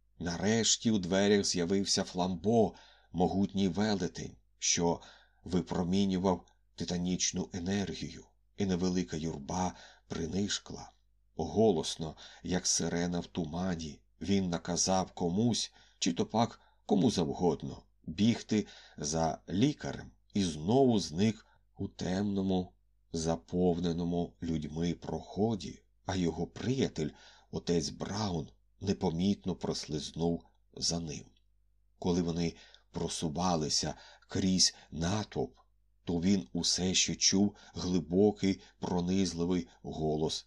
Нарешті у дверях з'явився Фламбо, могутній велетень, що випромінював титанічну енергію, і невелика юрба принишкла. Голосно, як сирена в тумані, він наказав комусь, чи то пак кому завгодно, бігти за лікарем і знову зник у темному, заповненому людьми проході, а його приятель, отець Браун, непомітно прослизнув за ним. Коли вони просувалися крізь натовп, то він усе ще чув глибокий, пронизливий голос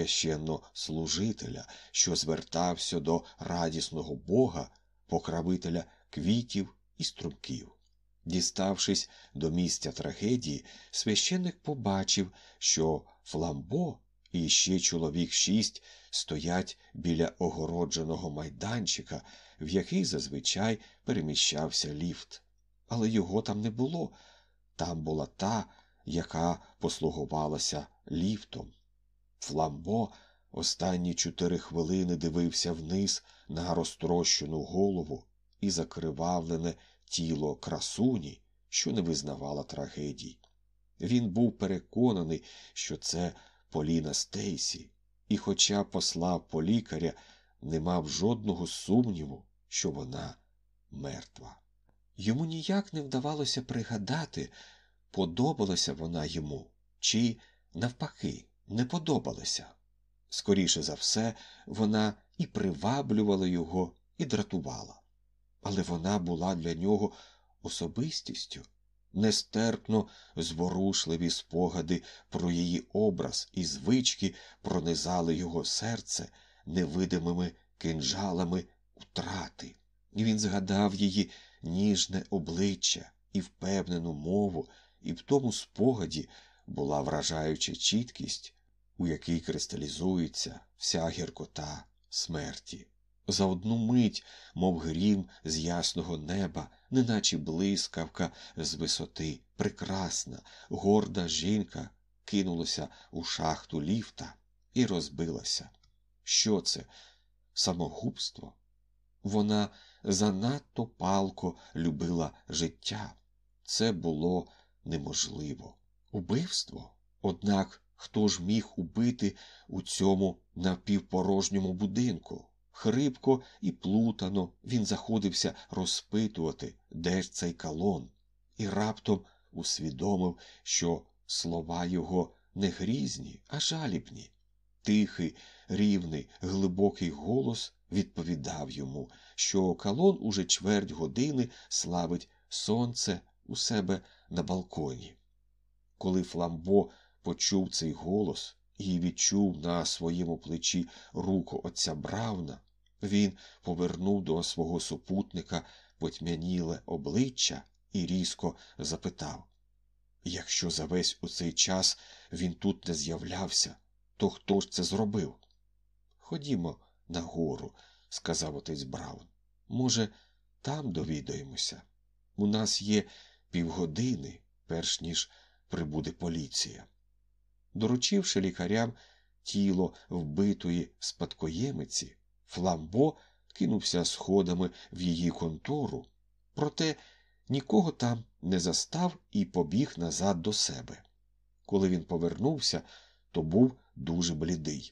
священнослужителя, що звертався до радісного Бога, покровителя квітів і струмків. Діставшись до місця трагедії, священник побачив, що Фламбо і ще чоловік 6 стоять біля огородженого майданчика, в який зазвичай переміщався ліфт. Але його там не було. Там була та, яка послугувалася ліфтом. Фламбо останні 4 хвилини дивився вниз на розтрощену голову і закривавлене тіло красуні, що не визнавала трагедій. Він був переконаний, що це Поліна Стейсі, і хоча послав по лікаря, не мав жодного сумніву, що вона мертва. Йому ніяк не вдавалося пригадати, подобалася вона йому, чи, навпаки, не подобалася. Скоріше за все, вона і приваблювала його, і дратувала. Але вона була для нього особистістю. Нестерпно зворушливі спогади про її образ і звички пронизали його серце невидимими кинджалами втрати. І він згадав її ніжне обличчя і впевнену мову, і в тому спогаді була вражаюча чіткість у який кристалізується вся гіркота смерті. За одну мить, мов грім з ясного неба, неначе блискавка з висоти, прекрасна, горда жінка кинулася у шахту ліфта і розбилася. Що це? Самогубство? Вона занадто палко любила життя. Це було неможливо. Убивство? Однак хто ж міг убити у цьому напівпорожньому будинку? Хрипко і плутано він заходився розпитувати, де ж цей Калон, і раптом усвідомив, що слова його не грізні, а жалібні. Тихий, рівний, глибокий голос відповідав йому, що Калон уже чверть години славить сонце у себе на балконі. Коли Фламбо почув цей голос і відчув на своєму плечі руку отця Брауна, він повернув до свого супутника потьмяніле обличчя і різко запитав: «Якщо за весь у цей час він тут не з'являвся, то хто ж це зробив?» «Ходімо нагору», – сказав отець Браун. «Може, там довідаємося? У нас є півгодини, перш ніж прибуде поліція». Доручивши лікарям тіло вбитої спадкоємиці, Фламбо кинувся сходами в її контору, проте нікого там не застав і побіг назад до себе. Коли він повернувся, то був дуже блідий.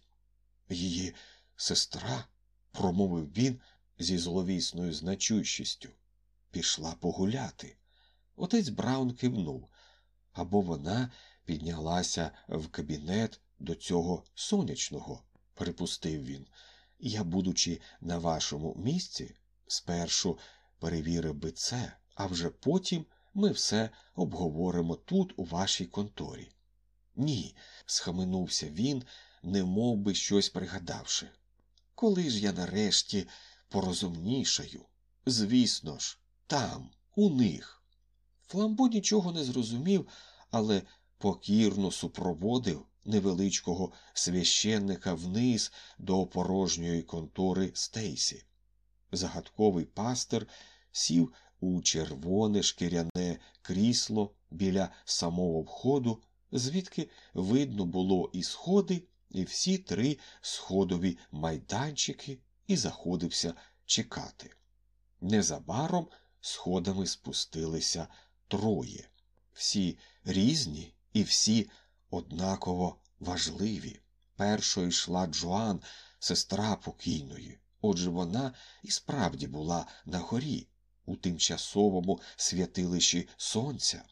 «Її сестра», – промовив він зі зловісною значущістю, – «пішла погуляти». Отець Браун кивнув. «Або вона піднялася в кабінет до цього сонячного», – припустив він. «Я, будучи на вашому місці, спершу перевірив би це, а вже потім ми все обговоримо тут, у вашій конторі». «Ні», – схаменувся він, немов би щось пригадавши. «Коли ж я нарешті порозумнішаю? Звісно ж, там, у них». Фламбо нічого не зрозумів, але покірно супроводив невеличкого священника вниз до порожньої контори Стейсі. Загадковий пастир сів у червоне шкіряне крісло біля самого входу, звідки видно було і сходи, і всі 3 сходові майданчики, і заходився чекати. Незабаром сходами спустилися 3. Всі різні і всі однаково важливі. Першою йшла Джоан, сестра покійної. Отже, вона і справді була на горі, у тимчасовому святилищі сонця.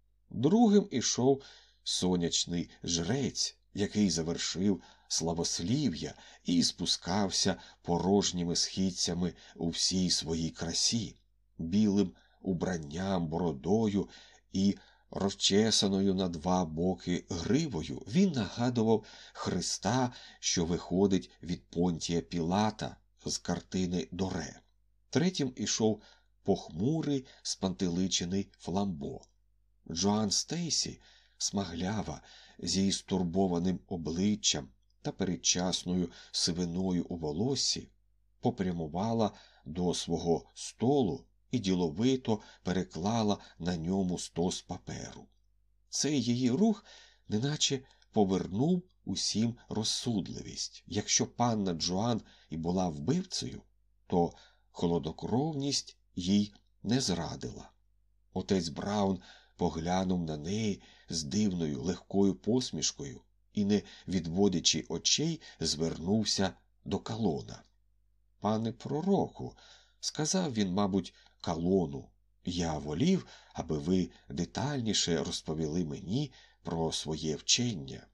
Другим ішов сонячний жрець, який завершив славослів'я і спускався порожніми східцями у всій своїй красі, білим убранням, бородою і розчесаною на 2 боки гривою. Він нагадував Христа, що виходить від Понтія Пілата з картини Доре. Третім ішов похмурий, спантеличений Фламбо. Джоан Стейсі, смаглява, зі стурбованим обличчям та передчасною сивиною у волоссі, попрямувала до свого столу і діловито переклала на ньому стос паперу. Цей її рух неначе повернув усім розсудливість. Якщо панна Джоан і була вбивцею, то холоднокровність їй не зрадила. Отець Браун поглянув на неї з дивною легкою посмішкою і, не відводячи очей, звернувся до Калона. «Пане пророку», – сказав він, мабуть, Калону, – «я волів, аби ви детальніше розповіли мені про своє вчення».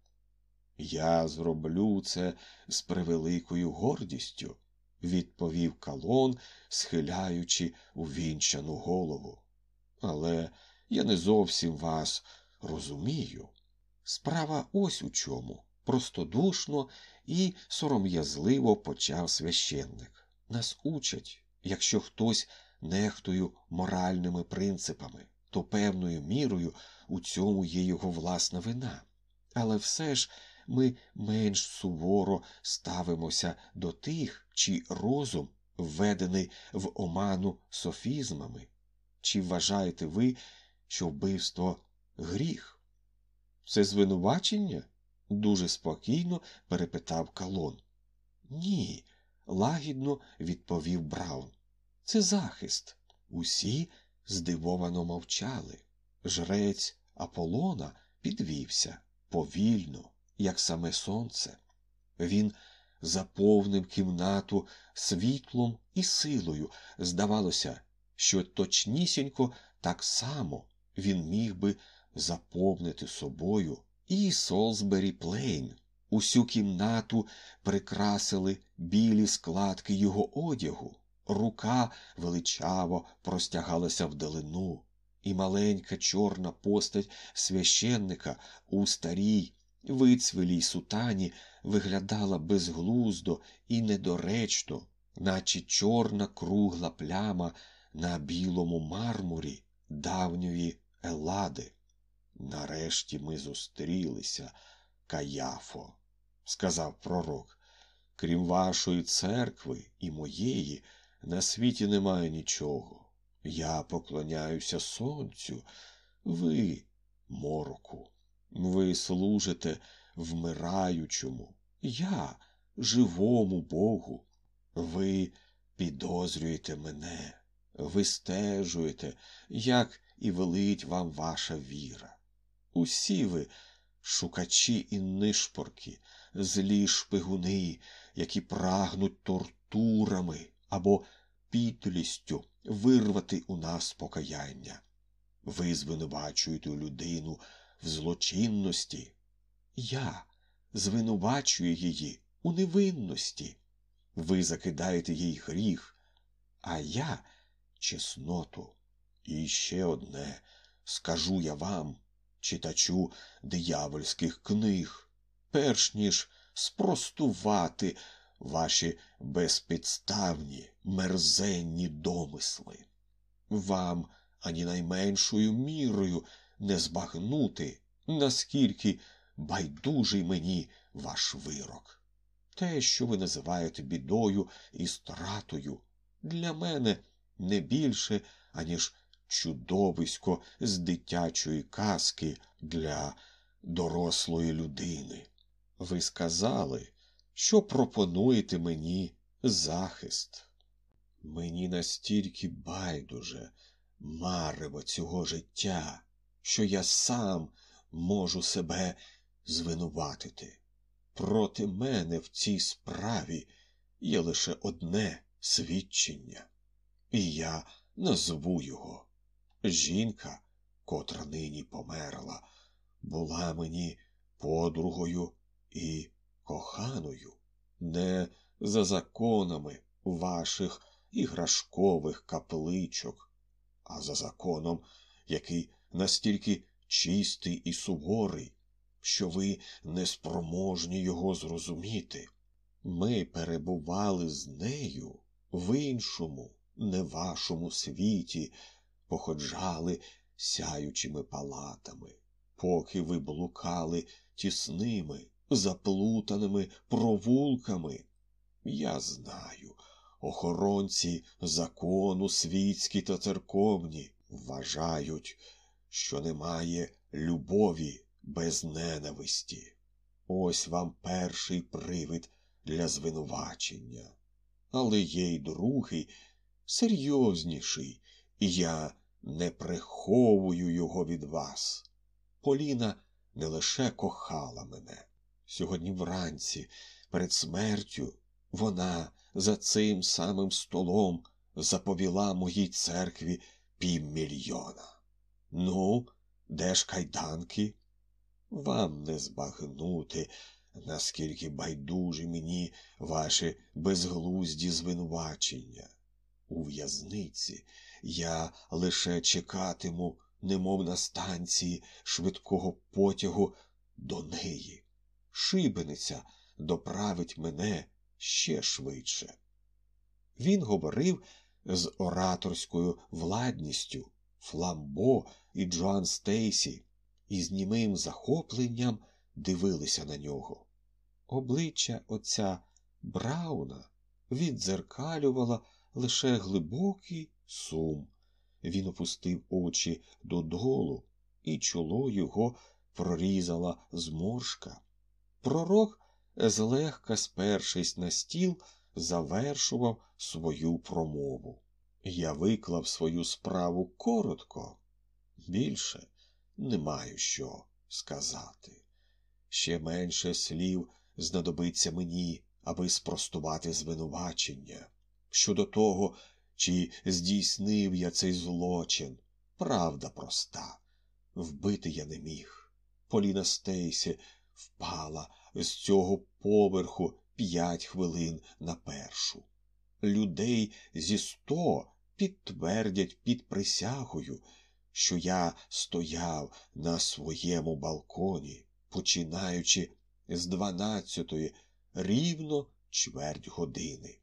«Я зроблю це з превеликою гордістю», – відповів Калон, схиляючи увінчану голову. «Але я не зовсім вас розумію. Справа ось у чому», – простодушно і сором'язливо почав священник. «Нас учать, якщо хтось нехтує моральними принципами, то певною мірою у цьому є його власна вина. Але все ж ми менш суворо ставимося до тих, чий розум введений в оману софізмами? Чи вважаєте ви, що вбивство – гріх? Це звинувачення? Дуже спокійно перепитав Калон. Ні, лагідно відповів Браун. Це захист. Усі здивовано мовчали. Жрець Аполлона підвівся, повільно, як саме сонце. Він заповнив кімнату світлом і силою. Здавалося, що точнісінько так само він міг би заповнити собою і Солсбері Плейн. Усю кімнату прикрасили білі складки його одягу. Рука величаво простягалася вдалину, і маленька чорна постать священника у старій вицвілій сутані виглядала безглуздо і недоречно, наче чорна кругла пляма на білому мармурі давньої Елади. «Нарешті ми зустрілися, Каяфо», – сказав пророк. «Крім вашої церкви і моєї, на світі немає нічого. Я поклоняюся сонцю, ви – мороку. Ви служите вмираючому, я – живому Богу. Ви підозрюєте мене, ви стежуєте, як і велить вам ваша віра. Усі ви – шукачі і нишпорки, злі шпигуни, які прагнуть тортурами або підлістю вирвати у нас покаяння. Ви звинувачуєте людину в злочинності. Я звинувачую її у невинності. Ви закидаєте їй гріх, а я – чесноту. І ще одне скажу я вам, читачу диявольських книг, перш ніж спростувати ваші безпідставні, мерзенні домисли. Вам ані найменшою мірою не збагнути, наскільки байдужий мені ваш вирок. Те, що ви називаєте бідою і стратою, для мене не більше, аніж чудовисько з дитячої казки для дорослої людини. Ви сказали, що пропонуєте мені захист. Мені настільки байдуже марево цього життя, що я сам можу себе звинуватити. Проти мене в цій справі є лише одне свідчення, і я назву його. Жінка, котра нині померла, була мені подругою і коханою, не за законами ваших іграшкових капличок, а за законом, який настільки чистий і суворий, що ви неспроможні його зрозуміти. Ми перебували з нею в іншому, не вашому світі, походжали сяючими палатами, поки ви блукали тісними, заплутаними провулками. Я знаю, охоронці закону світські та церковні вважають, що немає любові без ненависті. Ось вам перший привид для звинувачення. Але є й другий, серйозніший, і я не приховую його від вас. Поліна не лише кохала мене. Сьогодні вранці, перед смертю, вона за цим самим столом заповіла моїй церкві 500 000. Ну, де ж кайданки? Вам не збагнути, наскільки байдужі мені ваші безглузді звинувачення. У в'язниці я лише чекатиму, немов на станції швидкого потягу до неї. Шибениця доправить мене ще швидше. Він говорив з ораторською владністю. Фламбо і Джоан Стейсі із німим захопленням дивилися на нього. Обличчя отця Брауна віддзеркалювало лише глибокий сум. Він опустив очі додолу, і чоло його прорізала зморшка. Пророк, злегка спершись на стіл, завершував свою промову. Я виклав свою справу коротко. Більше не маю що сказати. Ще менше слів знадобиться мені, аби спростувати звинувачення. Щодо того, чи здійснив я цей злочин, правда проста. Вбити я не міг. Поліна Стейсі впала з цього поверху 5 хвилин на першу. Людей зі 100 підтвердять під присягою, що я стояв на своєму балконі, починаючи з 12-ї, рівно чверть години.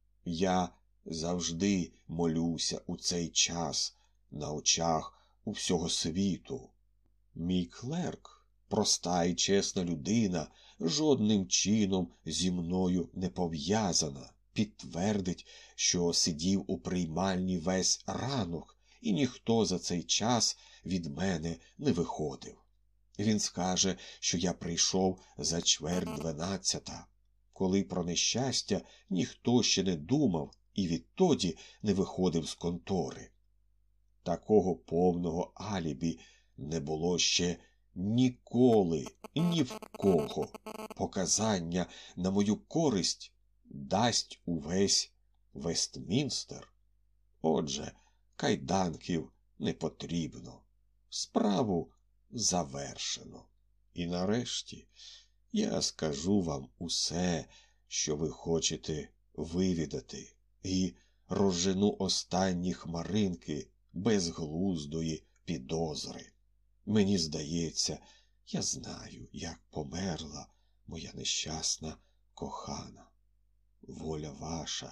Я завжди молюся у цей час на очах у всього світу. Мій клерк, проста і чесна людина, жодним чином зі мною не пов'язана, підтвердить, що сидів у приймальні весь ранок, і ніхто за цей час від мене не виходив. Він скаже, що я прийшов за чверть 12, коли про нещастя ніхто ще не думав і відтоді не виходив з контори. Такого повного алібі не було ще ніколи, ні в кого. Показання на мою користь дасть увесь Вестмінстер. Отже, кайданків не потрібно. Справу завершено. І нарешті я скажу вам усе, що ви хочете вивідати, і розжену останні хмаринки безглуздої підозри. Мені здається, я знаю, як померла моя нещасна кохана. Воля ваша,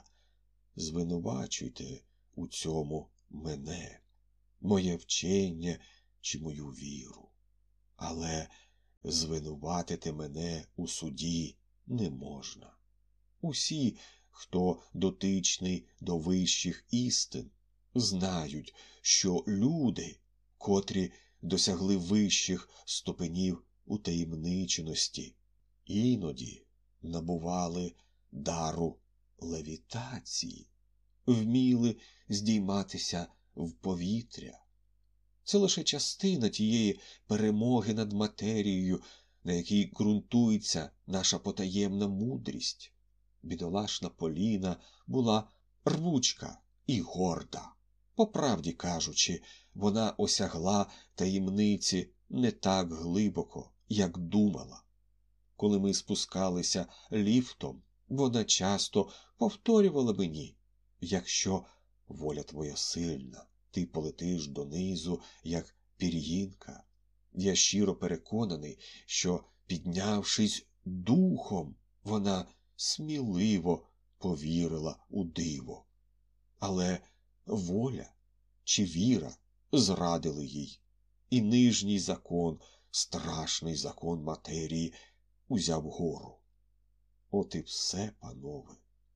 звинувачуйте у цьому мене, моє вчення чи мою віру. Але звинуватити мене у суді не можна. Усі, хто дотичний до вищих істин, знають, що люди, котрі досягли вищих ступенів утаємниченості, іноді набували дару левітації, вміли здійматися в повітря. Це лише частина тієї перемоги над матерією, на якій ґрунтується наша потаємна мудрість. Бідолашна Поліна була рвучка і горда. По правді кажучи, вона осягла таємниці не так глибоко, як думала. Коли ми спускалися ліфтом, вона часто повторювала мені: якщо воля твоя сильна, ти полетиш донизу, як пір'їнка. Я щиро переконаний, що, піднявшись духом, вона сміливо повірила у диво. Але воля чи віра зрадили їй, і нижній закон, страшний закон матерії, узяв гору. От і все, панове.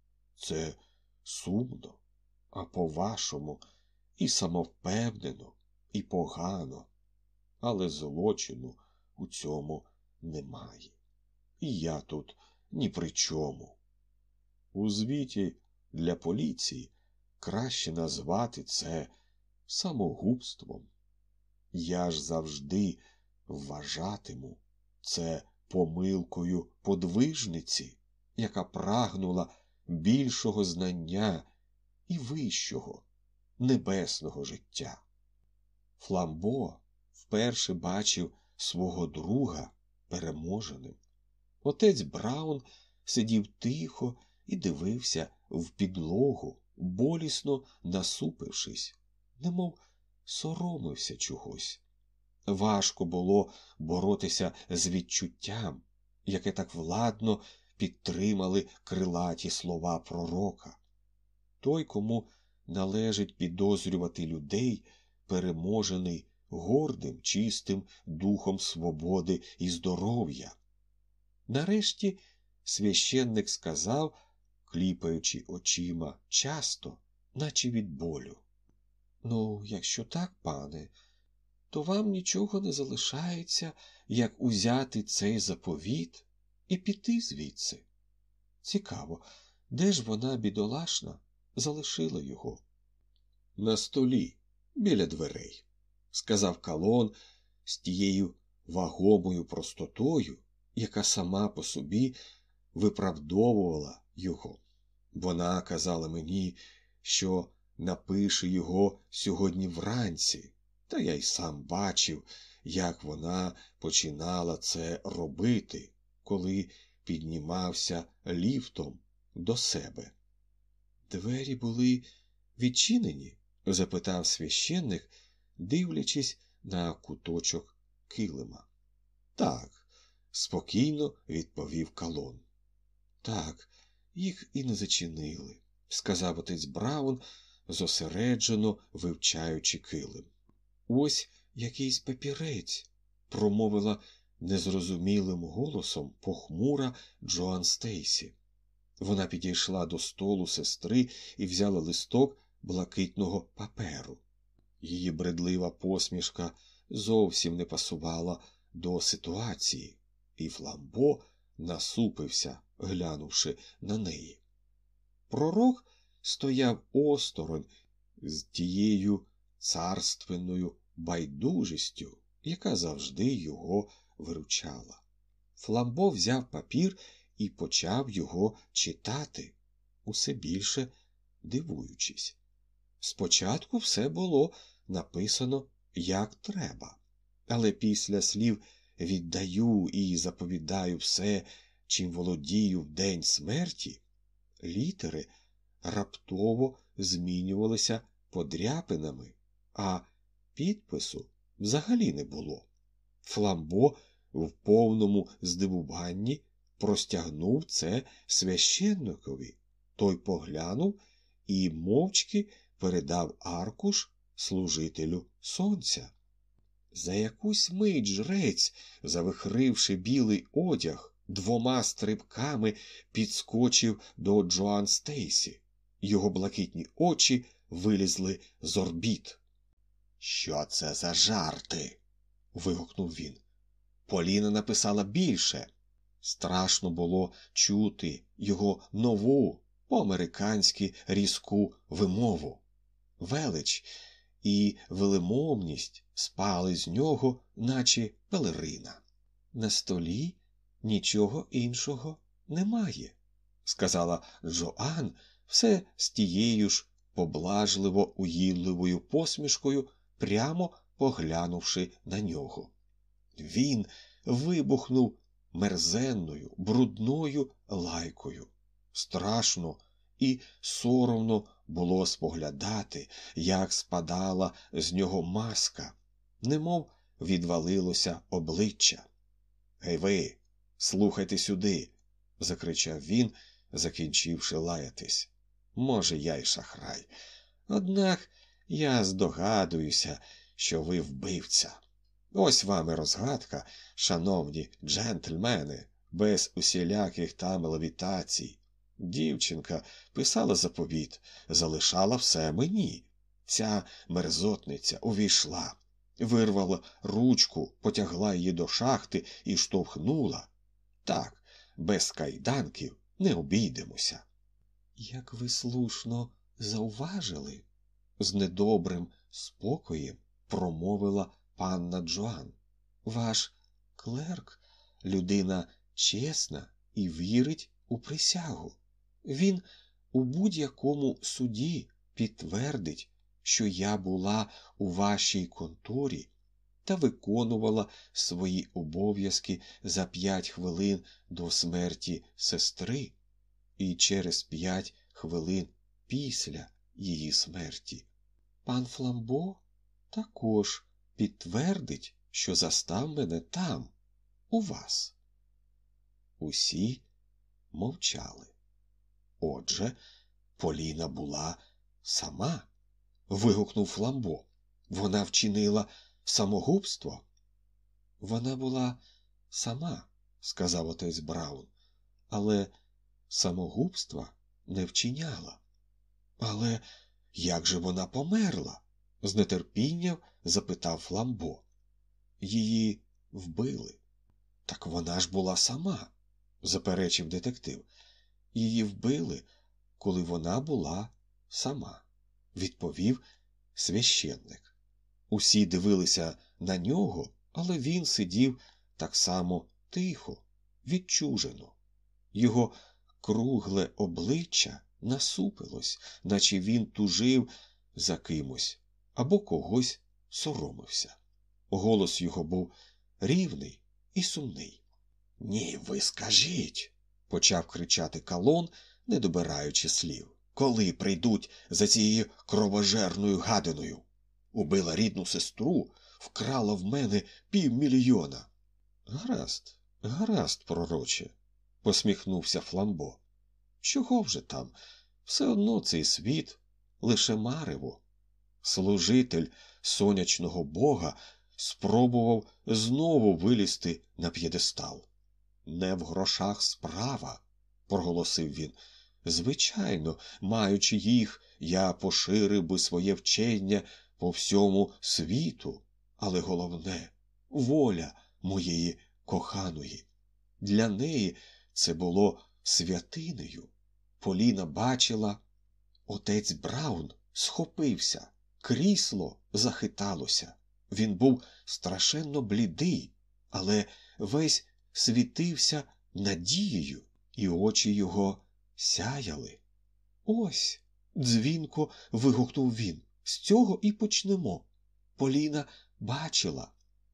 Це сумно, а по-вашому і самовпевнено, і погано. Але злочину у цьому немає. І я тут ні при чому. У звіті для поліції краще назвати це самогубством. Я ж завжди вважатиму це помилкою подвижниці, яка прагнула більшого знання і вищого, небесного життя. Фламбо вперше бачив свого друга переможеним. Отець Браун сидів тихо і дивився в підлогу, болісно насупившись, немов соромився чогось. Важко було боротися з відчуттям, яке так владно підтримали крилаті слова пророка. Той, кому належить підозрювати людей, переможений, гордим, чистим духом свободи і здоров'я. Нарешті священник сказав, кліпаючи очима часто, наче від болю: «Ну, якщо так, пане, то вам нічого не залишається, як узяти цей заповіт і піти звідси. Цікаво, де ж вона, бідолашна, залишила його?» «На столі, біля дверей», – сказав Калон з тією вагомою простотою, яка сама по собі виправдовувала його. «Вона казала мені, що напише його сьогодні вранці, та я й сам бачив, як вона починала це робити, коли піднімався ліфтом до себе». «Двері були відчинені?» – запитав священник, дивлячись на куточок килима. «Так», – спокійно відповів Калон. «Так, їх і не зачинили», – сказав отець Браун, зосереджено вивчаючи килим. «Ось якийсь папірець», – промовила незрозумілим голосом похмура Джоан Стейсі. Вона підійшла до столу сестри і взяла листок блакитного паперу. Її бредлива посмішка зовсім не пасувала до ситуації, і Фламбо насупився, глянувши на неї. Пророк стояв осторонь з тією царственною байдужістю, яка завжди його виручала. Фламбо взяв папір і почав його читати, усе більше дивуючись. Спочатку все було написано як треба, але після слів «віддаю і заповідаю все, чим володію в день смерті», літери раптово змінювалися подряпинами, а підпису взагалі не було. Фламбо в повному здивуванні простягнув це священникові. Той поглянув і мовчки передав аркуш служителю сонця. За якусь мить жрець, завихривши білий одяг, двома стрибками підскочив до Джоан Стейсі. Його блакитні очі вилізли з орбіт. «Що це за жарти?» – вигукнув він. «Поліна написала більше». Страшно було чути його нову, по-американськи різку вимову. Велич і велемовність спали з нього, наче пелерина. «На столі нічого іншого немає», – сказала Джоан все з тією ж поблажливо уїдливою посмішкою, прямо поглянувши на нього. Він вибухнув мерзенною, брудною лайкою. Страшно і соромно було споглядати, як спадала з нього маска, немов відвалилося обличчя. «Гей ви, слухайте сюди!» – закричав він, закінчивши лаятись. «Може, я й шахрай, однак я здогадуюся, що ви вбивця. Ось вам і розгадка, шановні джентльмени, без усіляких там левітацій. Дівчинка писала заповіт, залишала все мені. Ця мерзотниця увійшла, вирвала ручку, потягла її до шахти і штовхнула. Так, без кайданків не обійдемося». «Як ви слушно зауважили», – з недобрим спокоєм промовила панна Джоан. «Ваш клерк – людина чесна і вірить у присягу. Він у будь-якому суді підтвердить, що я була у вашій конторі та виконувала свої обов'язки за 5 хвилин до смерті сестри і через 5 хвилин після її смерті. Пан Фламбо також підтвердить, що застав мене там, у вас». Усі мовчали. «Отже, Поліна була сама», – вигукнув Фламбо. «Вона вчинила самогубство? Вона була сама, сказав отець Браун, але самогубства не вчиняла. Але як же вона померла? З нетерпінням запитав Фламбо. Її вбили. Так вона ж була сама, заперечив детектив. Її вбили, коли вона була сама, відповів священник. Усі дивилися на нього, але він сидів так само тихо, відчужено. Його кругле обличчя насупилось, наче він тужив за кимось або когось соромився. Голос його був рівний і сумний. «Ні, ви скажіть!» – почав кричати Калон, не добираючи слів. «Коли прийдуть за цією кровожерною гадиною? Убила рідну сестру, вкрала в мене 500 000. Гаразд, гаразд, пророче, посміхнувся Фламбо. Чого вже там? Все одно цей світ лише марево. Служитель сонячного бога спробував знову вилізти на п'єдестал. Не в грошах справа, проголосив він. Звичайно, маючи їх, я поширив би своє вчення по всьому світу, але головне – воля моєї коханої. Для неї це було святинею. Поліна бачила, отець Браун схопився, крісло захиталося. Він був страшенно блідий, але весь світився надією, і очі його сяяли. «Ось!» – дзвінко вигукнув він. «З цього і почнемо. Поліна бачила».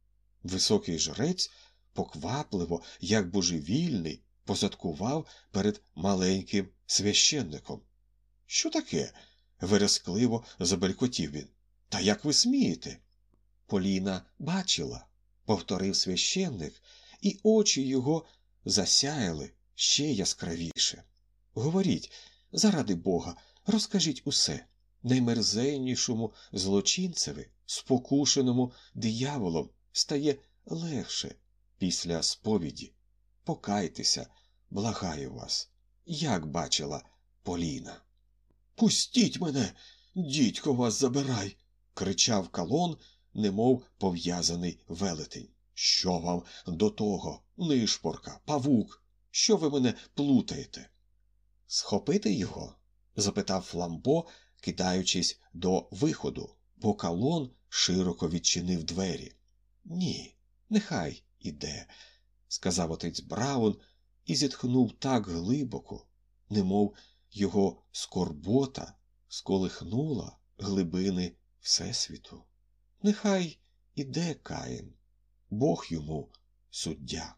Високий жрець поквапливо, як божевільний, позадкував перед маленьким священником. «Що таке?» – верескливо забелькотів він. «Та як ви смієте?» «Поліна бачила», – повторив священник, і очі його засяяли ще яскравіше. «Говоріть, заради Бога, розкажіть усе. Наймерзеннішому злочинцеві, спокушеному дияволом, стає легше після сповіді. Покайтеся, благаю вас. Як бачила Поліна?» «Пустіть мене, дідько вас забирай!» – кричав Калон, немов пов'язаний велетень. «Що вам до того, нишпорка, павук? Що ви мене плутаєте?» «Схопити його?» – запитав Фламбо, кидаючись до виходу, бо Калон широко відчинив двері. «Ні, нехай іде», – сказав отець Браун і зітхнув так глибоко, немов його скорбота сколихнула глибини Всесвіту. «Нехай іде Каїн, Бог йому суддя».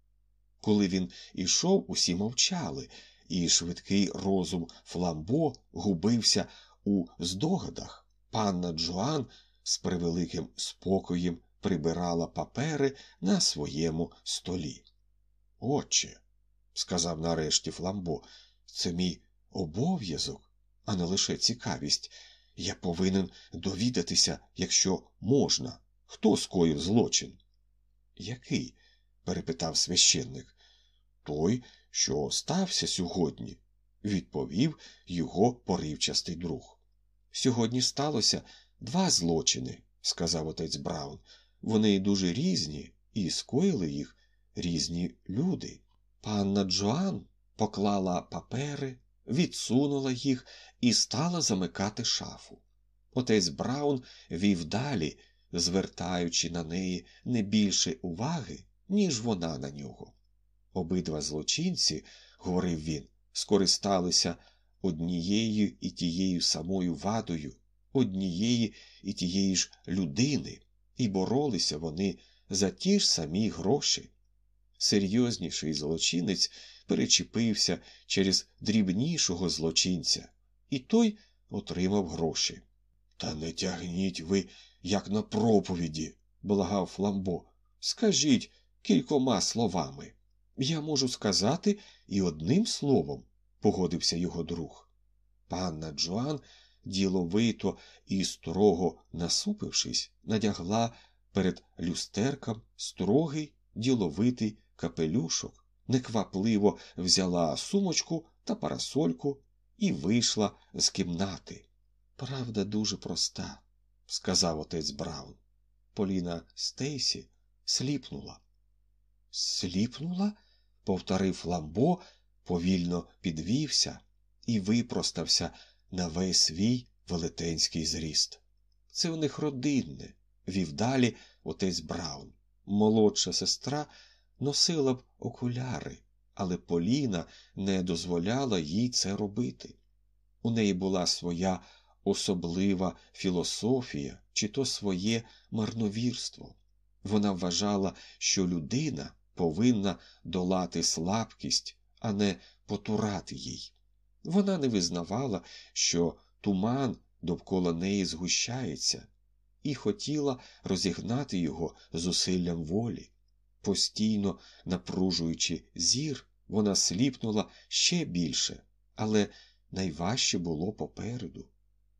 Коли він ішов, усі мовчали, і швидкий розум Фламбо губився у здогадах. Панна Джоан з превеликим спокоєм прибирала папери на своєму столі. «Отче», – сказав нарешті Фламбо, – «це мій обов'язок, а не лише цікавість. Я повинен довідатися, якщо можна, хто скоїв злочин». «Який?» – перепитав священник. «Той, що стався сьогодні», – відповів його поривчастий друг. «Сьогодні сталося 2 злочини», – сказав отець Браун. «Вони дуже різні, і скоїли їх різні люди. Панна Джоан поклала папери, відсунула їх і стала замикати шафу. Отець Браун вів далі, звертаючи на неї не більше уваги, ніж вона на нього. Обидва злочинці, говорив він, скористалися однією і тією самою вадою, однієї і тієї ж людини, і боролися вони за ті ж самі гроші. Серйозніший злочинець перечепився через дрібнішого злочинця, і той отримав гроші. «Та не тягніть ви, як на проповіді», – благав Фламбо. «Скажіть кількома словами». «Я можу сказати і одним словом», – погодився його друг. Панна Джоан, діловито і строго насупившись, надягла перед люстерком строгий, діловитий капелюшок, неквапливо взяла сумочку та парасольку і вийшла з кімнати. «Правда дуже проста», – сказав отець Браун. Поліна Стейсі сліпнула. «Сліпнула?» – повторив Ламбо, повільно підвівся і випростався на весь свій велетенський зріст. «Це в них родинне», – вів далі отець Браун. «Молодша сестра носила б окуляри, але Поліна не дозволяла їй це робити. У неї була своя особлива філософія чи то своє марновірство. Вона вважала, що людина повинна долати слабкість, а не потурати їй. Вона не визнавала, що туман довкола неї згущається, і хотіла розігнати його зусиллям волі. Постійно напружуючи зір, вона сліпнула ще більше, але найважче було попереду.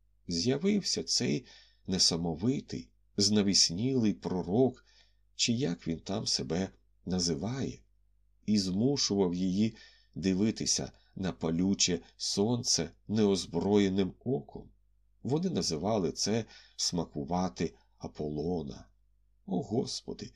З'явився цей несамовитий, знавіснілий пророк, чи як він там себе називає, і змушував її дивитися на палюче сонце неозброєним оком. Вони називали це смакувати Аполлона. О, Господи!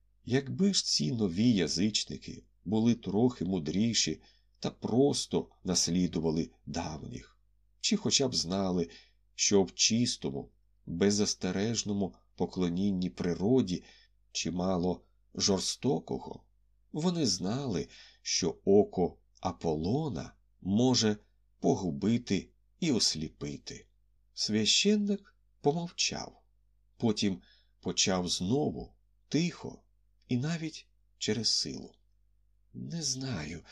Якби ж ці нові язичники були трохи мудріші та просто наслідували давніх, чи хоча б знали, що в чистому, беззастережному поклонінні природі чимало жорстокого, вони знали, що око Аполлона може погубити і осліпити. Священник помовчав, потім почав знову, тихо і навіть через силу. Не знаю,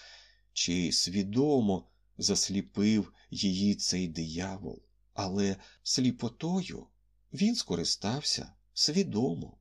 чи свідомо засліпив її цей диявол, але сліпотою він скористався свідомо.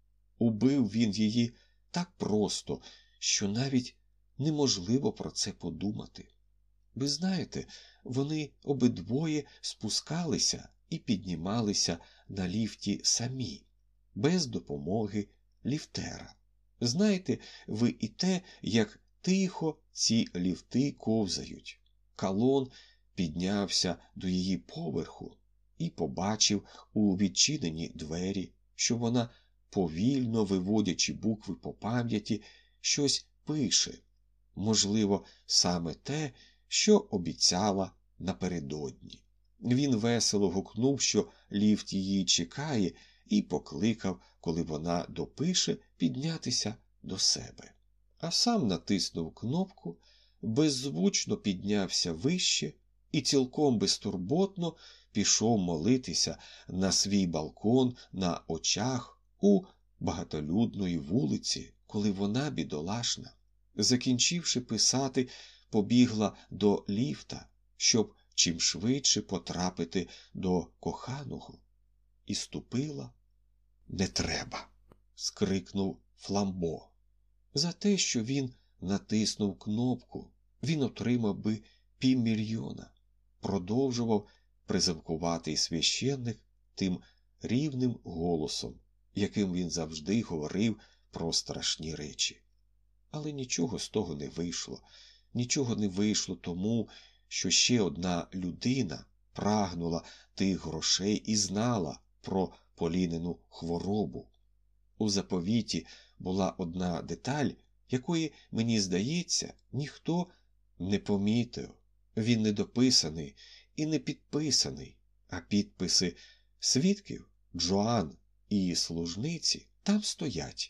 Убив він її так просто, що навіть неможливо про це подумати. Ви знаєте, вони обидвоє спускалися і піднімалися на ліфті самі, без допомоги ліфтера. Знаєте ви і те, як тихо ці ліфти ковзають. Калон піднявся до її поверху і побачив у відчинені двері, що вона, повільно виводячи букви по пам'яті, щось пише. Можливо, саме те, що обіцяла напередодні. Він весело гукнув, що ліфт її чекає, і покликав, коли вона допише, піднятися до себе. А сам натиснув кнопку, беззвучно піднявся вище і цілком безтурботно пішов молитися на свій балкон на очах у багатолюдної вулиці, коли вона, бідолашна, закінчивши писати, побігла до ліфта, щоб чим швидше потрапити до коханого. І ступила. «Не треба!» – скрикнув Фламбо. За те, що він натиснув кнопку, він отримав би 500 000, продовжував приземкуватий священник тим рівним голосом, яким він завжди говорив про страшні речі. Але нічого з того не вийшло. Нічого не вийшло тому, що ще одна людина прагнула тих грошей і знала про Полінину хворобу. У заповіті була одна деталь, якої, мені здається, ніхто не помітив. Він не дописаний і не підписаний, а підписи свідків Джоан і служниці там стоять.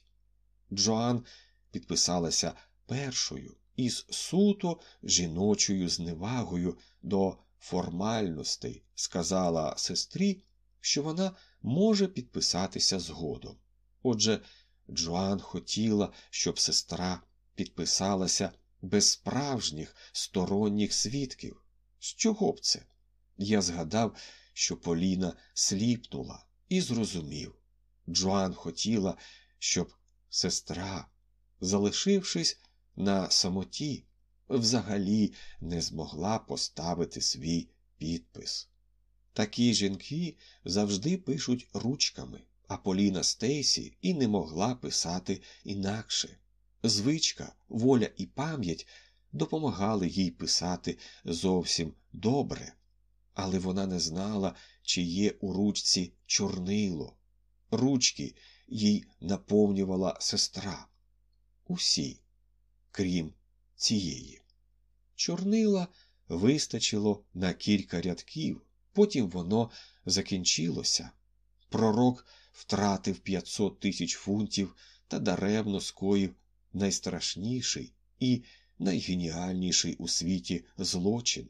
Джоан підписалася першою із суто жіночою зневагою до формальностей, сказала сестрі, що вона може підписатися згодом. Отже, Джоан хотіла, щоб сестра підписалася без справжніх сторонніх свідків. З чого б це? Я згадав, що Поліна сліпнула, і зрозумів. Джоан хотіла, щоб сестра, залишившись на самоті, взагалі не змогла поставити свій підпис. Такі жінки завжди пишуть ручками, А Поліна Стейсі і не могла писати інакше. Звичка, воля і пам'ять допомагали їй писати зовсім добре. Але вона не знала, чи є у ручці чорнило. Ручки їй наповнювала сестра. Усі, крім цієї. Чорнила вистачило на кілька рядків, потім воно закінчилося. Пророк втратив 500 тисяч фунтів та даремно скоїв найстрашніший і найгеніальніший у світі злочин.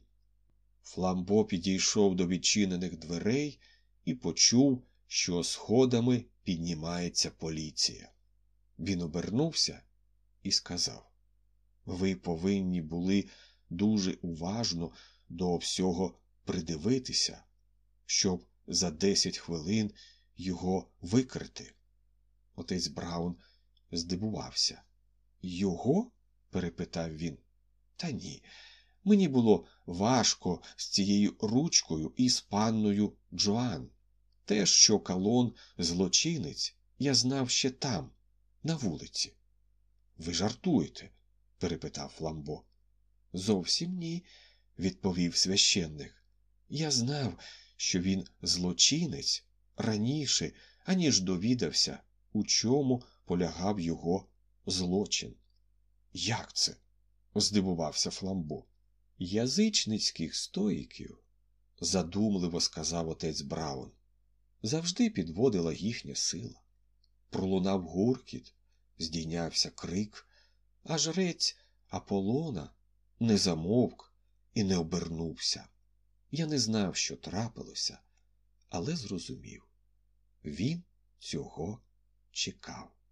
Фламбо підійшов до відчинених дверей і почув, що сходами піднімається поліція. Він обернувся і сказав: «Ви повинні були дуже уважно до всього придивитися, щоб за 10 хвилин його викрити». Отець Браун здивувався. «Його?» – перепитав він. «Та ні, мені було важко з цією ручкою і з панною Джоан. Те, що Калон – злочинець, я знав ще там, на вулиці». «Ви жартуєте?» – перепитав Фламбо. «Зовсім ні», – відповів священник. «Я знав, що він злочинець раніше, аніж довідався, у чому полягав його злочин». «Як це?» – здивувався Фламбо. «Язичницьких стоїків», – задумливо сказав отець Браун, – «завжди підводила їхня сила. Пролунав гуркіт, здійнявся крик, а жрець Аполлона не замовк і не обернувся. Я не знав, що трапилося, але зрозумів. Він цього чекав».